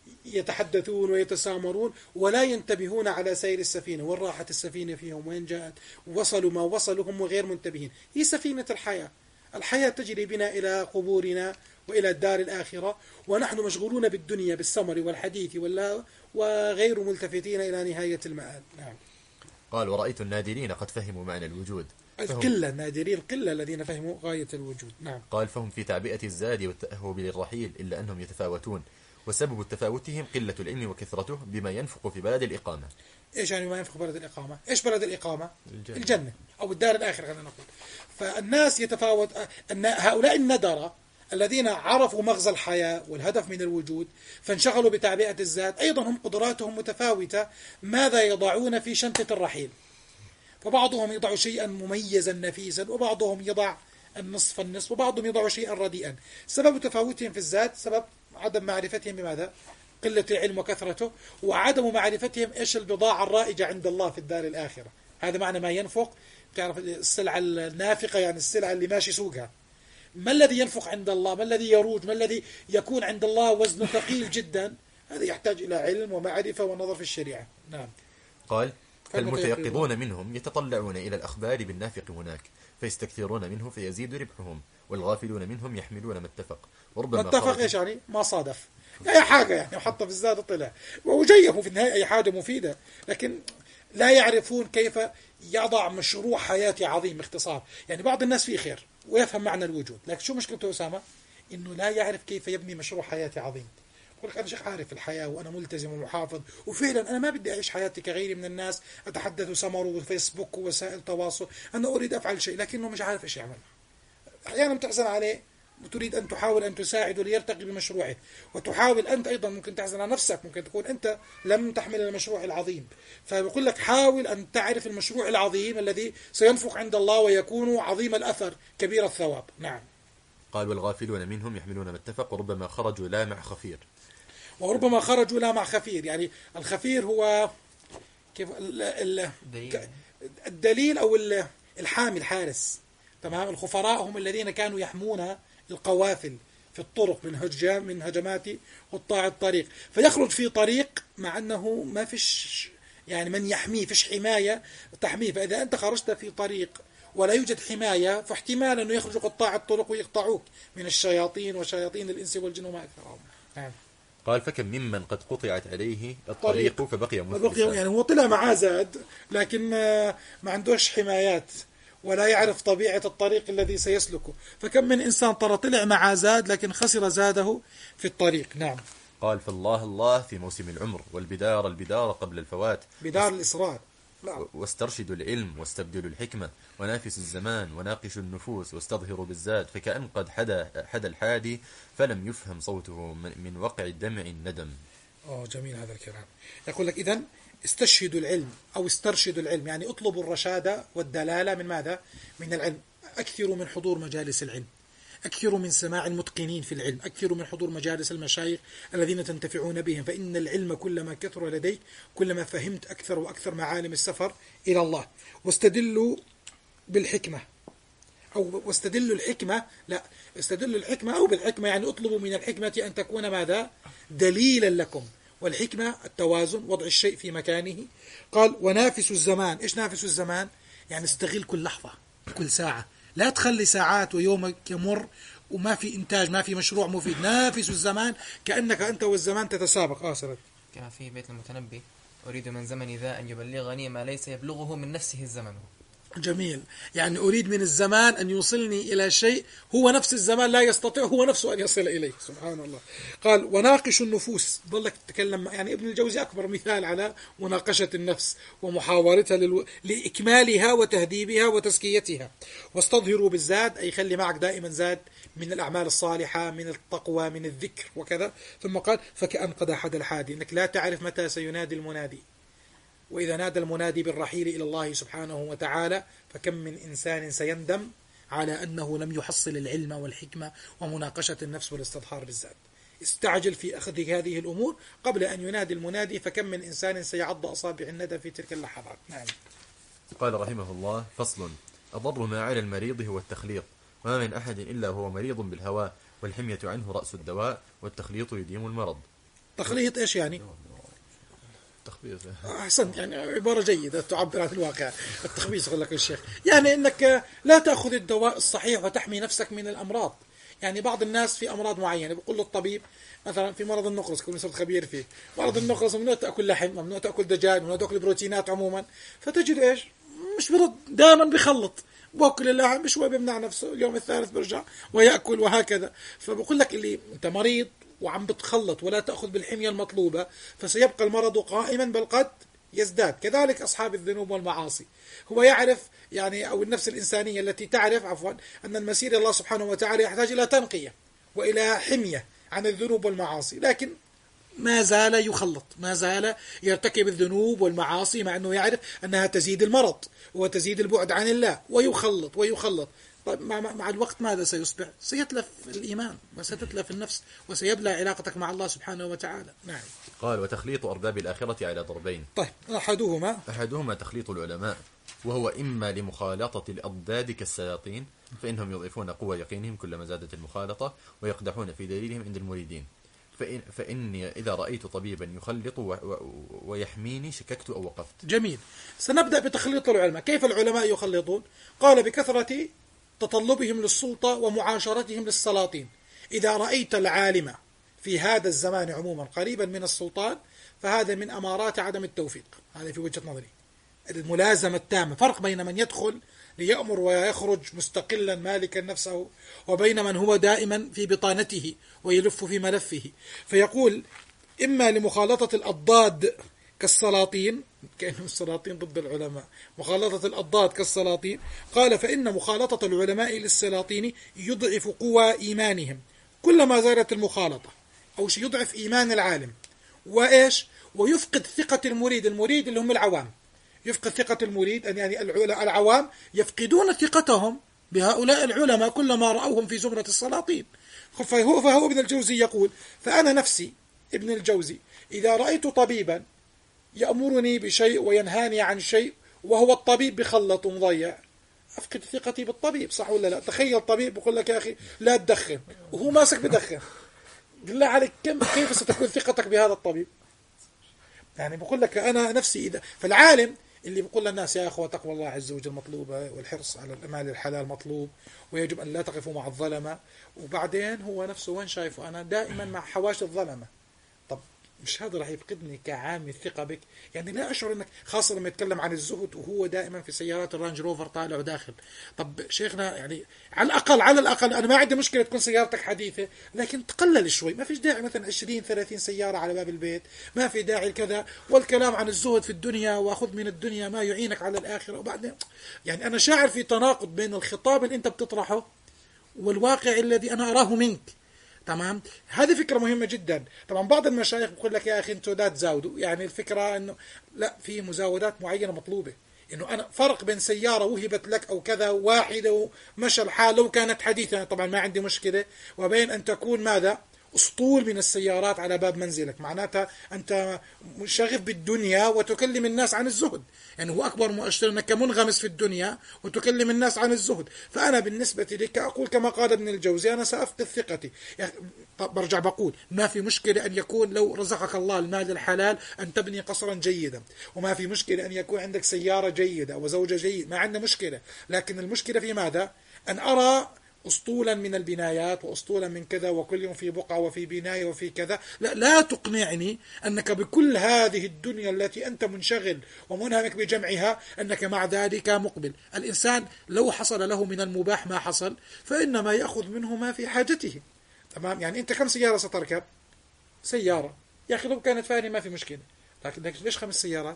يتحدثون ويتسامرون ولا ينتبهون على سير السفينة، وين راحت السفينة فيهم، وين جاءت، وصلوا ما وصلوا هم وغير منتبهين. هي سفينة الحياة. الحياة تجري بنا إلى قبورنا وإلى الدار الآخرة، ونحن مشغولون بالدنيا بالسمر والحديث ولا وغير ملتفتين إلى نهاية المآل. نعم. قال: ورأيت النادرين قد فهموا معنى الوجود. القلة، النادرين القلة الذين فهموا غاية الوجود. نعم. قال: فهم في تعبئة الزاد والتأهب للرحيل، إلا أنهم يتفاوتون، وسبب تفاوتهم قلة العلم وكثرته بما ينفق في بلد الإقامة. إيش يعني ما ينفق بلد الإقامة؟ إيش بلد الإقامة؟ الجنة, الجنة أو الدار الآخرة خلينا نقول. فالناس يتفاوت، أن هؤلاء الندرة الذين عرفوا مغزى الحياة والهدف من الوجود فانشغلوا بتعبئة الذات، أيضا هم قدراتهم متفاوتة ماذا يضعون في شنطة الرحيل. فبعضهم يضع شيئا مميزا نفيسا، وبعضهم يضع النصف النصف، وبعضهم يضع شيئا رديئا. سبب تفاوتهم في الذات سبب عدم معرفتهم بماذا؟ قلة العلم وكثرته، وعدم معرفتهم إيش البضاعة الرائجة عند الله في الدار الآخرة. هذا معنى ما ينفق. تعرف السلعة النافقة يعني السلعة اللي ماشي سوقها. ما الذي ينفق عند الله؟ ما الذي يروج؟ ما الذي يكون عند الله وزنه ثقيل جدا؟ هذا يحتاج إلى علم ومعرفة ونظر في الشريعة. نعم. قال: فالمتيقظون منهم يتطلعون إلى الأخبار بالنافق هناك فيستكثرون منه فيزيد ربحهم، والغافلون منهم يحملون ما اتفق. وربما ما اتفق إيش يعني؟ ما صادف. أي حاجة يعني وحطها في الزاد طلع وجيه في النهاية أي حاجة مفيدة، لكن لا يعرفون كيف يضع مشروع حياتي عظيم باختصار. يعني بعض الناس فيه خير ويفهم معنى الوجود، لكن شو مشكلته أسامة؟ إنه لا يعرف كيف يبني مشروع حياتي عظيم. يقول لك أنا شيخ عارف الحياة وأنا ملتزم ومحافظ، وفعلا أنا ما بدي أعيش حياتي كغيري من الناس أتحدث سمر وفيسبوك ووسائل تواصل، أنا أريد أفعل شيء لكنه مش عارف إيش يعمل. أحيانا تحزن عليه وتريد أن تحاول أن تساعده ليرتقي بمشروعه، وتحاول أنت أيضا ممكن تحزن على نفسك، ممكن تكون أنت لم تحمل المشروع العظيم. فبقول لك حاول أن تعرف المشروع العظيم الذي سينفق عند الله ويكون عظيم الأثر كبير الثواب. نعم. قال والغافلون منهم يحملون ما اتفق وربما خرجوا لا مع خفير. وربما خرجوا لا مع خفير، يعني الخفير هو كيف الدليل أو الحامي الحارس. تمام. الخفراء هم الذين كانوا يحمون القوافل في الطرق من هجام من هجمات قطاع الطريق، فيخرج في طريق مع أنه ما فيش يعني من يحميه، فيش حماية تحميه. فإذا أنت خرجت في طريق ولا يوجد حماية فاحتمال أنه يخرج قطاع الطرق ويقطعوك من الشياطين وشياطين الإنس والجن وما أكثرهم. نعم. قال فكم ممن قد قطعت عليه الطريق فبقي مفلسا. يعني هو طلع معاه زاد لكن ما عندوش حمايات ولا يعرف طبيعة الطريق الذي سيسلكه. فكم من إنسان ترى طلع مع زاد لكن خسر زاده في الطريق. نعم. قال فالله الله في موسم العمر والبدار البدار قبل الفوات، بدار الإصرار. نعم. واسترشدوا العلم واستبدلوا الحكمة ونافسوا الزمان وناقشوا النفوس واستظهروا بالزاد، فكأن قد حدا حدا الحادي فلم يفهم صوته من وقع دمع الندم. أوه جميل هذا الكلام. يقول لك إذن استشهدوا العلم أو استرشدوا العلم، يعني اطلبوا الرشادة والدلالة من ماذا؟ من العلم. أكثروا من حضور مجالس العلم، أكثروا من سماع المتقنين في العلم، أكثروا من حضور مجالس المشايخ الذين تنتفعون بهم، فإن العلم كلما كثر لديك كلما فهمت أكثر وأكثر معالم السفر إلى الله. واستدلوا بالحكمة أو واستدلوا الحكمة لا استدلوا الحكمة أو بالحكمة، يعني اطلبوا من الحكمة أن تكون ماذا؟ دليلا لكم. والحكمة التوازن، وضع الشيء في مكانه. قال ونافسوا الزمان. إيش نافسوا الزمان؟ يعني استغل كل لحظة كل ساعة، لا تخلي ساعات ويومك يمر وما في إنتاج، ما في مشروع مفيد. نافسوا الزمان كأنك أنت والزمان تتسابق. آه سرد. كما في بيت المتنبي أريد من زمني ذا أن يبلغني ما ليس يبلغه من نفسه الزمن. جميل. يعني أريد من الزمان أن يوصلني إلى شيء هو نفس الزمان لا يستطيع هو نفسه أن يصل إليه. سبحان الله. قال وناقشوا النفوس. ضلك تتكلم، يعني ابن الجوزي أكبر مثال على مناقشة النفس ومحاورتها للو... لإكمالها وتهذيبها وتزكيتها. واستظهروا بالزاد، أي خلي معك دائما زاد من الأعمال الصالحة، من التقوى، من الذكر وكذا. ثم قال فكأن قد أحد الحادي، أنك لا تعرف متى سينادي المنادي، وإذا نادى المنادي بالرحيل إلى الله سبحانه وتعالى فكم من إنسان سيندم على أنه لم يحصل العلم والحكمة ومناقشة النفس والاستظهار بالذات. استعجل في أخذ هذه الأمور قبل أن ينادي المنادي، فكم من إنسان سيعض أصابع الندم في تلك اللحظات. نعم. قال رحمه الله فصل أضر ما على المريض هو التخليط، وما من أحد إلا هو مريض بالهواء، والحمية عنه رأس الدواء، والتخليط يديم المرض. تخليط إيش يعني؟ تخبيص. أحسنت، يعني عبارة جيدة تعبر عن الواقع. التخبيص يقول لك الشيخ يعني أنك لا تأخذ الدواء الصحيح وتحمي نفسك من الأمراض. يعني بعض الناس في أمراض معينة بيقول له الطبيب مثلا في مرض النقرس، كل صرت خبير فيه، مرض النقرس ممنوع تأكل لحم، ممنوع تأكل دجاج، ممنوع تأكل بروتينات عموما. فتجد إيش مش برد، دائما بيخلط، باكل اللحم بشوي بيمنع نفسه، اليوم الثالث برجع ويأكل وهكذا. فبقول لك اللي أنت مريض وعم بتخلط ولا تأخذ بالحمية المطلوبة فسيبقى المرض قائما بل قد يزداد. كذلك أصحاب الذنوب والمعاصي، هو يعرف يعني أو النفس الإنسانية التي تعرف عفوا أن المسير الله سبحانه وتعالى يحتاج إلى تنقية وإلى حمية عن الذنوب والمعاصي، لكن ما زال يخلط، ما زال يرتكب الذنوب والمعاصي مع أنه يعرف أنها تزيد المرض وتزيد البعد عن الله، ويخلط ويخلط. طيب مع, مع الوقت ماذا سيصبح؟ سيتلف الإيمان وستتلف النفس وسيبلى علاقتك مع الله سبحانه وتعالى. نعم. قال وتخليط أرباب الآخرة على ضربين. طيب أحدهما أحدهما تخليط العلماء، وهو إما لمخالطة الأضداد كالسلاطين، فإنهم يضيفون قوة يقينهم كلما زادت المخالطة، ويقدحون في دليلهم عند المريدين. فإن فإني إذا رأيت طبيبا يخلط و... و... ويحميني شككت أو وقفت. جميل. سنبدأ بتخليط العلماء. كيف العلماء يخلطون؟ قال بكثرة تطلبهم للسلطة ومعاشرتهم للسلاطين. إذا رأيت العالم في هذا الزمان عموما قريبا من السلطان، فهذا من أمارات عدم التوفيق. هذا في وجهة نظري الملازمة التامة. فرق بين من يدخل ليأمر ويخرج مستقلا مالكا نفسه، وبين من هو دائما في بطانته ويلف في ملفه. فيقول إما لمخالطة الأضداد كالسلاطين، كأنهم السلاطين ضد العلماء، مخالطة الأضداد كالسلاطين. قال فإن مخالطة العلماء للسلاطين يضعف قوى إيمانهم كلما زادت المخالطة، أو شيء يضعف إيمان العالم، وإيش ويفقد ثقة المريد. المريد اللي هم العوام، يفقد ثقة المريد، أن يعني العوام يفقدون ثقتهم بهؤلاء العلماء كلما رأوهم في زمرة السلاطين. فهو, فهو ابن الجوزي يقول فأنا نفسي ابن الجوزي إذا رأيت طبيبا يأمرني بشيء وينهاني عن شيء وهو الطبيب بخلط ومضيع، أفقد ثقتي بالطبيب، صح ولا لا؟ تخيل طبيب بقول لك يا أخي لا تدخن وهو ماسك بدخن، بالله عليك كم كيف ستكون ثقتك بهذا الطبيب؟ يعني بقول لك أنا نفسي إذا، فالعالم اللي بيقول للناس يا أخوة تقوى الله عز وجل مطلوبة، والحرص على المال الحلال مطلوب، ويجب أن لا تقفوا مع الظلمة، وبعدين هو نفسه وين شايفه أنا دائما مع حواشي الظلمة. طب مش هذا راح يفقدني كعام الثقة بك؟ يعني لا أشعر أنك، خاصة لما يتكلم عن الزهد وهو دائما في سيارات الرانج روفر طالع وداخل. طب شيخنا يعني على الأقل على الأقل أنا ما عندي مشكلة تكون سيارتك حديثة، لكن تقلل شوي. ما فيش داعي مثلا عشرين ثلاثين سيارة على باب البيت، ما في داعي كذا، والكلام عن الزهد في الدنيا وأخذ من الدنيا ما يعينك على الآخرة. وبعدين يعني أنا شاعر في تناقض بين الخطاب اللي أنت بتطرحه والواقع الذي أنا أراه منك. تمام، هذه فكرة مهمة جدا. طبعا بعض المشايخ بيقول لك يا أخي أنتوا لا تزاودوا، يعني الفكرة أنه لا، في مزاودات معينة مطلوبة. إنه أنا فرق بين سيارة وهبت لك أو كذا واحدة ومشى الحال لو كانت حديثة طبعا ما عندي مشكلة، وبين أن تكون ماذا أسطول من السيارات على باب منزلك، معناتها أنت شغف بالدنيا وتكلم الناس عن الزهد. يعني هو أكبر مؤشر أنك منغمس في الدنيا وتكلم الناس عن الزهد. فأنا بالنسبة لك أقول كما قال ابن الجوزي أنا سأفقد ثقتي. يعني برجع بقول ما في مشكلة أن يكون لو رزقك الله المال الحلال أن تبني قصرا جيدا، وما في مشكلة أن يكون عندك سيارة جيدة وزوجة جيدة، ما عندنا مشكلة. لكن المشكلة في ماذا؟ أن أرى أسطولا من البنايات وأسطولا من كذا، وكل يوم في بقعة وفي بناية وفي كذا. لا, لا تقنعني أنك بكل هذه الدنيا التي أنت منشغل ومنهمك بجمعها أنك مع ذلك مقبل. الإنسان لو حصل له من المباح ما حصل فإنما يأخذ منه ما في حاجته. تمام، يعني أنت كم سيارة ستركب؟ سيارة يا أخي، لو كانت فانية ما في مشكلة، لكن ليش خمس سيارات؟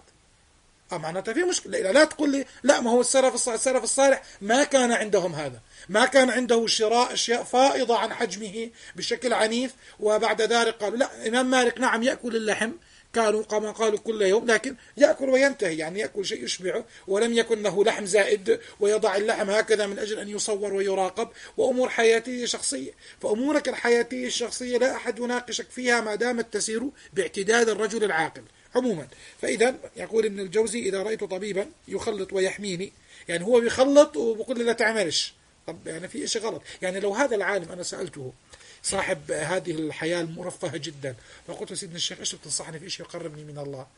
أه معناتها في مشكلة. لا, لا تقول لي لا، ما هو السلف الصالح السلف الصالح ما كان عندهم هذا، ما كان عنده شراء أشياء فائضة عن حجمه بشكل عنيف، وبعد ذلك قالوا لا. إمام مالك نعم يأكل اللحم، كانوا كما قالوا كل يوم، لكن يأكل وينتهي، يعني يأكل شيء يشبعه، ولم يكن له لحم زائد ويضع اللحم هكذا من أجل أن يصور ويراقب. وأمور حياتية شخصية، فأمورك الحياتية الشخصية لا أحد يناقشك فيها ما دامت تسير باعتداد الرجل العاقل عموما. فإذا يقول ابن الجوزي إذا رأيت طبيبا يخلط ويحميني، يعني هو بيخلط وبقول لي لا تعملش، طب يعني في إشي غلط. يعني لو هذا العالم أنا سألته صاحب هذه الحياة المرفهة جدا، فقلت له سيدنا الشيخ إيش بتنصحني في إشي يقربني من الله؟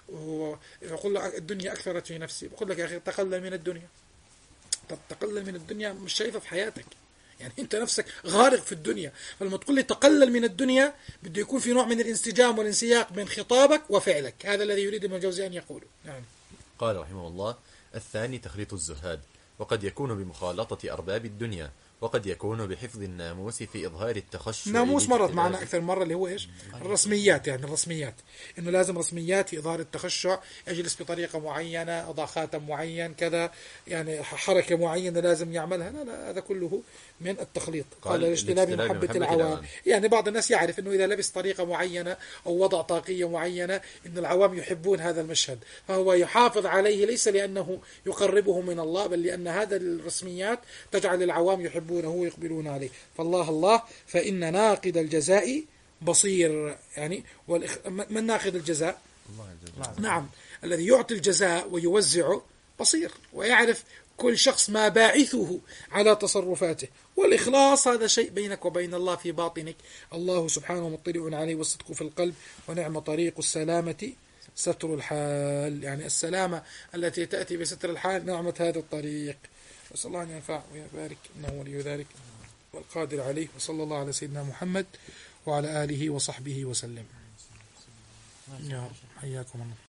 ويقول له الدنيا أكثرت في نفسي. بقول لك يا أخي تقلل من الدنيا. طب تقلل من الدنيا مش شايفة في حياتك، يعني أنت نفسك غارق في الدنيا. فلما تقول لي تقلل من الدنيا بده يكون في نوع من الانسجام والانسياق بين خطابك وفعلك. هذا الذي يريد ابن الجوزي أن يقوله. يعني قال رحمه الله: الثاني تخليط الزهاد، وقد يكون بمخالطة أرباب الدنيا، وقد يكون بحفظ الناموس في إظهار التخشع. ناموس مرت معنا أكثر مرة اللي هو إيش؟ الرسميات، يعني الرسميات، إنه لازم رسميات في إظهار التخشع، أجلس بطريقة معينة، أضع خاتم معين كذا، يعني حركة معينة لازم يعملها. لا لا، هذا كله من التخليط. قال الاجتناب محبة العوام، يعني بعض الناس يعرف إنه إذا لبس طريقة معينة أو وضع طاقية معينة إن العوام يحبون هذا المشهد، فهو يحافظ عليه ليس لأنه يقربه من الله، بل لأن هذا الرسميات تجعل العوام يحبونه ويقبلون عليه. فالله الله فإن ناقد الجزاء بصير. يعني من ناقد الجزاء؟ الله. نعم، الذي يعطي الجزاء ويوزعه بصير، ويعرف كل شخص ما باعثه على تصرفاته. والإخلاص هذا شيء بينك وبين الله في باطنك، الله سبحانه مطلع عليه، والصدق في القلب، ونعم طريق السلامة ستر الحال. يعني السلامة التي تأتي بستر الحال نعمة هذا الطريق. نسأل الله أن ينفع ويبارك، إنه ولي ذلك والقادر عليه. وصلى الله على سيدنا محمد وعلى آله وصحبه وسلم. يا رب، حياكم الله.